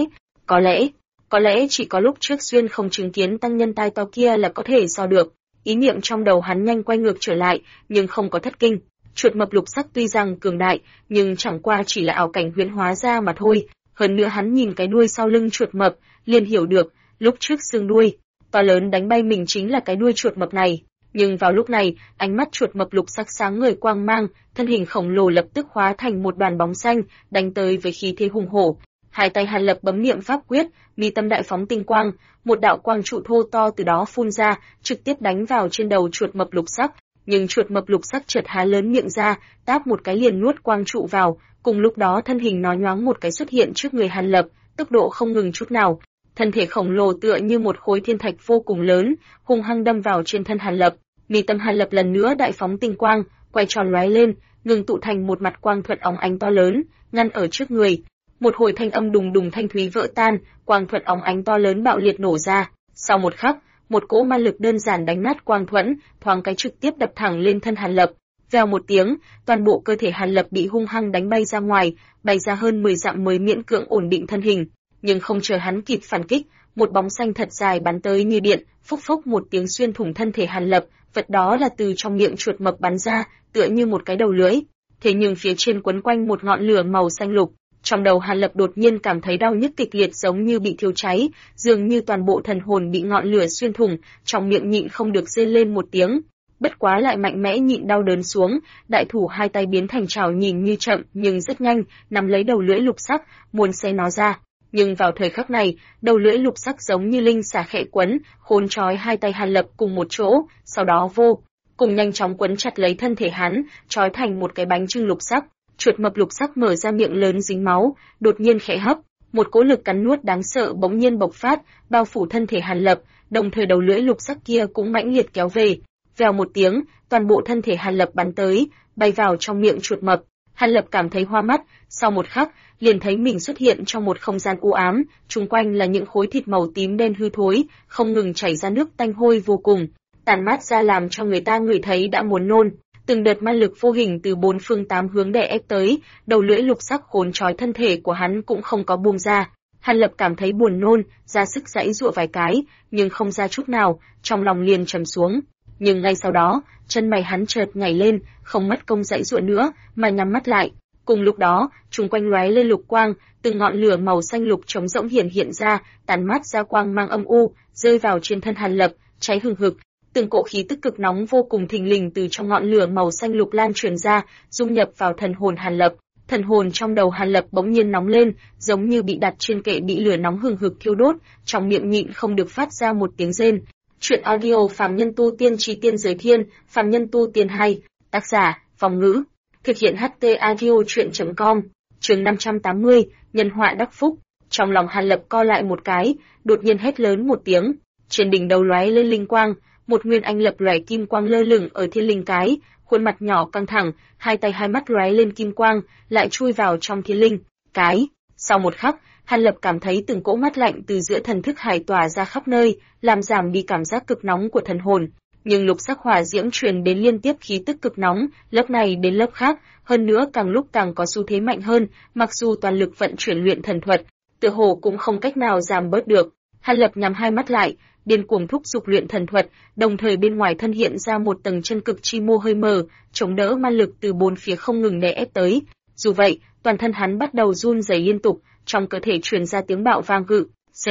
Có lẽ chỉ có lúc trước xuyên không chứng kiến tăng nhân tai to kia là có thể so được. Ý niệm trong đầu hắn nhanh quay ngược trở lại, nhưng không có thất kinh. Chuột mập lục sắc tuy rằng cường đại, nhưng chẳng qua chỉ là ảo cảnh huyễn hóa ra mà thôi. Hơn nữa hắn nhìn cái đuôi sau lưng chuột mập, liền hiểu được, lúc trước xương đuôi to lớn đánh bay mình chính là cái đuôi chuột mập này. Nhưng vào lúc này, ánh mắt chuột mập lục sắc sáng ngời quang mang, thân hình khổng lồ lập tức hóa thành một đoàn bóng xanh, đánh tới với khí thế hùng hổ. Hai tay Hàn Lập bấm niệm pháp quyết, mi tâm đại phóng tinh quang, một đạo quang trụ thô to từ đó phun ra, trực tiếp đánh vào trên đầu chuột mập lục sắc. Nhưng chuột mập lục sắc chợt há lớn miệng ra, táp một cái liền nuốt quang trụ vào, cùng lúc đó thân hình nó nhoáng một cái xuất hiện trước người Hàn Lập, tốc độ không ngừng chút nào. Thân thể khổng lồ tựa như một khối thiên thạch vô cùng lớn, hung hăng đâm vào trên thân Hàn Lập. Mi tâm Hàn Lập lần nữa đại phóng tinh quang, quay tròn lóe lên, ngừng tụ thành một mặt quang thuật óng ánh to lớn, ngăn ở trước người. Một hồi thanh âm đùng đùng thanh thúy vỡ tan, quang thuật óng ánh to lớn bạo liệt nổ ra. Sau một khắc, một cỗ ma lực đơn giản đánh nát quang thuẫn, thoáng cái trực tiếp đập thẳng lên thân Hàn Lập. Vèo một tiếng, toàn bộ cơ thể Hàn Lập bị hung hăng đánh bay ra ngoài, bay ra hơn 10 dặm mới miễn cưỡng ổn định thân hình. Nhưng không chờ hắn kịp phản kích, một bóng xanh thật dài bắn tới như điện, phốc phốc một tiếng xuyên thủng thân thể Hàn Lập, vật đó là từ trong miệng chuột mập bắn ra, tựa như một cái đầu lưỡi. Thế nhưng phía trên quấn quanh một ngọn lửa màu xanh lục. Trong đầu Hàn Lập đột nhiên cảm thấy đau nhức kịch liệt giống như bị thiêu cháy, dường như toàn bộ thần hồn bị ngọn lửa xuyên thủng, trong miệng nhịn không được rên lên một tiếng. Bất quá lại mạnh mẽ nhịn đau đớn xuống, đại thủ hai tay biến thành chảo nhìn như chậm nhưng rất nhanh, nắm lấy đầu lưỡi lục sắc, muốn xé nó ra. Nhưng vào thời khắc này, đầu lưỡi lục sắc giống như linh xà khẽ quấn, khốn trói hai tay Hàn Lập cùng một chỗ, sau đó vô cùng nhanh chóng quấn chặt lấy thân thể hắn, trói thành một cái bánh chưng lục sắc. Chuột mập lục sắc mở ra miệng lớn dính máu, đột nhiên khẽ hấp, một cỗ lực cắn nuốt đáng sợ bỗng nhiên bộc phát, bao phủ thân thể Hàn Lập, đồng thời đầu lưỡi lục sắc kia cũng mãnh liệt kéo về. Vèo một tiếng, toàn bộ thân thể Hàn Lập bắn tới, bay vào trong miệng chuột mập. Hàn Lập cảm thấy hoa mắt, sau một khắc, liền thấy mình xuất hiện trong một không gian u ám, xung quanh là những khối thịt màu tím đen hư thối, không ngừng chảy ra nước tanh hôi vô cùng, tàn mát ra làm cho người ta ngửi thấy đã muốn nôn. Từng đợt ma lực vô hình từ bốn phương tám hướng đè ép tới, đầu lưỡi lục sắc khốn trói thân thể của hắn cũng không có buông ra. Hàn Lập cảm thấy buồn nôn, ra sức giãy giụa vài cái, nhưng không ra chút nào, trong lòng liền trầm xuống. Nhưng ngay sau đó, chân mày hắn chợt nhảy lên, không mất công giãy giụa nữa, mà nhắm mắt lại. Cùng lúc đó, xung quanh lóe lên lục quang, từng ngọn lửa màu xanh lục trống rỗng hiện ra, tản mát ra quang mang âm u, rơi vào trên thân Hàn Lập, cháy hừng hực. Từng cỗ khí tức cực nóng vô cùng thình lình từ trong ngọn lửa màu xanh lục lan truyền ra, dung nhập vào thần hồn Hàn Lập. Thần hồn trong đầu Hàn Lập bỗng nhiên nóng lên, giống như bị đặt trên kệ bị lửa nóng hừng hực thiêu đốt, trong miệng nhịn không được phát ra một tiếng rên. Truyện audio Phàm Nhân Tu Tiên Chi Tiên Giới Thiên, Phàm Nhân Tu Tiên 2, tác giả, Phong Ngữ, thực hiện HT audio truyện.com, chương 580, nhân họa đắc phúc. Trong lòng Hàn Lập co lại một cái, đột nhiên hét lớn một tiếng, trên đỉnh đầu lóe lên linh quang, một nguyên anh lập lòe kim quang lơ lửng ở thiên linh cái, khuôn mặt nhỏ căng thẳng, hai tay hai mắt lóe lên kim quang, lại chui vào trong thiên linh cái. Sau một khắc, Hàn Lập cảm thấy từng cỗ mát lạnh từ giữa thần thức hải tỏa ra khắp nơi, làm giảm đi cảm giác cực nóng của thần hồn. Nhưng lục sắc hỏa diễm truyền đến liên tiếp khí tức cực nóng, lớp này đến lớp khác, hơn nữa càng lúc càng có xu thế mạnh hơn, mặc dù toàn lực vận chuyển luyện thần thuật, tựa hồ cũng không cách nào giảm bớt được. Hàn Lập nhắm hai mắt lại, điên cuồng thúc giục luyện thần thuật, đồng thời bên ngoài thân hiện ra một tầng chân cực chi mô hơi mờ, chống đỡ ma lực từ bốn phía không ngừng đè ép tới. Dù vậy, toàn thân hắn bắt đầu run rẩy liên tục, trong cơ thể truyền ra tiếng bạo vang gự,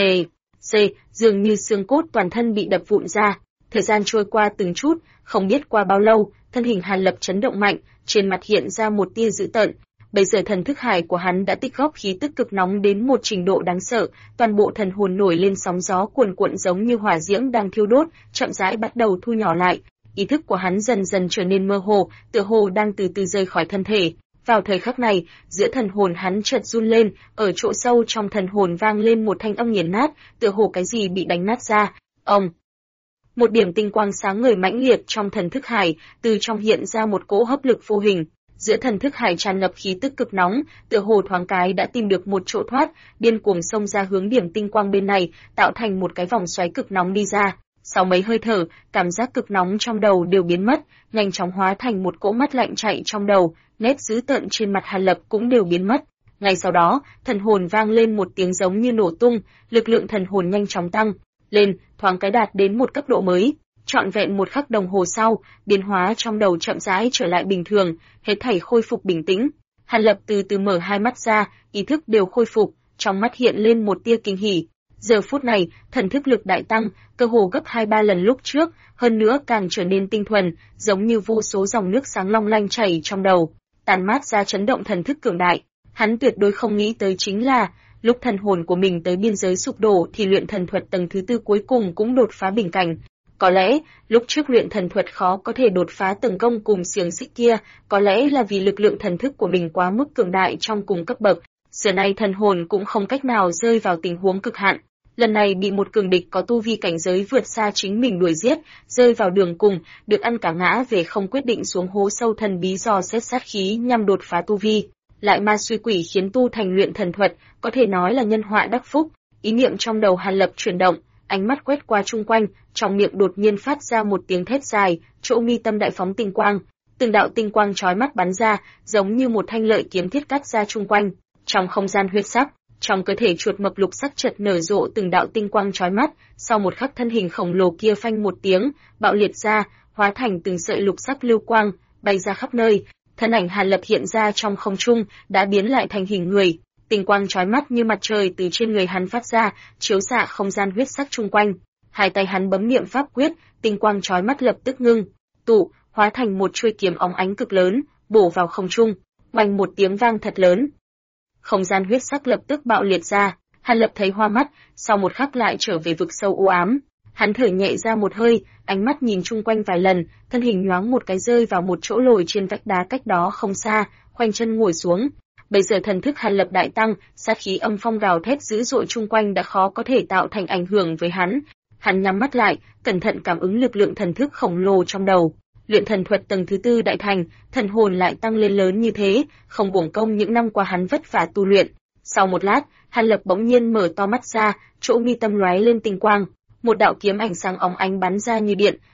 dường như xương cốt toàn thân bị đập vụn ra. Thời gian trôi qua từng chút, không biết qua bao lâu, thân hình Hàn Lập chấn động mạnh, trên mặt hiện ra một tia dữ tợn. Bây giờ thần thức hải của hắn đã tích góp khí tức cực nóng đến một trình độ đáng sợ, toàn bộ thần hồn nổi lên sóng gió cuồn cuộn giống như hỏa diễm đang thiêu đốt, chậm rãi bắt đầu thu nhỏ lại. Ý thức của hắn dần dần trở nên mơ hồ, tựa hồ đang từ từ rời khỏi thân thể. Vào thời khắc này, giữa thần hồn hắn chợt run lên, ở chỗ sâu trong thần hồn vang lên một thanh âm nghiền nát, tựa hồ cái gì bị đánh nát ra. Ông! Một điểm tinh quang sáng ngời mãnh liệt trong thần thức hải, từ trong hiện ra một cỗ hấp lực vô hình. Giữa thần thức hải tràn ngập khí tức cực nóng, tựa hồ thoáng cái đã tìm được một chỗ thoát, điên cuồng xông ra hướng điểm tinh quang bên này, tạo thành một cái vòng xoáy cực nóng đi ra. Sau mấy hơi thở, cảm giác cực nóng trong đầu đều biến mất, nhanh chóng hóa thành một cỗ mắt lạnh chạy trong đầu, nét dữ tợn trên mặt Hàn Lập cũng đều biến mất. Ngay sau đó, thần hồn vang lên một tiếng giống như nổ tung, lực lượng thần hồn nhanh chóng tăng lên, thoáng cái đạt đến một cấp độ mới. Trọn vẹn một khắc đồng hồ sau, biến hóa trong đầu chậm rãi trở lại bình thường, hết thảy khôi phục bình tĩnh. Hàn Lập từ từ mở hai mắt ra, ý thức đều khôi phục, trong mắt hiện lên một tia kinh hỉ. Giờ phút này, thần thức lực đại tăng, cơ hồ gấp 2-3 lần lúc trước, hơn nữa càng trở nên tinh thuần, giống như vô số dòng nước sáng long lanh chảy trong đầu, tàn mát ra chấn động thần thức cường đại. Hắn tuyệt đối không nghĩ tới chính là, lúc thần hồn của mình tới biên giới sụp đổ thì luyện thần thuật tầng thứ tư cuối cùng cũng đột phá bình cảnh. Có lẽ, lúc trước luyện thần thuật khó có thể đột phá tầng công cùng xiềng xích kia, có lẽ là vì lực lượng thần thức của mình quá mức cường đại trong cùng cấp bậc. Giờ này thần hồn cũng không cách nào rơi vào tình huống cực hạn. Lần này bị một cường địch có tu vi cảnh giới vượt xa chính mình đuổi giết, rơi vào đường cùng, được ăn cả ngã về không, quyết định xuống hố sâu thần bí dò xét sát khí nhằm đột phá tu vi. Lại ma suy quỷ khiến tu thành luyện thần thuật, có thể nói là nhân họa đắc phúc. Ý niệm trong đầu Hàn Lập chuyển động, ánh mắt quét qua chung quanh, trong miệng đột nhiên phát ra một tiếng thét dài, chỗ mi tâm đại phóng tinh quang, từng đạo tinh quang chói mắt bắn ra, giống như một thanh lợi kiếm thiết cắt ra chung quanh. Trong không gian huyết sắc, trong cơ thể chuột mập lục sắc chợt nở rộ từng đạo tinh quang chói mắt, sau một khắc thân hình khổng lồ kia phanh một tiếng, bạo liệt ra, hóa thành từng sợi lục sắc lưu quang, bay ra khắp nơi. Thân ảnh Hàn Lập hiện ra trong không trung, đã biến lại thành hình người. Tinh quang chói mắt như mặt trời từ trên người hắn phát ra, chiếu xạ không gian huyết sắc chung quanh. Hai tay hắn bấm niệm pháp quyết, tinh quang chói mắt lập tức ngưng tụ, hóa thành một chuôi kiếm óng ánh cực lớn, bổ vào không trung. Oanh một tiếng vang thật lớn. Không gian huyết sắc lập tức bạo liệt ra, Hàn Lập thấy hoa mắt, sau một khắc lại trở về vực sâu u ám. Hắn thở nhẹ ra một hơi, ánh mắt nhìn chung quanh vài lần, thân hình nhoáng một cái rơi vào một chỗ lồi trên vách đá cách đó không xa, khoanh chân ngồi xuống. Bây giờ thần thức Hàn Lập đại tăng, sát khí âm phong gào thét dữ dội chung quanh đã khó có thể tạo thành ảnh hưởng với hắn. Hắn nhắm mắt lại, cẩn thận cảm ứng lực lượng thần thức khổng lồ trong đầu. Luyện thần thuật tầng thứ tư đại thành, thần hồn lại tăng lên lớn như thế, không uổng công những năm qua hắn vất vả tu luyện. Sau một lát, Hàn Lập bỗng nhiên mở to mắt ra, chỗ mi tâm lóe lên tinh quang. Một đạo kiếm ảnh sáng óng ánh bắn ra như điện,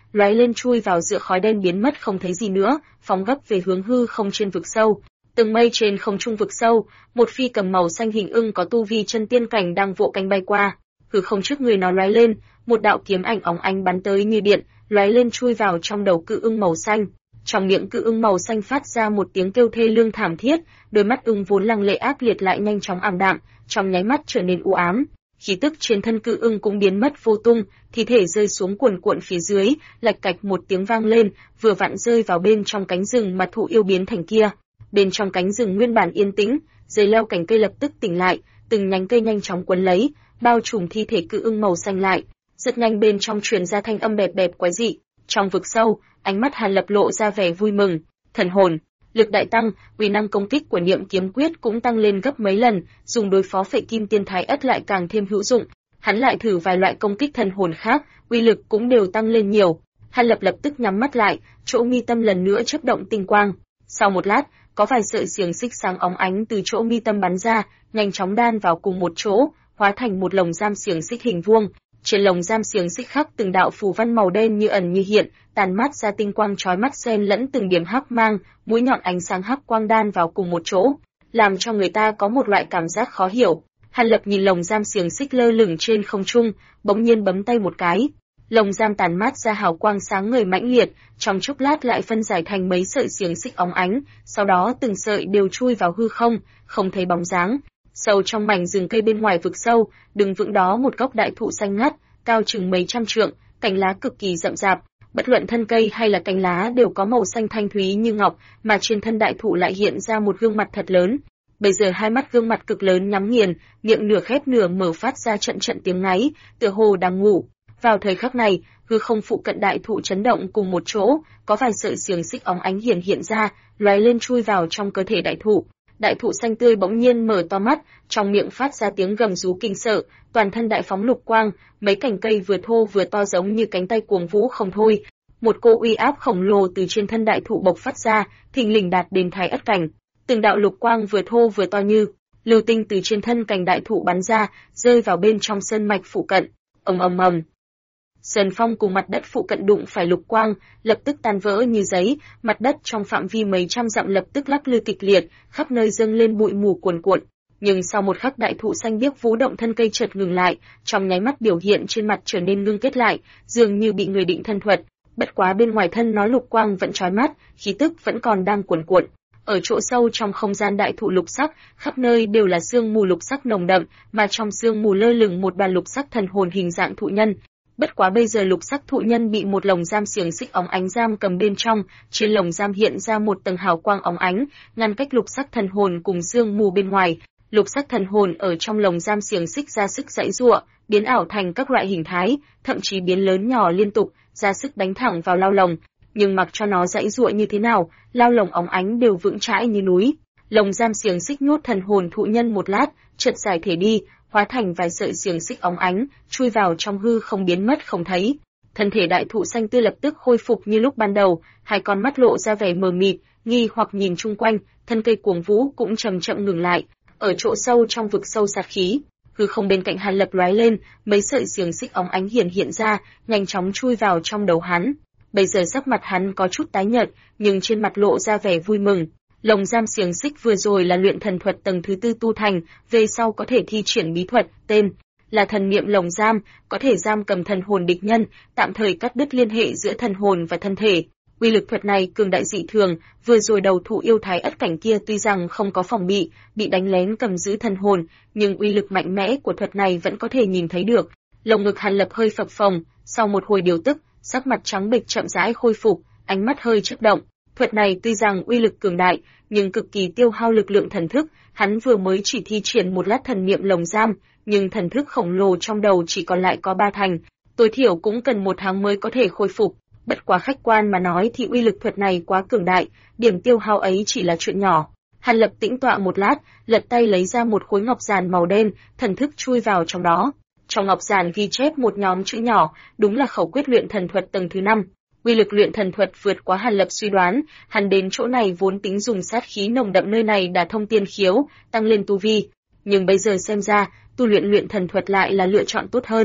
lóe lên chui vào giữa khói đen biến mất không thấy gì nữa, phóng gấp về hướng hư không trên vực sâu. Tầng mây trên không trung vực sâu, một phi cầm màu xanh hình ưng có tu vi chân tiên cảnh đang vỗ cánh bay qua. Hư không trước người nó lóe lên, một đạo kiếm ảnh óng ánh bắn tới như điện, lóe lên chui vào trong đầu cự ưng màu xanh. Trong miệng cự ưng màu xanh phát ra một tiếng kêu thê lương thảm thiết, đôi mắt ưng vốn lăng lệ ác liệt lại nhanh chóng ảm đạm, trong nháy mắt trở nên u ám. Khí tức trên thân cự ưng cũng biến mất vô tung, thi thể rơi xuống cuồn cuộn phía dưới, lạch cạch một tiếng vang lên, vừa vặn rơi vào bên trong cánh rừng mà thụ yêu biến thành kia. Bên trong cánh rừng nguyên bản yên tĩnh, dây leo cành cây lập tức tỉnh lại, từng nhánh cây nhanh chóng quấn lấy, bao trùm thi thể cự ưng màu xanh lại. Rất nhanh bên trong truyền ra thanh âm bẹp bẹp quái dị. Trong vực sâu, ánh mắt Hàn Lập lộ ra vẻ vui mừng. Thần hồn, lực đại tăng, uy năng công kích của niệm kiếm quyết cũng tăng lên gấp mấy lần, dùng đối phó Phệ Kim Tiên Thái Ất lại càng thêm hữu dụng. Hắn lại thử vài loại công kích thần hồn khác, uy lực cũng đều tăng lên nhiều. Hàn Lập lập tức nhắm mắt lại, chỗ mi tâm lần nữa chớp động tinh quang. Sau một lát, có vài sợi xiềng xích sáng óng ánh từ chỗ mi tâm bắn ra, nhanh chóng đan vào cùng một chỗ, hóa thành một lồng giam xiềng xích hình vuông. Trên lồng giam xiềng xích khắc từng đạo phù văn màu đen như ẩn như hiện, tàn mát ra tinh quang chói mắt xen lẫn từng điểm hắc mang, mũi nhọn ánh sáng hắc quang đan vào cùng một chỗ, làm cho người ta có một loại cảm giác khó hiểu. Hàn Lập nhìn lồng giam xiềng xích lơ lửng trên không trung, bỗng nhiên bấm tay một cái. Lồng giam tàn mát ra hào quang sáng ngời mãnh liệt, trong chốc lát lại phân giải thành mấy sợi xiềng xích óng ánh, sau đó từng sợi đều chui vào hư không, không thấy bóng dáng. Sâu trong mảnh rừng cây bên ngoài vực sâu, đứng vững đó một gốc đại thụ xanh ngắt, cao chừng mấy trăm trượng, cành lá cực kỳ rậm rạp, bất luận thân cây hay là cành lá đều có màu xanh thanh thúy như ngọc, mà trên thân đại thụ lại hiện ra một gương mặt thật lớn. Bây giờ hai mắt gương mặt cực lớn nhắm nghiền, miệng nửa khép nửa mở phát ra trận trận tiếng ngáy, tựa hồ đang ngủ. Vào thời khắc này, hư không phụ cận đại thụ chấn động cùng một chỗ, có vài sợi xiềng xích óng ánh hiện ra, lóe lên chui vào trong cơ thể đại thụ. Đại thụ xanh tươi bỗng nhiên mở to mắt, trong miệng phát ra tiếng gầm rú kinh sợ, toàn thân đại phóng lục quang, mấy cành cây vừa thô vừa to giống như cánh tay cuồng vũ không thôi. Một cô uy áp khổng lồ từ trên thân đại thụ bộc phát ra, thình lình đạt đến Thái Ất cảnh. Từng đạo lục quang vừa thô vừa to như lưu tinh từ trên thân cành đại thụ bắn ra, rơi vào bên trong sơn mạch phụ cận. Ầm ầm ầm. Sơn phong cùng mặt đất phụ cận đụng phải lục quang, lập tức tan vỡ như giấy, mặt đất trong phạm vi mấy trăm dặm lập tức lắc lư kịch liệt, khắp nơi dâng lên bụi mù cuồn cuộn. Nhưng sau một khắc đại thụ xanh biếc vũ động thân cây chợt ngừng lại, trong nháy mắt biểu hiện trên mặt trở nên ngưng kết lại, dường như bị người định thân thuật. Bất quá bên ngoài thân nó lục quang vẫn chói mắt, khí tức vẫn còn đang cuồn cuộn. Ở chỗ sâu trong không gian đại thụ lục sắc, khắp nơi đều là sương mù lục sắc nồng đậm, mà trong sương mù lơ lửng một đoàn lục sắc thần hồn hình dạng thụ nhân. Bất quá bây giờ lục sắc thụ nhân bị một lồng giam xiềng xích óng ánh giam cầm bên trong, trên lồng giam hiện ra một tầng hào quang óng ánh, ngăn cách lục sắc thần hồn cùng sương mù bên ngoài. Lục sắc thần hồn ở trong lồng giam xiềng xích ra sức giãy giụa, biến ảo thành các loại hình thái, thậm chí biến lớn nhỏ liên tục, ra sức đánh thẳng vào lao lồng. Nhưng mặc cho nó giãy giụa như thế nào, lao lồng óng ánh đều vững chãi như núi. Lồng giam xiềng xích nhốt thần hồn thụ nhân một lát, chợt giải thể đi, hóa thành vài sợi xiềng xích óng ánh, chui vào trong hư không biến mất không thấy. Thân thể đại thụ xanh tươi lập tức khôi phục như lúc ban đầu, hai con mắt lộ ra vẻ mờ mịt, nghi hoặc nhìn chung quanh, thân cây cuồng vũ cũng chậm chậm ngừng lại. Ở chỗ sâu trong vực sâu sát khí, hư không bên cạnh Hàn Lập lóe lên, mấy sợi xiềng xích óng ánh hiện ra, nhanh chóng chui vào trong đầu hắn. Bây giờ sắc mặt hắn có chút tái nhợt, nhưng trên mặt lộ ra vẻ vui mừng. Lồng giam xiềng xích vừa rồi là luyện thần thuật tầng thứ 4 tu thành, về sau có thể thi triển bí thuật, tên là thần niệm lồng giam, có thể giam cầm thần hồn địch nhân, tạm thời cắt đứt liên hệ giữa thần hồn và thân thể. Uy lực thuật này cường đại dị thường, vừa rồi đầu thụ yêu Thái Ất cảnh kia tuy rằng không có phòng bị đánh lén cầm giữ thần hồn, nhưng uy lực mạnh mẽ của thuật này vẫn có thể nhìn thấy được. Lồng ngực Hàn Lập hơi phập phồng, sau một hồi điều tức, sắc mặt trắng bệch chậm rãi khôi phục, ánh mắt hơi chớp động. Thuật này tuy rằng uy lực cường đại, nhưng cực kỳ tiêu hao lực lượng thần thức, hắn vừa mới chỉ thi triển một lát thần niệm lồng giam, nhưng thần thức khổng lồ trong đầu chỉ còn lại có 3 thành, tối thiểu cũng cần 1 tháng mới có thể khôi phục. Bất quá khách quan mà nói thì uy lực thuật này quá cường đại, điểm tiêu hao ấy chỉ là chuyện nhỏ. Hàn Lập tĩnh tọa một lát, lật tay lấy ra một khối ngọc giản màu đen, thần thức chui vào trong đó. Trong ngọc giản ghi chép một nhóm chữ nhỏ, đúng là khẩu quyết luyện thần thuật tầng thứ 5. Uy lực luyện thần thuật vượt quá Hàn Lập suy đoán, hắn đến chỗ này vốn tính dùng sát khí nồng đậm nơi này đả thông tiên khiếu, tăng lên tu vi, nhưng bây giờ xem ra, tu luyện luyện thần thuật lại là lựa chọn tốt hơn.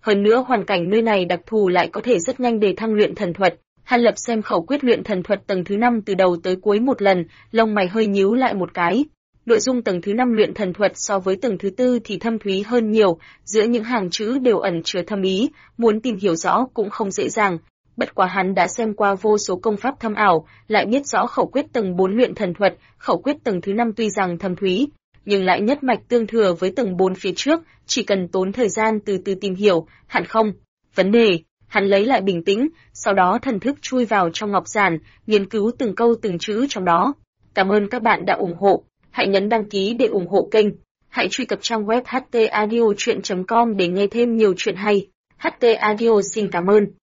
Hơn nữa hoàn cảnh nơi này đặc thù lại có thể rất nhanh đề thăng luyện thần thuật. Hàn Lập xem khẩu quyết luyện thần thuật tầng thứ 5 từ đầu tới cuối một lần, lông mày hơi nhíu lại một cái. Nội dung tầng thứ 5 luyện thần thuật so với tầng thứ 4 thì thâm thúy hơn nhiều, giữa những hàng chữ đều ẩn chứa thâm ý, muốn tìm hiểu rõ cũng không dễ dàng. Bất quá hắn đã xem qua vô số công pháp thâm ảo, lại biết rõ khẩu quyết tầng 4 luyện thần thuật, khẩu quyết tầng thứ 5 tuy rằng thâm thúy, nhưng lại nhất mạch tương thừa với tầng 4 phía trước, chỉ cần tốn thời gian từ từ tìm hiểu, hẳn không vấn đề. Hắn lấy lại bình tĩnh, sau đó thần thức chui vào trong ngọc giản, nghiên cứu từng câu từng chữ trong đó. Cảm ơn các bạn đã ủng hộ. Hãy nhấn đăng ký để ủng hộ kênh. Hãy truy cập trang web htaudio.com để nghe thêm nhiều chuyện hay. HT Audio xin cảm ơn.